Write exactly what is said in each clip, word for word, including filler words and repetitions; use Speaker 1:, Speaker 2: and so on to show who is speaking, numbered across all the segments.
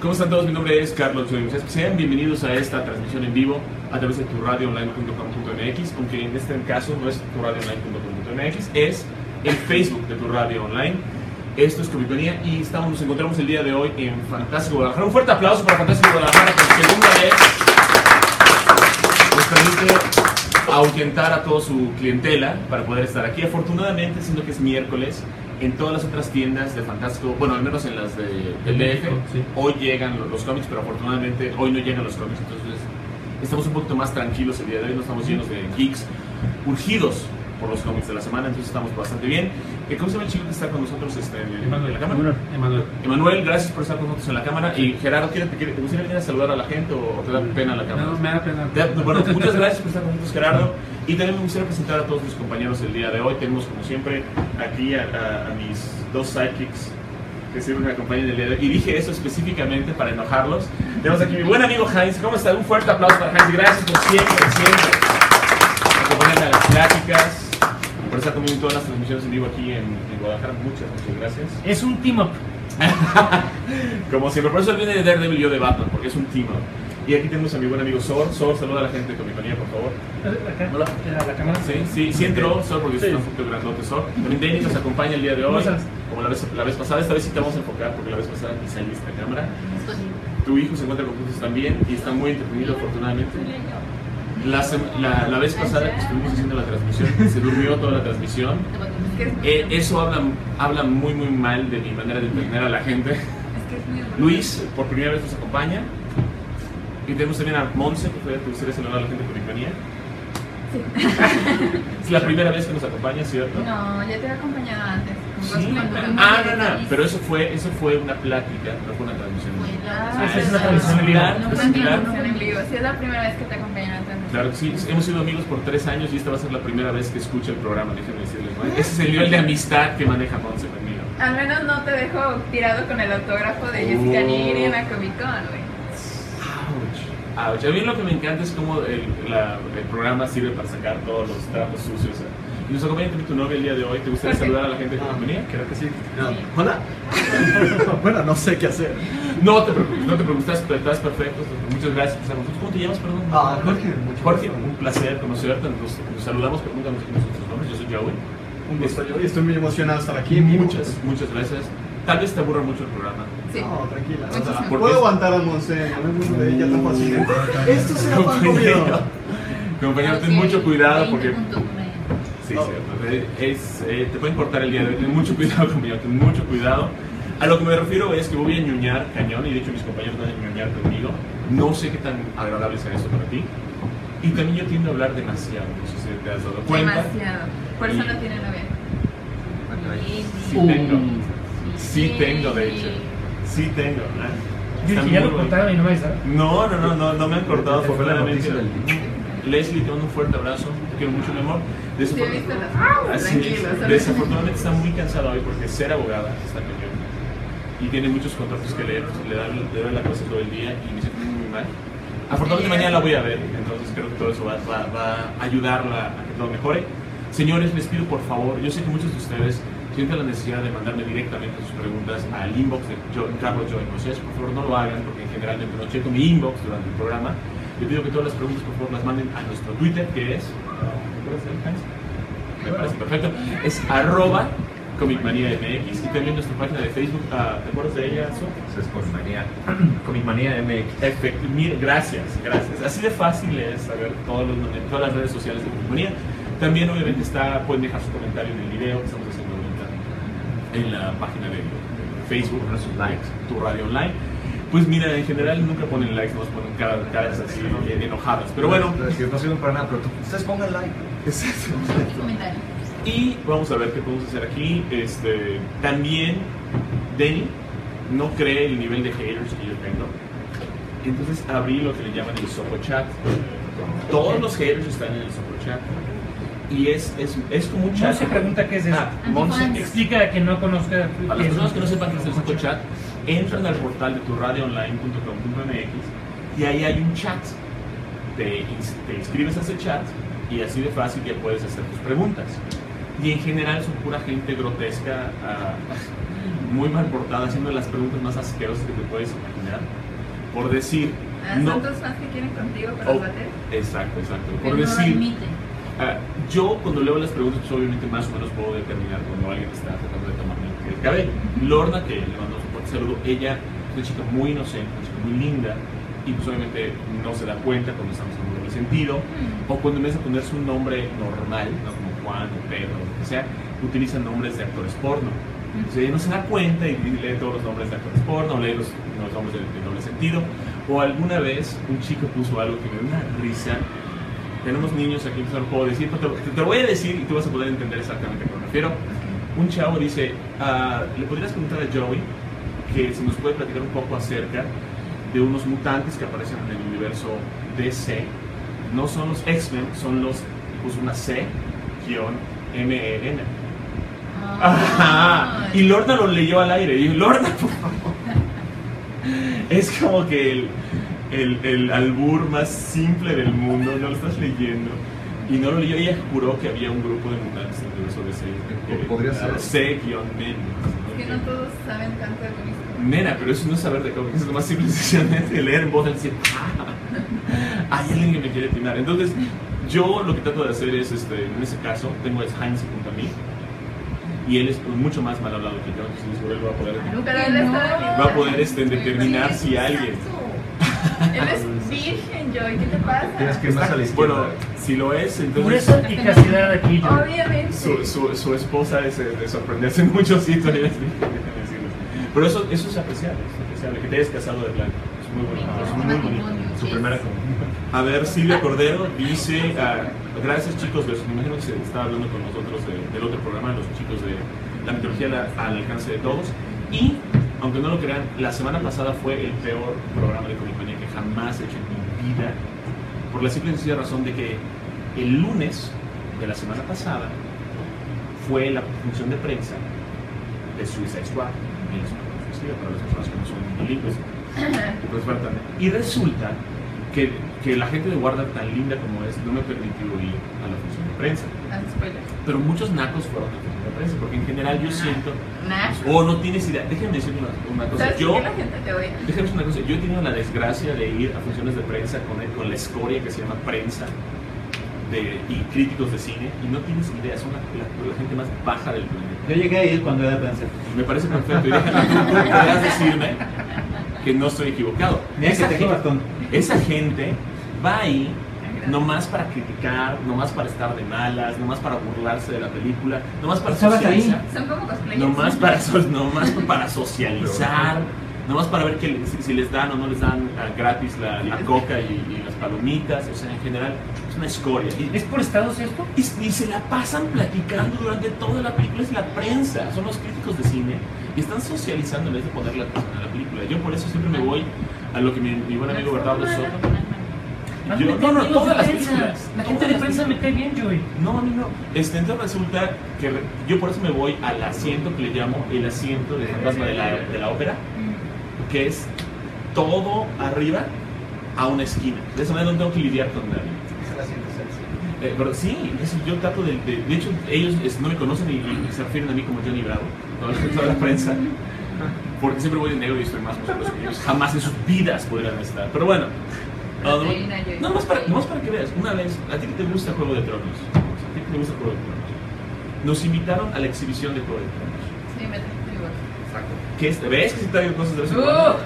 Speaker 1: ¿Cómo están todos? Mi nombre es Carlos Joy. Sean bienvenidos a esta transmisión en vivo a través de tu radio online punto com punto m x, aunque en este caso no es tu radio online punto com punto m x, es el Facebook de tu radio online. Esto es Comiconía y estamos, nos encontramos el día de hoy en Fantástico Guadalajara. Un fuerte aplauso para Fantástico Guadalajara por segunda vez. Nos permite ahuyentar a toda su clientela para poder estar aquí. Afortunadamente, siendo que es miércoles, en todas las otras tiendas de Fantástico, bueno, al menos en las de, del D F, sí, hoy llegan los, los cómics, pero afortunadamente hoy no llegan los cómics, entonces estamos un poquito más tranquilos el día de hoy, no estamos llenos de geeks urgidos por los cómics de la semana, entonces estamos bastante bien. ¿Cómo se llama el chico que está con nosotros este, en, en la cámara?
Speaker 2: Emanuel.
Speaker 1: Emanuel, gracias por estar con nosotros en la cámara. Y Gerardo, ¿te, te, te gustaría venir a saludar a la gente o te da pena la cámara?
Speaker 2: No, me da pena.
Speaker 1: Te, bueno, muchas gracias por estar con nosotros, Gerardo. Y también me gustaría presentar a todos mis compañeros el día de hoy. Tenemos, como siempre, aquí a, a, a mis dos sidekicks que siempre me acompañan el día de hoy. Y dije eso específicamente para enojarlos. Tenemos aquí a mi buen amigo Heinz. ¿Cómo estás? Un fuerte aplauso para Heinz. Gracias por siempre, siempre acompañarme a las pláticas, por estar conmigo en todas las transmisiones en vivo aquí en, en Guadalajara. Muchas, muchas gracias.
Speaker 2: Es un team up.
Speaker 1: Como siempre, por eso él viene de Daredevil y yo de Batman, porque es un team up. Y aquí tenemos a mi buen amigo Sor. Sor, saluda a la gente de Comiconía, por favor.
Speaker 2: ¿Acá? Hola. ¿A la cámara?
Speaker 1: Sí, sí, sí entró Sor, porque sí, es un poquito grandote Sor. También Denny nos acompaña el día de hoy. Como la vez, la vez pasada, esta vez sí te vamos a enfocar, porque la vez pasada ni saliste a cámara. Tu hijo se encuentra con nosotros también y está muy entretenido, afortunadamente. La, la, la vez pasada que estuvimos haciendo la transmisión, se durmió toda la transmisión. Eh, eso habla, habla muy, muy mal de mi manera de entretener a la gente. Luis, por primera vez nos acompaña. Y tenemos también a Monse, que te gustaría saludar a la gente de Comiconía.
Speaker 3: Sí.
Speaker 1: Es la primera vez que nos acompaña, ¿cierto?
Speaker 3: No, ya te he acompañado antes.
Speaker 1: Sí. Ah, no, no, pero eso fue, eso fue una plática, no fue una transmisión.
Speaker 3: Ah,
Speaker 2: es una transmisión en vivo.
Speaker 3: No, una transmisión en vivo. Sí, es la primera vez que te acompaño en la transmisión.
Speaker 1: Claro que sí, hemos sido amigos por tres años y esta va a ser la primera vez que escucha el programa, déjenme decirles, ¿no? Ese es el nivel de amistad que maneja Monse conmigo.
Speaker 3: Al menos no te dejo tirado con el autógrafo de Jessica
Speaker 1: Uh.
Speaker 3: Niri en la Comic Con, güey.
Speaker 1: Ouch. A mí lo que me encanta es cómo el, la, el programa sirve para sacar todos los trapos sucios. Y nos acompaña también tu novia el día de hoy. ¿Te gustaría
Speaker 3: Okay.
Speaker 1: saludar a la gente de Comiconía?
Speaker 4: Creo que sí. No. Hola. Bueno, no sé qué hacer.
Speaker 1: No te preocupes, no te preocupes, estás, estás perfecto. Muchas gracias por estar con nosotros. ¿Cómo te llamas, perdón?
Speaker 4: Ah, Jorge. Mucho
Speaker 1: Jorge,
Speaker 4: gusto.
Speaker 1: un placer conocerte. Nos, nos saludamos, pero nunca nos dijimos nuestros nombres. Yo soy Joey.
Speaker 4: Un gusto yo y estoy muy emocionado de estar aquí en vivo.
Speaker 1: Muchas, muchas gracias. Tal vez te aburra mucho el programa.
Speaker 3: Sí.
Speaker 4: No, tranquila. O sea,
Speaker 3: Muchísimo.
Speaker 4: puedo aguantar a Monse, no me gusta de ella tan fácilmente. Esto será pan comido.
Speaker 1: Compañero, ten
Speaker 3: Ok,
Speaker 1: mucho cuidado porque...
Speaker 3: veinte punto nueve.
Speaker 1: Sí,
Speaker 4: No.
Speaker 1: cierto. Es, eh, te pueden cortar el día de hoy. Ten mucho cuidado, compañero, ten mucho cuidado. A lo que me refiero es que voy a ñoñar cañón, y de hecho mis compañeros van a ñoñar conmigo. No sé qué tan agradable sea eso para ti. Y también yo tiendo a hablar demasiado, no sé si te has dado cuenta.
Speaker 3: Demasiado. Por eso
Speaker 1: Y-
Speaker 3: no tiene novia.
Speaker 1: Sí tengo. Sí tengo, de hecho. Sí tengo. ¿eh?
Speaker 2: Yo
Speaker 1: Está
Speaker 2: dije, ya
Speaker 1: muy
Speaker 2: lo
Speaker 1: bonito.
Speaker 2: cortaron y no me avisaron.
Speaker 1: No, no, no, no, no me han cortado
Speaker 4: Esa fue la
Speaker 1: afortunadamente.
Speaker 4: noticia
Speaker 1: Leslie, te mando un fuerte abrazo, te quiero mucho, mi amor.
Speaker 3: Sí,
Speaker 1: Desafor-
Speaker 3: viste las...
Speaker 1: Así
Speaker 3: Tranquilo,
Speaker 1: es.
Speaker 3: ¿sabes?
Speaker 1: Desafortunadamente está muy cansada hoy porque ser abogada está cañón y tiene muchos contratos que leer, le da, le da la clase todo el día y me siento muy, muy mal. Afortunadamente mañana la voy a ver, entonces creo que todo eso va, va, va a ayudarla a que todo mejore. Señores, les pido por favor, yo sé que muchos de ustedes sienten la necesidad de mandarme directamente sus preguntas al inbox de Joe, Carlos Joy Moses. Por favor, no lo hagan porque generalmente no checo mi inbox durante el programa. Les pido que todas las preguntas, por favor, las manden a nuestro Twitter, que es... Me parece perfecto. Es arroba Comicmanía M X y también nuestra página de Facebook. ah, ¿Te acuerdas de ella, Su?
Speaker 5: Eso es Comiconía. Comiconía M X.
Speaker 1: Perfecto. Mire, gracias, gracias. Así de fácil es saber todos los, todas las redes sociales de Comicmanía. También, obviamente, está, pueden dejar su comentario en el video que estamos haciendo ahorita en la página de, de Facebook,
Speaker 5: Poner sus likes.
Speaker 1: tu radio online. Pues mira, en general nunca ponen likes, nos ponen caras, caras así eh, enojadas. Pero bueno,
Speaker 5: No, es que no sirven para nada, pero tú, ustedes pongan like.
Speaker 1: exacto.
Speaker 3: Comentario.
Speaker 1: Y vamos a ver qué podemos hacer aquí. Este, también, Denny no cree el nivel de haters que yo tengo. Entonces abrí lo que le llaman el Sopo Chat. Todos los haters están en el Sopo Chat. Y es, es, es como un chat.
Speaker 2: No se pregunta qué es eso.
Speaker 1: Ah, Monse,
Speaker 3: Antifans.
Speaker 2: Explica a quien no conozca.
Speaker 1: a las personas que no sepan qué es el Sopo Chat, entran al portal de tu radio online punto com punto m x y ahí hay un chat. Te, ins- te inscribes a ese chat y así de fácil ya puedes hacer tus preguntas. Y en general son pura gente grotesca. ah, muy mal portada, haciendo las preguntas más asquerosas que te puedes imaginar, por decir...
Speaker 3: Ah,
Speaker 1: no,
Speaker 3: son tus fans que quieren contigo para
Speaker 1: oh,
Speaker 3: bater.
Speaker 1: exacto, exacto.
Speaker 6: Pero
Speaker 1: Por
Speaker 6: no lo
Speaker 1: decir,
Speaker 6: admiten.
Speaker 1: ah, yo cuando leo las preguntas, pues obviamente más o menos puedo determinar cuando alguien está tratando de tomarme el cabello. Lorna, que le mando un fuerte saludo, ella es una chica muy inocente, una chica muy linda, y pues obviamente no se da cuenta cuando estamos en un doble sentido,
Speaker 3: Mm.
Speaker 1: o cuando empieza a ponerse un nombre normal, ¿no? Como Juan o Pedro, o lo que sea, utiliza nombres de actores porno. Entonces ella no se da cuenta y lee todos los nombres de actores porno, lee los, los nombres de, de doble sentido. O alguna vez un chico puso algo que me dio una risa. Tenemos niños aquí, no lo puedo decir, pero te, te lo voy a decir y tú vas a poder entender exactamente a qué me refiero. Un chavo dice, ah, ¿le podrías preguntar a Joey que si nos puede platicar un poco acerca de unos mutantes que aparecen en el universo D C? No son los X-Men, son los, puso una C, guión, M E N. Ajá. Y Lorna lo leyó al aire. Y Lorna, por favor. Es como que el, el, el albur más simple del mundo. No lo estás leyendo. Y no lo leyó. Ella juró que había un grupo de mutantes en el universo de C.
Speaker 5: Podría ser.
Speaker 1: C-Men.
Speaker 3: Que no todos saben tanto de cómics.
Speaker 1: Nena, pero eso no es saber de cómics. Es lo más simple, sencillamente leer en voz y decir, ah, hay alguien que me quiere atinar. Entonces, yo lo que trato de hacer es, este, en ese caso, tengo a Heinz junto a mí. Y él es mucho más mal hablado que yo, entonces él va a poder,
Speaker 3: Pero él está bien.
Speaker 1: va a poder este, determinar si alguien...
Speaker 3: Él es virgen, Joy, ¿qué te pasa?
Speaker 5: Tienes que ir más a la izquierda.
Speaker 1: Bueno, si lo es, entonces
Speaker 2: Pureza y castidad aquí, yo.
Speaker 3: Obviamente.
Speaker 1: su, su, su esposa es eh, de sorprenderse en muchos historias. Pero eso, eso es apreciable, es apreciable, que te hayas casado de blanco. Es muy bonito, es muy bonito.
Speaker 5: Su primera comunión.
Speaker 1: A ver, Silvia Cordero dice, ah, gracias chicos, pues, me imagino que se estaba hablando con nosotros de, del otro programa, los chicos de la mitología al, al alcance de todos. Y, aunque no lo crean, la semana pasada fue el peor programa de Comic-Manía que jamás he hecho en mi vida, por la simple y sencilla razón de que el lunes de la semana pasada fue la función de prensa de Suicide Squad, en la zona ofensiva para las personas que no son bilingües. Pues, y resulta que, que la gente de Warner, tan linda como es, no me permitió ir a la función de prensa.
Speaker 3: Haz spoilers.
Speaker 1: Pero muchos nacos fueron a la función de prensa, porque en general yo siento...
Speaker 3: Nah.
Speaker 1: O no tienes idea. Déjenme decir una, una cosa.
Speaker 3: ¿Sabes
Speaker 1: Yo,
Speaker 3: por qué la gente te odia?
Speaker 1: déjenme decir una cosa. Yo he tenido la desgracia de ir a funciones de prensa con, el- con la escoria que se llama prensa de, y críticos de cine, y no tienes idea, son la, la, la gente más baja del planeta.
Speaker 7: Yo llegué a ir cuando era prensa.
Speaker 1: Me parece perfecto. Y déjame, tú, tú podrás decirme que no estoy equivocado.
Speaker 7: Mira que
Speaker 1: Esa
Speaker 7: tengo
Speaker 1: gente-
Speaker 7: bastón.
Speaker 1: Esa gente va ahí nomás para criticar, nomás para estar de malas, nomás para burlarse de la película, nomás para
Speaker 7: ¿Estabas ahí?
Speaker 1: socializar,
Speaker 3: Son como cosplayers.
Speaker 1: nomás para, so- nomás para socializar, nomás para ver que, si, si les dan o no les dan ah, gratis la, la coca y, y las palomitas. O sea, en general es una escoria. Y,
Speaker 2: ¿Es por estados esto?
Speaker 1: y, y se la pasan platicando durante toda la película. Es la prensa, son los críticos de cine y están socializando en vez de poner la atención a la película. Yo por eso siempre me voy a lo que mi, mi buen amigo Bernardo Soto.
Speaker 2: A mí
Speaker 1: Yo-
Speaker 2: me
Speaker 1: no,
Speaker 2: caen
Speaker 1: no,
Speaker 2: bien los
Speaker 1: todas
Speaker 2: de
Speaker 1: las
Speaker 2: prensa.
Speaker 1: películas.
Speaker 2: La
Speaker 1: Todas
Speaker 2: gente de
Speaker 1: las
Speaker 2: prensa me cae bien, Joey.
Speaker 1: No, a mí no. Este, entonces resulta que re- yo por eso me voy al asiento que le llamo el asiento de fantasma de la, de la ópera, que es todo arriba a una esquina. De esa manera no tengo que lidiar con nadie.
Speaker 4: Se la siente sexy.
Speaker 1: Eh, pero sí, eso yo trato de, de... De hecho, ellos es, no me conocen y, y se refieren a mí como Johnny Bravo, toda la, toda la prensa, porque siempre voy de negro y estoy más musculoso que ellos. Jamás en sus vidas podrían estar. Pero bueno. No, no,
Speaker 3: Proteína, Joy.
Speaker 1: no, más para, nomás para que veas, una vez, a ti que te gusta Juego de Tronos, a ti que te gusta Juego de Tronos, nos invitaron a la exhibición de Juego de Tronos.
Speaker 3: Sí, me traje igual.
Speaker 1: Exacto. ¿Qué es? ¿Ves que sí traigo cosas de vez en
Speaker 3: Uh.
Speaker 1: cuando?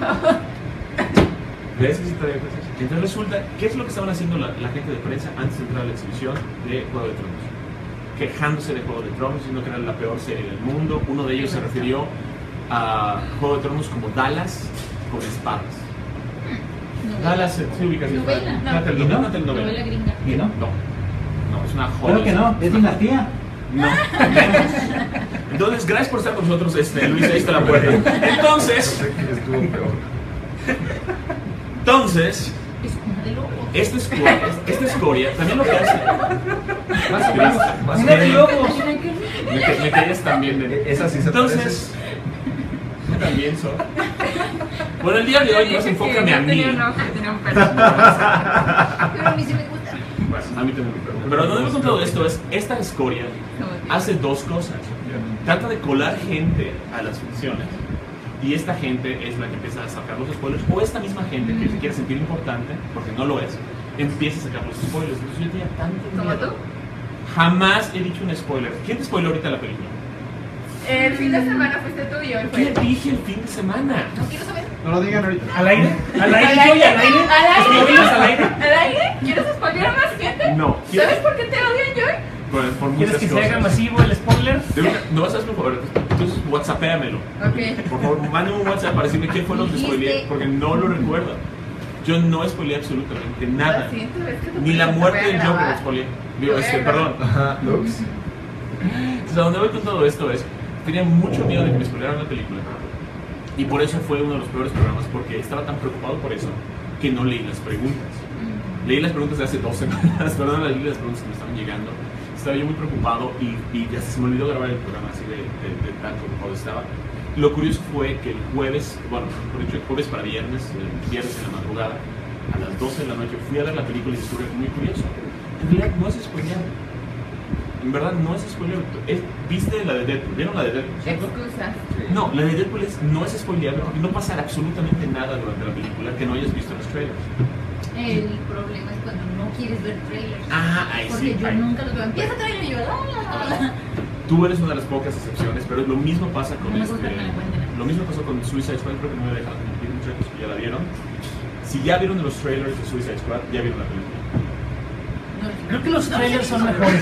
Speaker 1: ¿Ves que sí traigo cosas? Entonces resulta, ¿qué es lo que estaban haciendo la, la gente de prensa antes de entrar a la exhibición de Juego de Tronos? Quejándose de Juego de Tronos, diciendo que era la peor serie del mundo. Uno de ellos se refirió a Juego de Tronos como Dallas con espadas. Dallas, sí, ubicas.
Speaker 6: Novela.
Speaker 1: No,
Speaker 6: No.
Speaker 1: telenovela. No, telenovela.
Speaker 6: Novela gringa.
Speaker 7: ¿Y no?
Speaker 1: No, no, es una joya.
Speaker 7: Claro que no, es dinastía.
Speaker 1: No, menos. Entonces, gracias por estar con nosotros, este, Luis, ahí está la puerta. Entonces,
Speaker 5: Estuvo peor.
Speaker 1: entonces,
Speaker 6: Es una de locos.
Speaker 1: esta escoria, esta escoria también lo que hace.
Speaker 5: Más o menos. Más o
Speaker 2: Una de
Speaker 5: menos.
Speaker 2: lobos.
Speaker 1: Me, ca- me callas también de.
Speaker 5: Esa sí se
Speaker 1: Entonces, yo también soy. Bueno, el día de hoy, más enfócame a mí.
Speaker 3: Tenía un ojo, tenía un pelo.
Speaker 6: Pero a mí sí me gusta.
Speaker 1: Bueno, a mí también me preocupa. Pero donde hemos contado esto es, esta escoria
Speaker 3: Como que-
Speaker 1: hace dos cosas. trata de colar gente a las funciones. Y esta gente es la que empieza a sacar los spoilers, o esta misma gente que se quiere sentir importante, porque no lo es, empieza a sacar los spoilers. Entonces yo tenía tanto
Speaker 3: ¿Como
Speaker 1: miedo.
Speaker 3: tú?
Speaker 1: Jamás he dicho un spoiler. ¿Quién te spoiló ahorita la película?
Speaker 3: El fin de semana fuiste tú y hoy fue.
Speaker 1: ¿Qué dije el fin de semana?
Speaker 6: No quiero saber.
Speaker 4: No lo digan ahorita.
Speaker 2: ¿Al aire? ¿Al aire?
Speaker 3: ¿Al
Speaker 2: Joey,
Speaker 3: aire?
Speaker 2: ¿Al aire?
Speaker 3: ¿Al
Speaker 2: ¿Lo digas al
Speaker 3: aire?
Speaker 2: aire?
Speaker 3: ¿Al aire? ¿Quieres spoiler a más gente?
Speaker 1: No.
Speaker 3: ¿Sabes por qué te odian, Joy?
Speaker 1: Por, por
Speaker 2: ¿Quieres
Speaker 1: muchas
Speaker 2: que se
Speaker 1: cosas.
Speaker 2: haga masivo el spoiler?
Speaker 1: De verdad, no vas a hacer un favor. Entonces, whatsappéamelo.
Speaker 3: Ok.
Speaker 1: Por favor, mándame un WhatsApp para decirme quién fue lo que
Speaker 6: Dijiste-
Speaker 1: spoileé, porque no lo recuerdo. Yo no spoileé absolutamente nada.
Speaker 3: La siguiente vez que te
Speaker 1: Ni la
Speaker 3: presente,
Speaker 1: muerte
Speaker 3: voy a
Speaker 1: del Joker
Speaker 3: grabar.
Speaker 1: lo spoileé. Digo,
Speaker 3: Voy a
Speaker 1: este,
Speaker 3: grabar.
Speaker 1: perdón.
Speaker 5: Ajá, Lux.
Speaker 1: Entonces, a donde voy con todo esto es, tenía mucho miedo de que me spoilearan la película. Y por eso fue uno de los peores programas, porque estaba tan preocupado por eso que no leí las preguntas. Leí las preguntas de hace dos semanas, perdón, leí las preguntas que me estaban llegando. Estaba yo muy preocupado y, y ya se me olvidó grabar el programa así de, de, de tan preocupado estaba. Lo curioso fue que el jueves, bueno, por dicho, el jueves para viernes, el viernes en la madrugada, a las doce de la noche, fui a ver la película y descubrí algo muy curioso. En realidad no es spoiler. En verdad no es spoiler. Es- ¿Viste la de Deadpool? ¿Vieron la de Deadpool? ¿Cierto?
Speaker 3: Excusas.
Speaker 1: No, la de Deadpool es, no es spoileable porque no pasa absolutamente nada durante la película que no hayas visto en los trailers.
Speaker 6: El problema es cuando no quieres ver trailers.
Speaker 1: Ah, ahí
Speaker 6: Porque
Speaker 1: sí.
Speaker 6: yo
Speaker 1: ahí.
Speaker 6: nunca los veo. Empieza trailer y yo, ¡ah!
Speaker 1: Tú eres una de las pocas excepciones, pero lo mismo pasa con
Speaker 6: No me
Speaker 1: este,
Speaker 6: gusta que me la cuenten.
Speaker 1: lo mismo pasó con Suicide Squad, creo que no me dejan mentir muchachos que ya la vieron. Si ya vieron los trailers de Suicide Squad, ya vieron la película.
Speaker 2: Creo que los trailers son mejores.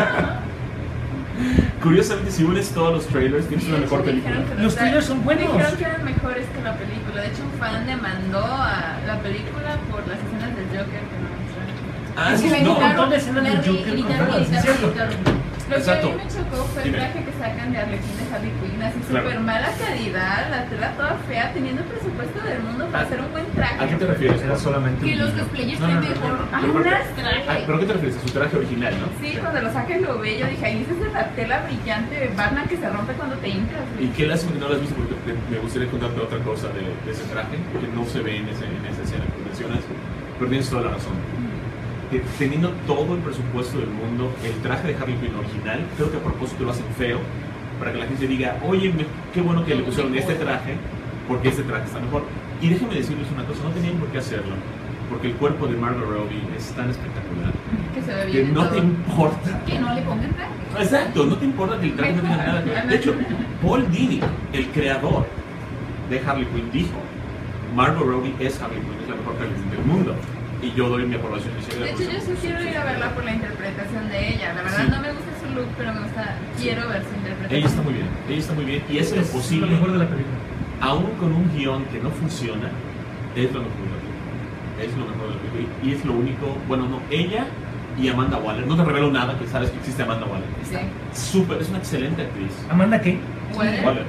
Speaker 1: Curiosamente, si unes todos los trailers, tienes una mejor película.
Speaker 3: Dijeron que
Speaker 2: Los trailers son buenos.
Speaker 3: Dijeron que eran mejores que la película. De hecho, un fan demandó a la película por las escenas del Joker que no mostraron.
Speaker 1: Ah,
Speaker 2: Es
Speaker 1: sí,
Speaker 2: que
Speaker 1: no.
Speaker 2: un montón de escenas del Joker
Speaker 6: Editaron,
Speaker 2: con
Speaker 6: editaron,
Speaker 2: ¿cierto?
Speaker 6: editaron.
Speaker 3: Lo
Speaker 1: Exacto.
Speaker 3: que a mí me chocó fue el
Speaker 1: Dime.
Speaker 3: traje que sacan de Arlequín de Harley Quinn, así
Speaker 1: Claro.
Speaker 3: súper mala calidad, la tela toda fea, teniendo el presupuesto del mundo para hacer un buen traje.
Speaker 1: ¿A qué te refieres?
Speaker 5: Era solamente
Speaker 6: Que
Speaker 5: un
Speaker 6: los
Speaker 5: niño.
Speaker 6: cosplayers
Speaker 1: No, no,
Speaker 6: traen
Speaker 1: no,
Speaker 6: mejor.
Speaker 1: no, no.
Speaker 3: Ah,
Speaker 1: Pero,
Speaker 3: unas
Speaker 1: pero-
Speaker 3: trajes.
Speaker 1: ah, ¿pero qué te refieres? A su traje original, ¿no?
Speaker 3: Sí, cuando lo saques lo ve, yo dije, ahí esa es la tela brillante de Batman que se rompe cuando te hincas.
Speaker 1: Y qué lástima que no lo has visto porque te- me gustaría contarte otra cosa de, de ese traje que no se ve en, ese, en esa escena que mencionas, pero tienes toda la razón. Que teniendo todo el presupuesto del mundo, el traje de Harley Quinn original, creo que a propósito lo hacen feo para que la gente diga, oye, me- qué bueno que le pusieron este traje porque este traje está mejor. Y déjenme decirles una cosa, no tenían por qué hacerlo, porque el cuerpo de Margot Robbie es tan espectacular
Speaker 3: Que se ve
Speaker 1: que
Speaker 3: bien. en
Speaker 1: no
Speaker 3: todo.
Speaker 1: te importa.
Speaker 6: Que no le pongan traje.
Speaker 1: Exacto, no te importa que el traje no tenga nada que ver. De hecho, Paul Dini, el creador de Harley Quinn, dijo, Margot Robbie es Harley Quinn, es la mejor Harley Quinn del mundo. Y yo doy mi aprobación.
Speaker 3: De hecho, yo sí quiero ir a verla por la interpretación de ella. La verdad,
Speaker 1: Sí.
Speaker 3: no me gusta su look, pero me gusta, quiero ver su interpretación.
Speaker 1: Ella está muy bien, ella está muy bien y hace lo
Speaker 2: Es lo
Speaker 1: posible,
Speaker 2: mejor de la película.
Speaker 1: aún con un guión que no funciona, es lo mejor de la película. Es lo mejor de la película y es lo único, bueno, no, ella y Amanda Waller, no te revelo nada, que sabes que existe Amanda Waller.
Speaker 3: Sí.
Speaker 1: Súper, es una excelente actriz.
Speaker 2: ¿Amanda qué?
Speaker 3: Waller.
Speaker 1: Waller.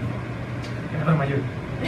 Speaker 2: Era mayor.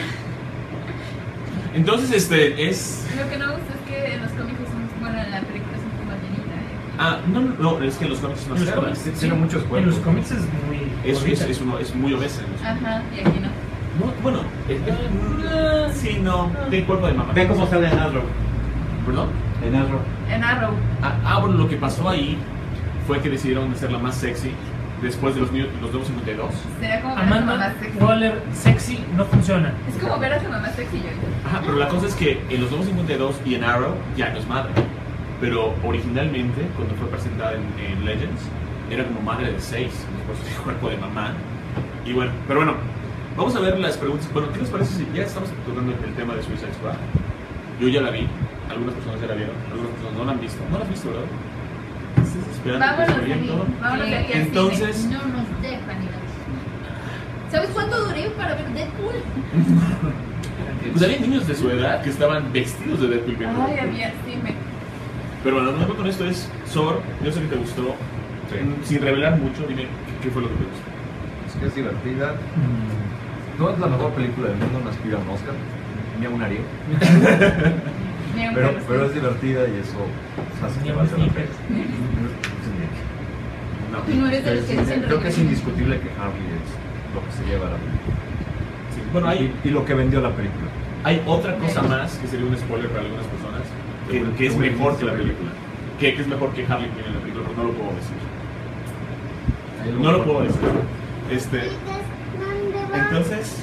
Speaker 1: Entonces, este, es...
Speaker 3: Lo que no me gusta es que en los cómics son, bueno, en la película es un poco más llenita. ¿eh?
Speaker 1: Ah, no, no, no, es que en los cómics es más
Speaker 2: En los
Speaker 1: cerda.
Speaker 2: cómics,
Speaker 5: Sí, tiene muchos
Speaker 2: En
Speaker 5: cuerpos.
Speaker 2: los cómics es muy.
Speaker 1: Es, es,
Speaker 2: bonita.
Speaker 1: es, uno, es muy obesa. en los cómics.
Speaker 3: Ajá, y aquí no.
Speaker 1: No, bueno, es, es- sí, no, tiene cuerpo de mamá.
Speaker 7: Ve cómo sale en Arrow.
Speaker 1: ¿Perdón?
Speaker 7: En Arrow.
Speaker 3: En Arrow.
Speaker 1: Ah, ah, bueno, lo que pasó ahí fue que decidieron hacerla más sexy después de los, New- los nuevos cincuenta y dos.
Speaker 3: Sería como ver a tu mamá
Speaker 2: Amanda
Speaker 3: sexy.
Speaker 2: Waller sexy no funciona.
Speaker 3: Es como ver a tu mamá sexy, yo.
Speaker 1: Ajá, pero la cosa es que en los nuevos cincuenta y dos y en Arrow ya no es madre. Pero originalmente, cuando fue presentada en, en Legends, era como madre de seis, por su cuerpo de mamá. Y bueno, pero bueno, vamos a ver las preguntas. Bueno, ¿qué les parece si ya estamos tocando el tema de Suicide Squad? Yo ya la vi, algunas personas ya la vieron, algunas personas no la han visto. No la has visto, ¿verdad? ¿Estás esperando que
Speaker 3: Vámonos
Speaker 1: se
Speaker 3: de
Speaker 1: bien
Speaker 3: aquí.
Speaker 1: todo?
Speaker 3: Vámonos de aquí al
Speaker 1: Entonces,
Speaker 3: cine.
Speaker 6: No nos dejan ir al cine. ¿Sabes cuánto duré para ver Deadpool?
Speaker 1: pues había niños de su edad que estaban vestidos de Deadpool viendo
Speaker 3: Ay,
Speaker 1: Deadpool.
Speaker 3: había, sí, me...
Speaker 1: Pero bueno, lo que con esto es, Sor, yo sé que te gustó,
Speaker 5: Sí.
Speaker 1: mm, sin revelar mucho, dime qué, qué fue lo que te gustó.
Speaker 5: Es que es divertida. No es la mejor película del mundo, no aspira a un Oscar, ni a un Ariel.
Speaker 3: Ni un
Speaker 5: Pero,
Speaker 3: Carlos
Speaker 5: pero es
Speaker 3: Sainz.
Speaker 5: divertida y eso hace
Speaker 2: Ni
Speaker 5: que
Speaker 2: un
Speaker 5: valga la
Speaker 2: sneaker.
Speaker 5: pena.
Speaker 1: No.
Speaker 6: Tú no eres de los que dicen
Speaker 5: Creo que es
Speaker 6: reggaetón.
Speaker 5: indiscutible que Harley es lo que se lleva a la película.
Speaker 1: Sí. Bueno, hay,
Speaker 5: Y, y lo que vendió la película.
Speaker 1: hay otra cosa más que sería un spoiler para algunas personas, que,
Speaker 5: Seguro-
Speaker 1: que es
Speaker 5: seguro
Speaker 1: mejor
Speaker 5: que
Speaker 1: que la
Speaker 5: sí.
Speaker 1: película. Que, que es mejor que Harley Quinn en la película, pero no lo puedo decir. No lo puedo decir. Este, entonces,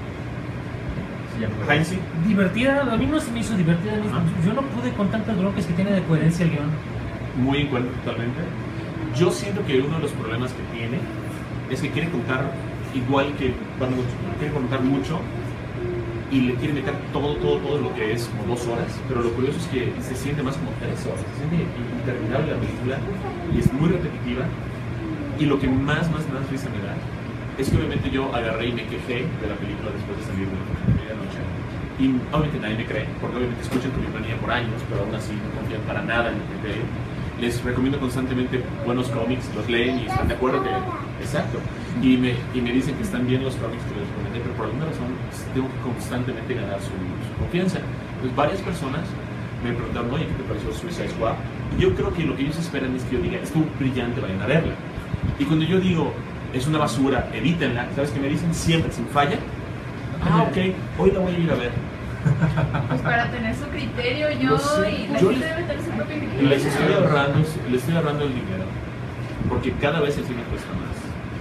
Speaker 1: Heinz,
Speaker 2: Divertida, a mí no se me hizo divertida. a mí-
Speaker 1: Ajá.
Speaker 2: Yo no pude con tantas broncas que tiene de coherencia el guión.
Speaker 1: muy en cuenta totalmente. Yo siento que uno de los problemas que tiene es que quiere contar igual que Van Gogh, quiere contar mucho y le quiere meter todo, todo, todo lo que es como dos horas, pero lo curioso es que se siente más como tres horas, se siente interminable la película y es muy repetitiva. Y lo que más, más, más risa me da es que obviamente yo agarré y me quejé de la película después de salir de la medianoche. Y obviamente nadie me cree, porque obviamente escuchan Comic-Manía por años, pero aún así no confían para nada en el criterio. Les recomiendo constantemente buenos cómics, los leen y están de acuerdo que... Exacto. Y me, y me dicen que están bien los cómics que les recomendé, pero por alguna razón tengo que constantemente ganar su, su confianza. Entonces varias personas me preguntaron, oye, ¿qué te pareció Suicide Squad? Y yo creo que lo que ellos esperan es que yo diga, estuvo brillante, vayan a verla. Y cuando yo digo, es una basura, evítenla, ¿sabes qué me dicen? Siempre, sin falla. Ah, ok, hoy la voy a ir a ver.
Speaker 3: Pues para tener su criterio yo
Speaker 1: Lo sé.
Speaker 3: y la
Speaker 1: Yo
Speaker 3: gente
Speaker 1: les-
Speaker 3: debe tener su propio
Speaker 1: Y
Speaker 3: criterio.
Speaker 1: les estoy ahorrando, les estoy ahorrando el dinero. Porque cada vez el cine cuesta más.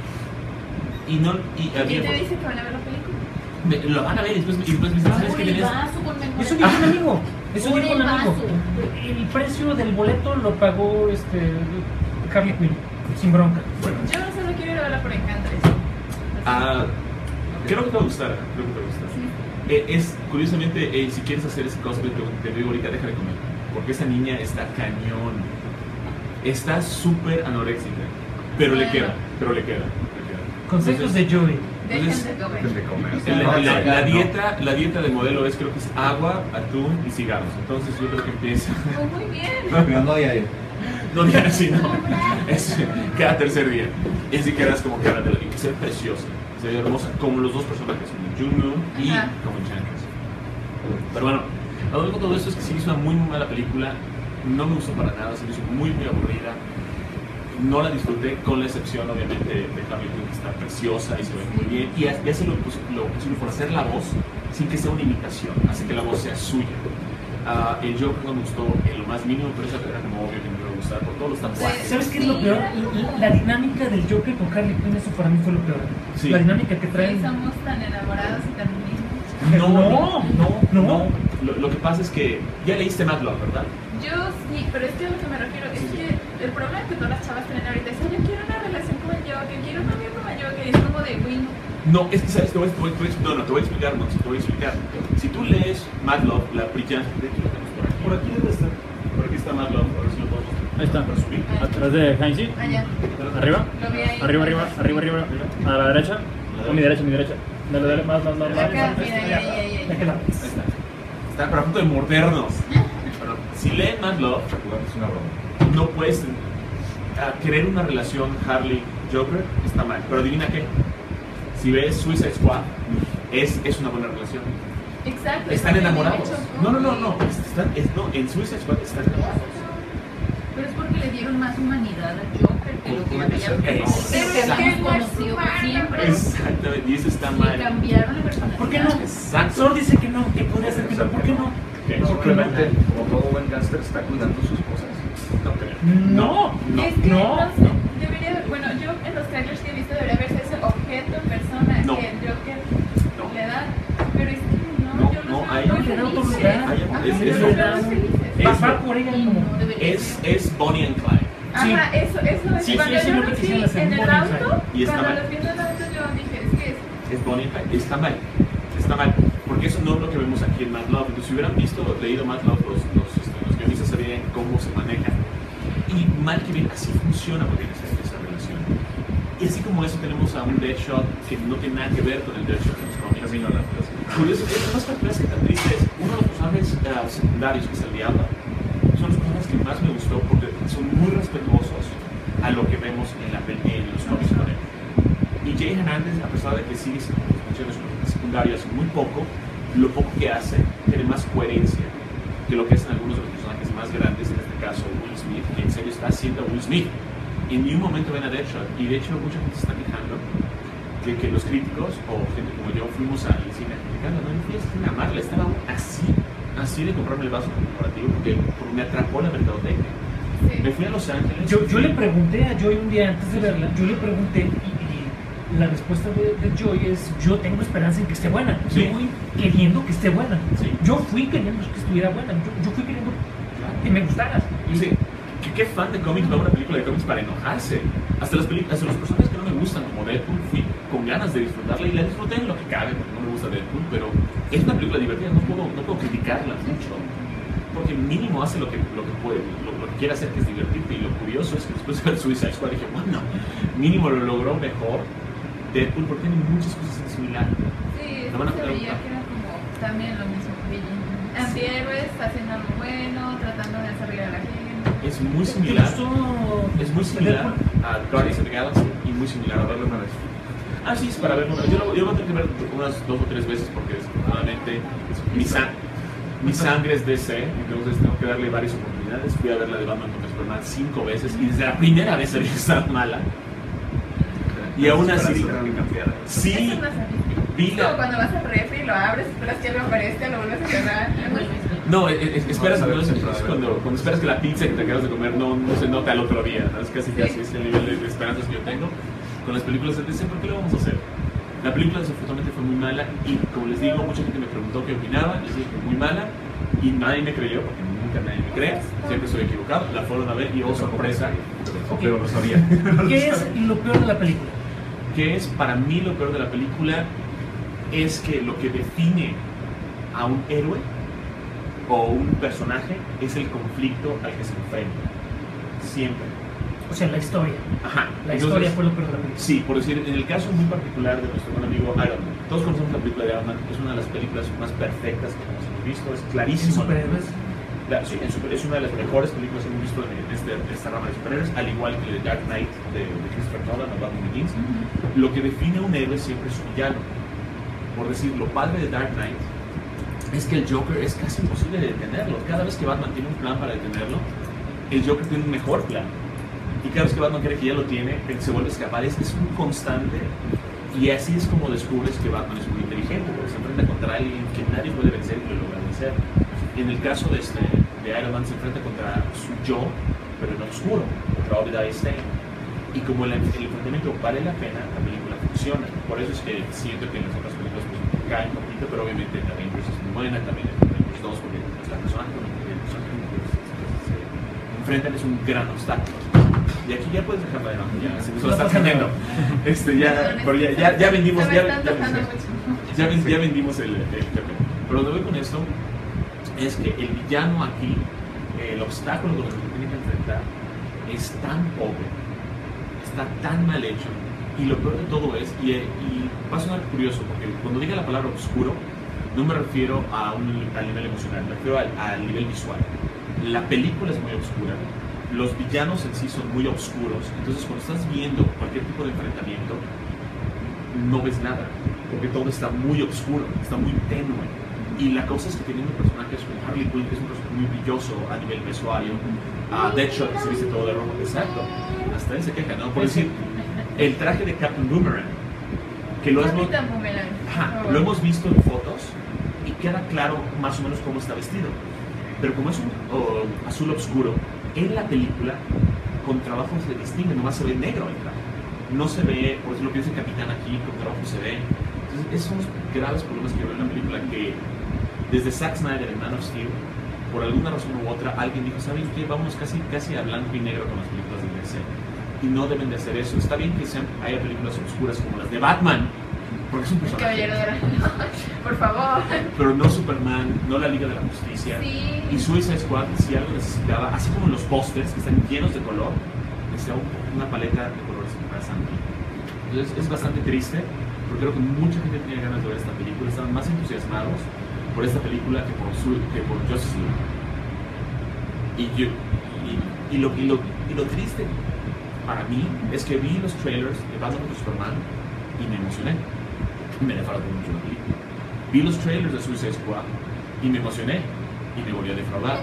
Speaker 1: Y no, y
Speaker 3: ¿Quién
Speaker 1: había,
Speaker 3: te dice que van a ver la película?
Speaker 1: me- lo van a ver y después, y después me dicen, ¿sabes
Speaker 6: Por
Speaker 1: qué
Speaker 6: el
Speaker 1: tenías?
Speaker 6: vaso, conmemorativo.
Speaker 2: Eso dijo un amigo. Eso
Speaker 6: Por
Speaker 2: dijo un
Speaker 6: el
Speaker 2: amigo.
Speaker 6: vaso.
Speaker 2: El precio del boleto lo pagó este Harley Quinn, sin bronca.
Speaker 1: Bueno,
Speaker 3: Yo solo quiero ir a verla por Encanto.
Speaker 1: ah, creo que te va a gustar, creo que te va a gustar.
Speaker 3: Sí.
Speaker 1: Eh, es, curiosamente, eh, si quieres hacer ese cosplay, te, te digo ahorita, deja de comer. Porque esa niña está cañón. Está súper anoréxica. Pero le queda, pero le queda. Le queda.
Speaker 2: Consejos de
Speaker 1: Entonces,
Speaker 2: Joey.
Speaker 3: Dejen
Speaker 1: Entonces,
Speaker 3: de comer.
Speaker 5: Dejen de comer.
Speaker 1: La, la- la
Speaker 5: No.
Speaker 1: dieta, la dieta de modelo es, creo que es agua, atún y cigarros. Entonces yo creo que empieza.
Speaker 3: Oh, muy bien.
Speaker 7: Pero no diario.
Speaker 1: No digas así, no. Es cada tercer día. Y así quedas como cara de la y que se ve preciosa. Se ve hermosa, como los dos personajes, como Juno y
Speaker 3: Ajá.
Speaker 1: como Enchantress. Pero bueno, a lo largo de todo esto es que sí es una muy, muy mala película. No me gustó para nada, se me hizo muy, muy aburrida. No la disfruté, con la excepción, obviamente, de Harley Quinn, que está preciosa y se ve muy bien. Y ha- y hace lo, pos- lo posible por hacer la voz sin que sea una imitación, hace que la voz sea suya. Ah, el Joker no me gustó en lo más mínimo, pero eso era como obvio que me iba a gustar por todos los tatuajes.
Speaker 2: ¿Sabes qué es lo peor? La, la dinámica del Joker con Harley Quinn, eso para mí fue lo peor.
Speaker 1: Sí.
Speaker 2: La dinámica que
Speaker 3: Sí,
Speaker 2: traen.
Speaker 3: somos tan enamorados y tan mismos.
Speaker 1: No, no, no,
Speaker 2: no.
Speaker 1: no. Lo, lo que pasa es que ya leíste Mad Love, ¿verdad?
Speaker 3: Yo sí, pero es que a lo que me refiero es
Speaker 1: Sí, sí.
Speaker 3: que el problema que todas las chavas tienen ahorita es que yo quiero una relación con el Joker, quiero un novio como el Joker, y es como de, güey, no.
Speaker 1: No, es que sabes, te voy, te voy- te voy- no, no, te voy a explicar, no, te voy a explicar. Si tú lees Mad Love, la brillante, de hecho lo tenemos por aquí.
Speaker 4: Por aquí debe estar.
Speaker 1: Por aquí está Mad Love, a ver si lo podemos
Speaker 8: Ahí está.
Speaker 1: para subir.
Speaker 8: Atrás de Heinz.
Speaker 3: Allá.
Speaker 8: Arriba.
Speaker 3: Lo vi ahí.
Speaker 8: Arriba, arriba, arriba, arriba. A la derecha. A mi derecha, a mi derecha. Dale, dale, más, más, más, más.
Speaker 3: Acá, mira, ahí, ahí, ahí,
Speaker 2: ¿De
Speaker 3: ahí.
Speaker 2: qué lado?
Speaker 1: Ahí está. Está pero a punto de mordernos. Bueno, si leen Mad Love,
Speaker 5: Es una broma.
Speaker 1: no puedes ah, querer una relación Harley-Joker, está mal. Pero adivina qué. Si ves Suicide Squad, es, es una buena relación.
Speaker 3: Exacto.
Speaker 1: Están
Speaker 3: es lo que
Speaker 1: enamorados.
Speaker 3: me he hecho,
Speaker 1: No, no, no, no. Están, es, no en Suicide Squad están enamorados.
Speaker 6: Pero es porque le dieron más humanidad al Joker que lo que
Speaker 5: Puede
Speaker 6: había
Speaker 5: ser que no.
Speaker 6: Pero es que es conocido por siempre.
Speaker 1: Exactamente, y eso está
Speaker 6: Y
Speaker 1: mal.
Speaker 6: cambiaron la personalidad.
Speaker 2: ¿Por qué no?
Speaker 1: Exacto.
Speaker 2: Solo dice que no, que podría ser que no. ¿Por qué no?
Speaker 1: ¿Qué?
Speaker 2: ¿Por qué no?
Speaker 5: Simplemente, como todo buen gángster, está cuidando sus cosas.
Speaker 1: No creo.
Speaker 2: No.
Speaker 1: no.
Speaker 3: Es que
Speaker 2: No.
Speaker 3: no sé, debería, bueno, yo en los trailers que he visto debería verse ese objeto, persona
Speaker 1: No.
Speaker 3: que el Joker
Speaker 1: No.
Speaker 3: le da, pero es que no,
Speaker 1: No,
Speaker 3: yo los
Speaker 1: no,
Speaker 3: veo
Speaker 1: ahí-
Speaker 3: muy
Speaker 2: Le da otro
Speaker 3: felices.
Speaker 2: lugar.
Speaker 3: Ajá,
Speaker 1: Es-
Speaker 3: yo
Speaker 1: es-
Speaker 3: los veo muy felices.
Speaker 1: es-
Speaker 2: Va, va por ella
Speaker 6: Y
Speaker 2: como.
Speaker 6: no debería
Speaker 1: Es,
Speaker 6: ser.
Speaker 1: es Bonnie and Clyde.
Speaker 3: Ajá, eso, eso es.
Speaker 2: Sí,
Speaker 3: Cuando
Speaker 2: sí, sí,
Speaker 3: yo
Speaker 2: lo que
Speaker 3: los vi
Speaker 2: quisieran hacer,
Speaker 3: en el
Speaker 2: Bonnie and
Speaker 3: auto,
Speaker 1: Clyde. Y está
Speaker 3: cuando
Speaker 1: mal.
Speaker 3: los vi en el auto yo dije, es que es
Speaker 1: Es Bonnie and Clyde. Está mal. Está mal. Porque eso no es lo que vemos aquí en Mad Love. Entonces, si hubieran visto, leído Mad Love, los, los, este, los guionistas sabrían cómo se maneja. Y mal que bien, así funciona porque esa, esa relación. Y así como eso, tenemos a un Deadshot que no tiene nada que ver con el Deadshot en los cómics.
Speaker 5: Casi no la
Speaker 1: Curioso, es más que tan triste es uno de los personajes uh, secundarios, que es el Diablo, son los personajes que más me gustó porque son muy respetuosos a lo que vemos en, la, en los cómics con él. Y Jay Hernandez, a pesar de que sigue funciones secundarias muy poco, lo poco que hace tiene más coherencia que lo que hacen algunos de los personajes más grandes, en este caso Will Smith, que en serio está haciendo Will Smith. En ningún momento ven a Deadshot, y de hecho mucha gente se está quejando que, que los críticos o gente como yo fuimos al cine a criticarla, no, no fui a cine a amarla, estaba así, así de comprarme el vaso conmemorativo porque, porque me atrapó la mercadotecnia. Me
Speaker 3: sí.
Speaker 1: fui a Los Ángeles.
Speaker 2: Yo, yo le pregunté a Joy un día antes de verla, yo le pregunté y, y la respuesta de, de Joy es: yo tengo esperanza en que esté buena.
Speaker 1: Sí.
Speaker 2: Yo fui queriendo que esté buena.
Speaker 1: Sí.
Speaker 2: Yo fui queriendo que estuviera buena. Yo, yo fui queriendo que me gustara. Y
Speaker 1: Sí. ¿Qué, qué fan de cómics va a una película de cómics para enojarse? Hasta las películas, hasta los personajes que no me gustan, como Deadpool, fui con ganas de disfrutarla y la disfruté en lo que cabe, porque no me gusta Deadpool, pero es una película divertida, no puedo, no puedo criticarla mucho, porque mínimo hace lo que, lo que puede, lo, lo que quiere hacer, que es divertirte. Y lo curioso es que después de ver Suicide Squad dije, bueno, mínimo lo logró mejor Deadpool, porque tiene muchas cosas en similar.
Speaker 3: Sí,
Speaker 1: No van a
Speaker 3: se
Speaker 1: poder-
Speaker 3: veía que era como también lo mismo. Antihéroes haciendo algo bueno, tratando de hacer reír a la gente.
Speaker 1: Es muy
Speaker 2: ¿te
Speaker 1: similar,
Speaker 2: gustó
Speaker 1: es muy similar
Speaker 2: Deadpool?
Speaker 1: a Guardians of the Galaxy y muy similar a verlo una vez. Ah, sí, es para verlo una vez. Yo lo, yo lo voy a tener que ver unas dos o tres veces porque desafortunadamente mi, san- mi sangre es D C, entonces tengo que darle varias oportunidades. Fui a ver la de Batman contra Superman cinco veces y desde la primera vez había estado mala. Y aún así,
Speaker 5: que cambiara.
Speaker 1: sí,
Speaker 3: Eso no sabía.
Speaker 1: vi
Speaker 3: Es como
Speaker 1: la...
Speaker 3: cuando vas al refri, lo abres, esperas que algo aparezca, lo vuelves a cerrar. Es muy difícil.
Speaker 1: No, es, es- esperas,
Speaker 5: No,
Speaker 1: no, es,
Speaker 5: sabes,
Speaker 1: es
Speaker 5: sabes.
Speaker 1: cuando, cuando esperas que la pizza que te acabas de comer no, no se nota al otro día, ¿no? Es casi
Speaker 3: Sí.
Speaker 1: casi es el nivel de, de esperanzas que yo tengo con las películas de D C. ¿Por qué lo vamos a hacer? La película desafortunadamente fue muy mala y, como les digo, mucha gente me preguntó qué opinaba, les dije que muy mala y nadie me creyó, porque nunca nadie me cree, siempre estoy equivocado. La fueron a ver y, oh sorpresa,
Speaker 5: Pero lo sabía.
Speaker 2: ¿Qué es lo peor de la película?
Speaker 1: que es para mí lo peor de la película es que lo que define a un héroe o un personaje es el conflicto al que se enfrenta. Siempre.
Speaker 2: O sea, la historia.
Speaker 1: Ajá.
Speaker 2: La
Speaker 1: Entonces,
Speaker 2: historia fue lo peor de la película.
Speaker 1: Sí, por decir, en el caso muy particular de nuestro buen amigo Iron Man. Todos conocemos la película de Iron Man, es una de las películas más perfectas que hemos visto, es
Speaker 2: ¿En
Speaker 1: clarísimo.
Speaker 2: superhéroes?
Speaker 1: La- sí, en super- es una de las mejores películas que hemos visto en, en este, esta rama de superhéroes, al igual que The Dark Knight de, de Christopher Nolan o Batman Begins. Lo que define a un héroe siempre es su villano. Por decir, lo padre de Dark Knight es que el Joker es casi imposible de detenerlo. Cada vez que Batman tiene un plan para detenerlo, el Joker tiene un mejor plan. Y cada vez que Batman cree que ya lo tiene, él se vuelve a escapar. Es, es un constante. Y así es como descubres que Batman es muy inteligente, porque se enfrenta contra alguien que nadie puede vencer y lo logra vencer. En el caso de, este, de Iron Man se enfrenta contra su yo, pero en oscuro, contra Obadiah Stane. Y como el, el enfrentamiento vale la pena, la película funciona. Por eso es que siento que en las otras películas pues, caen un poquito, pero obviamente la Avengers es muy buena, también el Avengers dos, porque pues, la persona con la que el personaje que se enfrentan es un gran obstáculo. Y aquí ya puedes dejarla de lado, ya se nos lo está teniendo. Este, ya, pero ya, ya, ya vendimos,
Speaker 3: Se me
Speaker 1: ya,
Speaker 3: está
Speaker 1: ya,
Speaker 3: antojando
Speaker 1: ya,
Speaker 3: mucho.
Speaker 1: ya, ven- ya vendimos el, el terreno. Pero lo que voy con esto es que el villano aquí, el obstáculo con el que tiene que enfrentar, es tan pobre, está tan mal hecho. Y lo peor de todo es, y, y va a sonar curioso, porque cuando diga la palabra oscuro, no me refiero a un, al nivel emocional, me refiero al, al nivel visual. La película es muy oscura, los villanos en sí son muy oscuros, entonces cuando estás viendo cualquier tipo de enfrentamiento, no ves nada, porque todo está muy oscuro, está muy tenue. Y la cosa es que teniendo personajes como Harley Quinn, que es un personaje muy brilloso a nivel vestuario, a Deadshot, que se viste todo de rojo, exacto, hasta él se queja, ¿no? Por decir, el traje de Captain Boomerang, que lo, hemos,
Speaker 3: Capitán Boomerang.
Speaker 1: ajá,
Speaker 3: Oh.
Speaker 1: lo hemos visto en fotos y queda claro más o menos cómo está vestido. Pero como es un oh, azul oscuro, en la película, con trabajo se distingue, nomás se ve negro el traje. No se ve, por eso lo que dice el capitán aquí, con trabajo se ve. Entonces, esos son los graves problemas que veo en la película, que desde Zack Snyder en Man of Steel, por alguna razón u otra, alguien dijo, ¿saben qué? Vamos casi, casi a blanco y negro con las películas de D C. Y no deben de hacer eso. Está bien que sean, haya películas oscuras como las de Batman, porque es un
Speaker 3: El
Speaker 1: personaje.
Speaker 3: caballero de la por favor.
Speaker 1: Pero no Superman, no la Liga de la Justicia.
Speaker 3: Sí.
Speaker 1: Y Suicide Squad, si algo necesitaba, así como los pósters que están llenos de color, necesitaba un- una paleta de colores para sangre. Entonces es bastante triste, porque creo que mucha gente tenía ganas de ver esta película, estaban más entusiasmados por esta película que por, su, que por Justice League. Y, yo, y, y, lo, y, lo, y lo triste para mí es que vi los trailers de Batman contra Superman y me emocioné. Y me defraudó mucho la película. Vi los trailers de Suicide Squad y me emocioné y me volví a defraudar.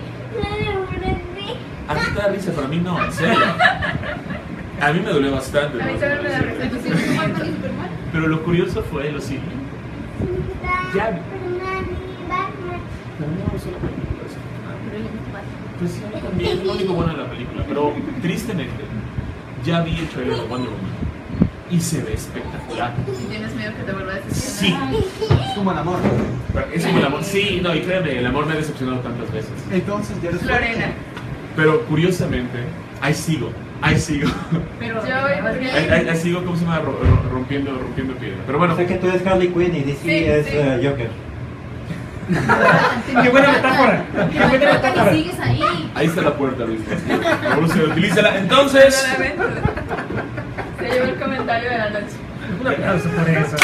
Speaker 1: A ti te da risa, para mí no, en serio. A mí me dolió bastante.
Speaker 3: A mí
Speaker 1: ¿no?
Speaker 3: también me da risa.
Speaker 6: Entonces, Superman y Superman.
Speaker 1: Pero lo curioso fue lo siguiente. Ya vi. No, solo películas.
Speaker 6: Pero le gusta más.
Speaker 1: Pues sí, también es lo único bueno de la película. Pero tristemente, ya vi el trailer de Wonder Woman. y se ve espectacular.
Speaker 3: ¿Y tienes miedo que te vuelva a decepcionar?
Speaker 1: Sí,
Speaker 4: Es como el amor.
Speaker 1: es como el amor. Sí, no, y créeme, el amor me ha decepcionado tantas veces.
Speaker 4: Entonces ya eres
Speaker 3: Lorena.
Speaker 1: Pero curiosamente, ahí sigo, ahí sigo.
Speaker 6: Pero
Speaker 3: Yo voy
Speaker 6: más
Speaker 3: porque-
Speaker 1: Ahí,
Speaker 6: bien,
Speaker 1: ahí- ahí sigo, ¿cómo se llama? Ro- ro- rompiendo, rompiendo piedra. Pero bueno,
Speaker 7: O sea que tú eres Harley Quinn y D C
Speaker 3: Sí,
Speaker 7: es
Speaker 3: sí.
Speaker 7: eh, Joker.
Speaker 2: Qué buena metáfora.
Speaker 6: que
Speaker 2: Qué
Speaker 6: me
Speaker 2: buena
Speaker 6: importa
Speaker 2: metáfora.
Speaker 6: que sigues ahí.
Speaker 1: ahí está la puerta, Luis. Evolución, utilízala. Entonces,
Speaker 3: Solamente. Se llevó el comentario de la noche.
Speaker 2: Un aplauso por eso.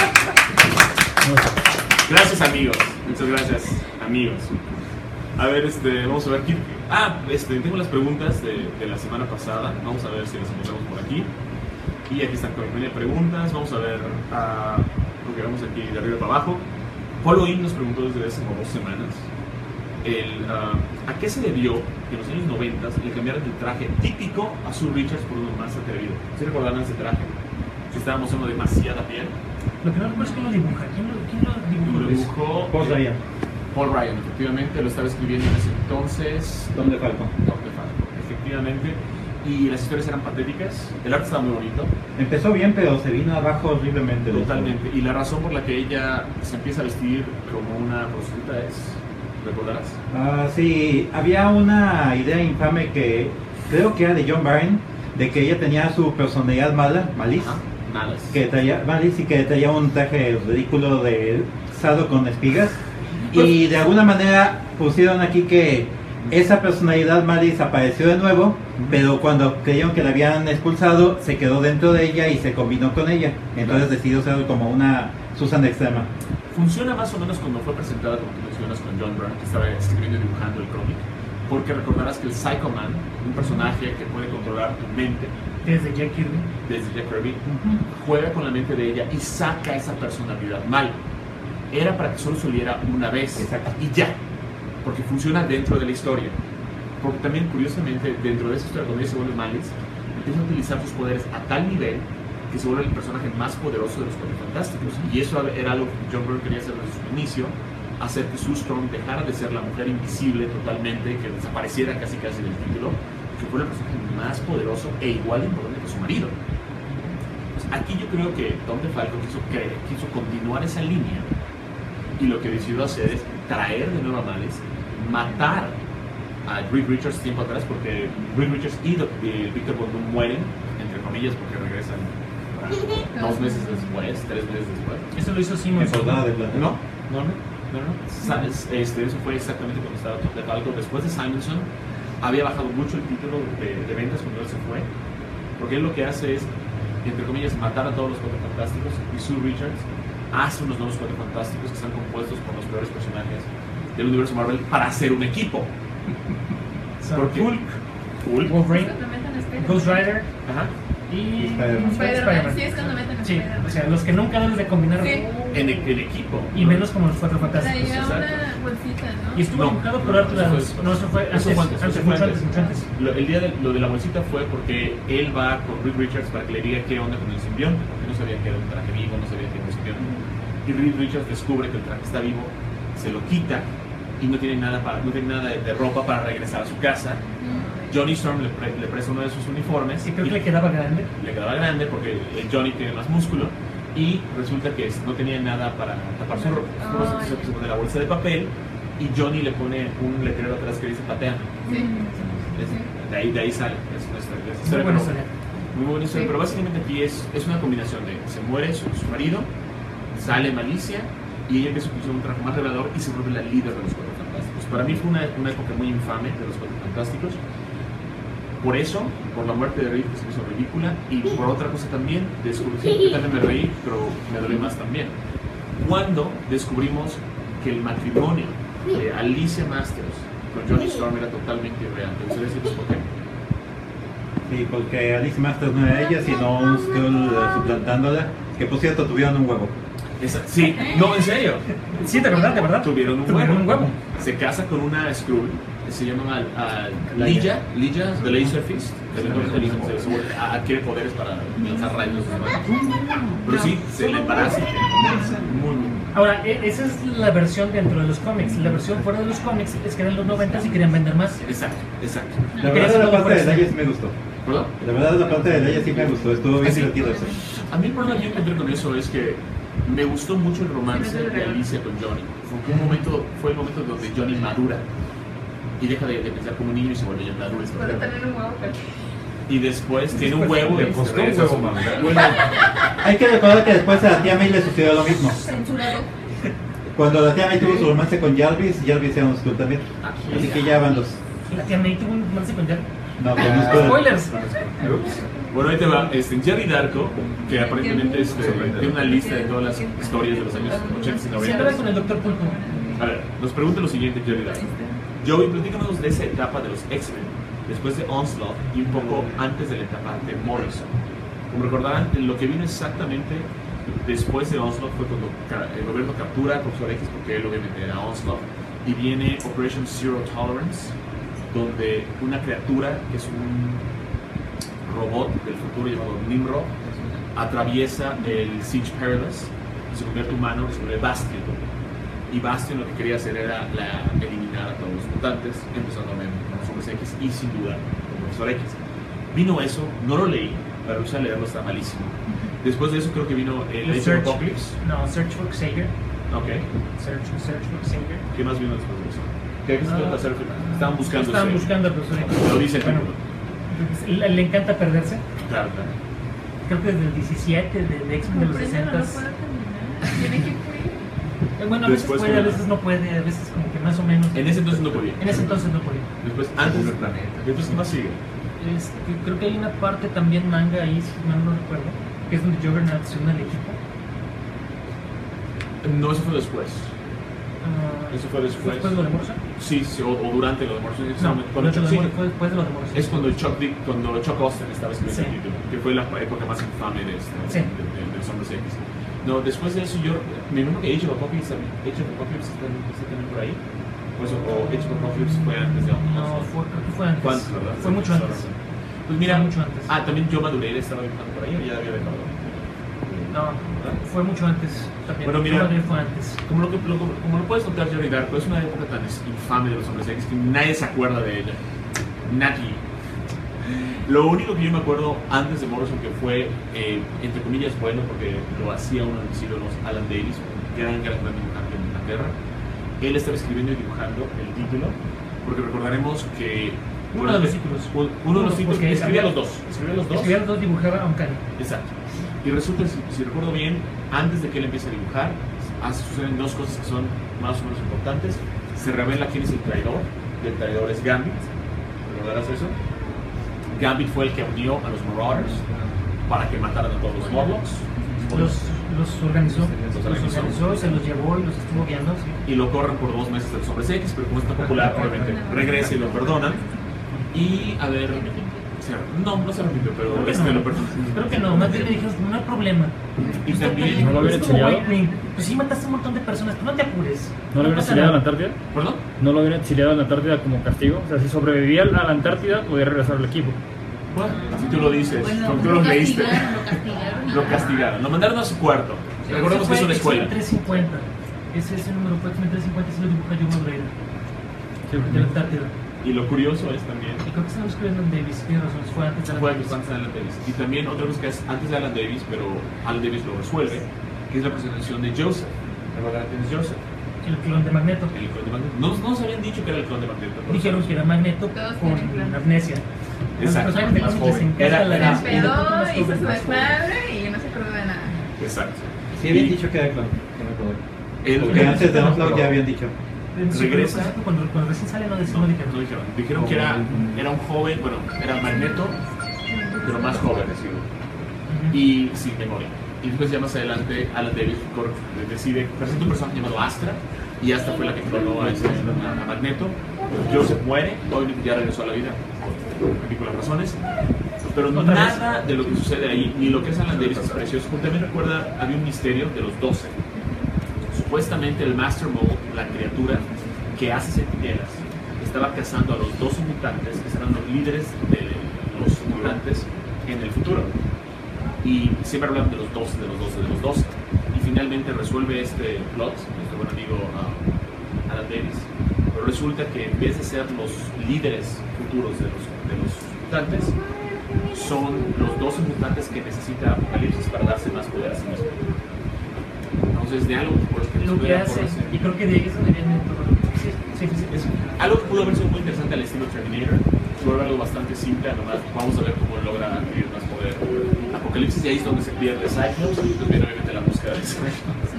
Speaker 1: gracias amigos, muchas gracias amigos. A ver, este, vamos a ver quién. Ah, este, tengo las preguntas de, de la semana pasada. Vamos a ver si las encontramos por aquí. Y aquí están con de preguntas. Vamos a ver, ah, lo que vemos aquí de arriba para abajo. Polo In nos preguntó desde hace como dos semanas el, ah, ¿a qué se debió que en los años noventa le cambiaran el traje típico a Sue Richards por uno más atrevido? ¿Sí recordarán ese traje? Si estábamos en demasiada piel.
Speaker 2: Lo que no recuerdo es quién lo dibuja. ¿Quién lo, quién lo dibujó?
Speaker 1: Lo dibujó
Speaker 7: Paul Ryan.
Speaker 1: Paul Ryan, efectivamente, lo estaba escribiendo en ese entonces.
Speaker 7: Tom DeFalco.
Speaker 1: Tom DeFalco, efectivamente. Y las historias eran patéticas. El arte estaba muy bonito.
Speaker 7: Empezó bien, pero se vino abajo horriblemente.
Speaker 1: Totalmente. Y la razón por la que ella se empieza a vestir como una prostituta es, ¿recordarás?
Speaker 7: Ah, sí, había una idea infame que creo que era de John Byrne, de que ella tenía su personalidad mala, Malice,
Speaker 1: Ah, malas.
Speaker 7: que traía, Malice y que traía un traje ridículo de sado con espigas. Y de alguna manera pusieron aquí que esa personalidad Malice apareció de nuevo, pero cuando creyeron que la habían expulsado, se quedó dentro de ella y se combinó con ella. Entonces decidió ser como una Susan extrema.
Speaker 1: Funciona más o menos cuando fue presentada, como tú mencionas, con John Byrne, que estaba escribiendo y dibujando el cómic. Porque recordarás que el Psycho Man, un personaje que puede controlar tu mente,
Speaker 2: Desde Jack Kirby.
Speaker 1: desde Jack Kirby, juega con la mente de ella y saca esa personalidad mal. Era para que solo se oliera una vez
Speaker 7: Exacto.
Speaker 1: y ya, porque funciona dentro de la historia. Porque también, curiosamente, dentro de esa historia, cuando ella se vuelve Malice, empieza a utilizar sus poderes a tal nivel que se vuelve el personaje más poderoso de los Cuatro Fantásticos. Y eso era algo que John Byrne quería hacer desde su inicio, hacer que Sue Storm dejara de ser la mujer invisible totalmente, que desapareciera casi casi del título, que fue el personaje más poderoso e igual de importante que su marido. Pues aquí yo creo que Tom DeFalco quiso, creer, quiso continuar esa línea, y lo que decidió hacer es traer de nuevo a Malice, matar a Reed Richards tiempo atrás, porque Reed Richards y eh, Victor Von Doom mueren, entre comillas, porque regresan ah, dos meses después, tres meses después.
Speaker 2: Eso lo hizo
Speaker 7: En
Speaker 2: Simmons.
Speaker 7: soldado de plata.
Speaker 1: No, no, no, no, no. ¿Sabes? Este, eso fue exactamente cuando estaba Tom DeFalco. Después de Simonson, había bajado mucho el título de, de ventas cuando él se fue, porque él lo que hace es, entre comillas, matar a todos los Cuatro Fantásticos, y Sue Richards hace unos nuevos Cuatro Fantásticos que están compuestos por los peores personajes del universo Marvel para hacer un equipo. Porque Hulk, Hulk,
Speaker 2: Wolverine,
Speaker 3: Cuando meten a Spider-Man.
Speaker 2: Ghost Rider
Speaker 1: ajá,
Speaker 2: y
Speaker 7: Spider-Man.
Speaker 3: Spider-Man, sí, es cuando meten a
Speaker 2: Sí,
Speaker 3: Spider-Man.
Speaker 2: o sea, los que nunca debes de combinar.
Speaker 3: Sí.
Speaker 1: en el, el equipo.
Speaker 2: Y menos como los Cuatro
Speaker 3: Traía
Speaker 2: Fantásticos.
Speaker 1: exacto.
Speaker 3: una bolsita, ¿no?
Speaker 2: Y estuvo
Speaker 1: No,
Speaker 2: dibujado por
Speaker 1: no,
Speaker 2: Arthur
Speaker 1: eso fue
Speaker 2: Adams.
Speaker 1: después.
Speaker 2: No, eso fue antes,
Speaker 1: Eso fue antes,
Speaker 2: antes,
Speaker 1: eso fue
Speaker 2: mucho
Speaker 1: antes.
Speaker 2: antes, mucho antes.
Speaker 1: Lo, el día de, lo de la bolsita fue porque él va con Reed Richards para que le diga qué onda con el simbionte, porque no sabía que era un traje vivo, no sabía que era un simbionte. Y Reed Richards descubre que el traje está vivo, se lo quita y no tiene nada, para, no tiene nada de, de ropa para regresar a su casa. Johnny Storm le, pre, le presta uno de sus uniformes
Speaker 2: Sí, creo
Speaker 1: y
Speaker 2: que le quedaba grande.
Speaker 1: le quedaba grande porque el Johnny tiene más músculo, y resulta que no tenía nada para tapar su ropa.
Speaker 3: Oh,
Speaker 1: Entonces se pone la bolsa de papel y Johnny le pone un letrero atrás que dice pateame.
Speaker 3: Sí.
Speaker 1: Es- de, ahí, de ahí sale. Es nuestra, es
Speaker 2: Muy
Speaker 1: historia,
Speaker 2: buena
Speaker 1: pero-
Speaker 2: historia.
Speaker 1: muy buena historia,
Speaker 3: Sí.
Speaker 1: pero básicamente aquí es, es una combinación de se muere su, su marido, sale Malicia y ella empieza a utilizar un traje más revelador y se vuelve la líder de los Cuatro Fantásticos. Para mí fue una, una época muy infame de los Cuatro Fantásticos. Por eso, por la muerte de Reed, que se me hizo ridícula, y por otra cosa también, descubrí, sí, yo también me reí, pero me dolió más también. Cuando descubrimos que el matrimonio de Alicia Masters con Johnny Storm era totalmente irreal. ¿Te gustaría decirles por qué?
Speaker 7: Sí, porque Alice Masters no era ella, sino un Skrull eh, suplantándola, que por cierto tuvieron un huevo.
Speaker 1: Esa- sí, no, en serio.
Speaker 2: Sí, de verdad, de verdad.
Speaker 1: Tuvieron un
Speaker 2: Tuvieron
Speaker 1: huevo.
Speaker 2: un huevo.
Speaker 1: Se casa con una Skrull se llama uh, Lilla, Lilla, The Laser Fist, que eventualmente se, se vuelve- a- adquiere poderes para lanzar rayos. Pero sí, se le embaraza. Muy, muy.
Speaker 2: Ahora, e- esa es la versión dentro de los cómics. La versión fuera de los cómics es que eran los noventas y querían vender más.
Speaker 1: Exacto, exacto.
Speaker 7: La verdad, la parte de Leia sí me gustó.
Speaker 1: ¿Perdón?
Speaker 7: La verdad, la parte de Leia sí me gustó. Estuvo bien
Speaker 1: Sí.
Speaker 7: divertido eso.
Speaker 1: A mí el problema que yo encontré con eso es que me gustó mucho el romance de Alicia con Johnny. Fue un momento, fue el momento donde Johnny madura y deja de, de pensar como un niño y se vuelve ya maduro.
Speaker 3: Puede tener un huevo pequeño.
Speaker 1: Y después tiene un huevo
Speaker 5: Le
Speaker 1: y
Speaker 5: costó
Speaker 1: se
Speaker 5: un
Speaker 1: regresa a
Speaker 5: huevo
Speaker 1: su-
Speaker 5: madurar.
Speaker 1: Bueno,
Speaker 7: Hay que recordar que después a la tía May le sucedió lo mismo.
Speaker 6: Censurado.
Speaker 7: Cuando la tía May tuvo su romance con Jarvis, Jarvis era un Skrull también. Así que ya van dos.
Speaker 2: La tía May tuvo un romance con Jar.
Speaker 7: No, con un Skrull.
Speaker 2: Spoilers.
Speaker 1: bueno, ahí te va. Este, Jerry Darko, que aparentemente este, tiene una lista de todas las historias de los años ochenta y
Speaker 2: Si andabas
Speaker 1: noventa.
Speaker 2: con el doctor Pulpo.
Speaker 1: A ver, nos pregunta lo siguiente, Jerry Darko. Joey, platícanos de esa etapa de los X-Men, después de Onslaught y un poco antes de la etapa de Morrison. Como recordarán, lo que vino exactamente después de Onslaught fue cuando ca- el gobierno captura a Profesor X, porque él obviamente era Onslaught, y viene Operation Zero Tolerance, donde una criatura que es un robot del futuro llamado Nimrod atraviesa el Siege Perilous y se convierte humano y se vuelve Bastion. Y Bastion lo que quería hacer era la, eliminar a todos los mutantes, empezando a los hombres X y sin duda el Profesor X. Vino eso, no lo leí, para usar leerlo está malísimo. Después de eso creo que vino el Age of
Speaker 2: Search.
Speaker 1: Apocalypse.
Speaker 2: No, Search for Xavier.
Speaker 1: Ok.
Speaker 2: Search, Search for Xavier.
Speaker 1: ¿Qué más vino después de eso? ¿Qué es
Speaker 2: Ah.
Speaker 1: hacer? Estaban buscando
Speaker 2: Estaban
Speaker 1: ese-
Speaker 2: buscando al profesor X.
Speaker 1: Lo dice el
Speaker 2: Bueno,
Speaker 1: título.
Speaker 2: le, le encanta perderse.
Speaker 1: Claro, claro.
Speaker 2: Creo que desde el diecisiete, del X-Men de los
Speaker 3: Por eso no lo
Speaker 2: sesenta.
Speaker 3: puedo terminar. Tiene que fluir.
Speaker 2: Bueno, a veces
Speaker 1: Después
Speaker 2: puede, a
Speaker 1: fue-
Speaker 2: veces no puede, a veces como que más o menos.
Speaker 1: En ese entonces no podía.
Speaker 2: En ese entonces no podía.
Speaker 1: Después, antes
Speaker 5: del planeta.
Speaker 1: Después, ¿qué más sigue?
Speaker 2: Este, creo que hay una parte también manga ahí, si mal no recuerdo, que es donde Juggernaut se une al equipo.
Speaker 1: No, eso fue después.
Speaker 2: Ah,
Speaker 1: Eso fue después.
Speaker 2: ¿Después de lo de Morrison?
Speaker 1: Sí, sí, o, o durante lo de Morrison. En ese
Speaker 2: No,
Speaker 1: momento,
Speaker 2: lo
Speaker 1: cuando
Speaker 2: de lo
Speaker 1: Chuck-
Speaker 2: de
Speaker 1: sí,
Speaker 2: Mor- fue después de lo de Morrison.
Speaker 1: es cuando Chuck, Dick, cuando Chuck Austin estaba escribiendo
Speaker 2: Sí.
Speaker 1: el título, que fue la época más infame de, este,
Speaker 2: Sí.
Speaker 1: de, de, de los hombres X. No, después de eso yo, me imagino que Age of Apocalypse, Age of Apocalypse está, está también por ahí. O, eso, o Age of Apocalypse fue antes de
Speaker 2: No,
Speaker 1: Onslaught.
Speaker 2: fue, creo que fue antes.
Speaker 1: Fue antes, ¿verdad?
Speaker 2: Fue mucho antes.
Speaker 1: Pues mira,
Speaker 2: Fue mucho antes.
Speaker 1: Ah, también yo maduré, él estaba dibujando por ahí, o ya había dejado.
Speaker 2: No, fue mucho antes también.
Speaker 1: Bueno, mira.
Speaker 2: Yo creo que fue antes.
Speaker 1: Como lo, que, lo, como lo puedes notar, Johnny Darko es una época tan infame de los hombres X que nadie se acuerda de ella. Nadie. Lo único que yo me acuerdo antes de Morrison que fue, eh, entre comillas, bueno, porque lo hacía uno de mis ídolos, Alan Davis, gran, gran, gran dibujante en Inglaterra. Él estaba escribiendo y dibujando el título, porque recordaremos que
Speaker 2: Uno de los títulos.
Speaker 1: un- uno de los títulos,
Speaker 2: Porque
Speaker 1: escribía
Speaker 2: había-
Speaker 1: los dos. Escribía los dos.
Speaker 2: Escribía los dos, dibujaba a un cani.
Speaker 1: Exacto. Y resulta, si, si recuerdo bien, antes de que él empiece a dibujar, hace, suceden dos cosas que son más o menos importantes. Se revela quién es el traidor, y el traidor es Gambit. ¿Recordarás eso? Gambit fue el que unió a los Marauders para que mataran a todos los Morlocks.
Speaker 2: Los, los organizó,
Speaker 1: Los
Speaker 2: los
Speaker 1: organizó.
Speaker 2: organizó, se los llevó y los estuvo guiando. Sí.
Speaker 1: Y lo corren por dos meses de los hombres X, pero como está popular, obviamente regresa y lo perdonan. Y a ver, se- no, no se repitió, pero
Speaker 2: Creo que
Speaker 1: este
Speaker 2: no.
Speaker 1: lo perdonan.
Speaker 2: Creo que no, más bien le dijeron, no hay problema.
Speaker 1: Y
Speaker 2: Está
Speaker 1: también-
Speaker 2: bien,
Speaker 8: ¿No lo hubiera
Speaker 2: es como
Speaker 8: exiliado?
Speaker 2: White Pues sí, mataste a un montón de personas, pero no te apures.
Speaker 8: ¿No lo hubieran
Speaker 2: pasa
Speaker 8: exiliado a la
Speaker 2: nada.
Speaker 8: Antártida?
Speaker 1: ¿Perdón?
Speaker 8: ¿No lo hubieran exiliado a la Antártida como castigo? O sea, si sobrevivía a la Antártida, podía regresar al equipo.
Speaker 1: Bueno, si tú lo dices,
Speaker 6: Bueno,
Speaker 1: como tú
Speaker 6: lo
Speaker 1: lo leíste,
Speaker 6: castigaron, lo castigaron.
Speaker 1: lo castigaron. Lo mandaron a su cuarto. Recordemos que es una escuela.
Speaker 2: X-Men trescientos cincuenta. Ese, ese número fue X-Men trescientos cincuenta y se lo dibuja Joe Madureira.
Speaker 8: Sí,
Speaker 2: De la Antártida.
Speaker 1: Y lo curioso es también.
Speaker 2: Y creo que se lo escribió Alan Davis, tiene razón, fue antes de Alan
Speaker 1: Fue
Speaker 2: Davis.
Speaker 1: antes de Alan Davis. Y también otra cosa que es antes de Alan Davis, pero Alan Davis lo resuelve, que es la presentación de Joseph. ¿Recuerdan quién es Joseph?
Speaker 2: El clon de Magneto.
Speaker 1: El clon de Magneto. No, no nos habían dicho que era el clon de Magneto. pero-
Speaker 2: Dijeron que era Magneto
Speaker 3: Todos
Speaker 2: con
Speaker 3: tienen clones.
Speaker 2: amnesia.
Speaker 1: Exacto,
Speaker 2: Los personajes de
Speaker 1: más
Speaker 2: cómics les
Speaker 1: joven.
Speaker 2: encanta
Speaker 1: Era-
Speaker 2: la
Speaker 1: era-
Speaker 2: amnesia.
Speaker 3: Pero
Speaker 2: Más
Speaker 3: hizo
Speaker 2: joven,
Speaker 3: su
Speaker 2: más joven.
Speaker 3: desmadre y no se acordó de nada.
Speaker 1: Exacto.
Speaker 7: Sí, habían dicho que era clon. No me acuerdo.
Speaker 1: Él-
Speaker 7: Porque antes de Onslaught ya habían dicho.
Speaker 2: Sí,
Speaker 1: regresa.
Speaker 2: pero Cuando, cuando recién sale no decían,
Speaker 1: No,
Speaker 2: no dijeron.
Speaker 1: no dijeron. Dijeron que era, era un joven, bueno, era Magneto, pero más joven. Y sin memoria. Y después ya más adelante Alan Davis cor- decide, presenta un personaje llamado Astra, y Astra fue la que clonó a, ese- a Magneto. Joseph muere, obviamente ya regresó a la vida, por ridículas razones. Pero
Speaker 2: Otra
Speaker 1: nada de lo que sucede ahí, ni lo que es Alan Davis es precioso. Porque también recuerda, había un misterio de los doce. Supuestamente el Master Mold, la criatura que hace sentinelas, estaba cazando a los doce mutantes, que serán los líderes de los mutantes en el futuro. Y siempre hablan de los doce, de los doce, de los doce. Y finalmente resuelve este plot, nuestro buen amigo uh, Alan Davis. Pero resulta que en vez de ser los líderes futuros de los, de los mutantes, son los doce mutantes que necesita Apocalipsis para darse más poder a sí mismo. Entonces, de algo por los que
Speaker 2: Lo que hace, y creo que de ahí es donde viene todo. Sí, sí, sí, sí.
Speaker 1: Es algo que pudo haber sido muy interesante al estilo Terminator, fue algo bastante simple, nomás vamos a ver cómo logra adquirir más poder. Apocalipsis, y ahí es donde se pierde Cyclops, y entonces viene obviamente la búsqueda de Cyclops.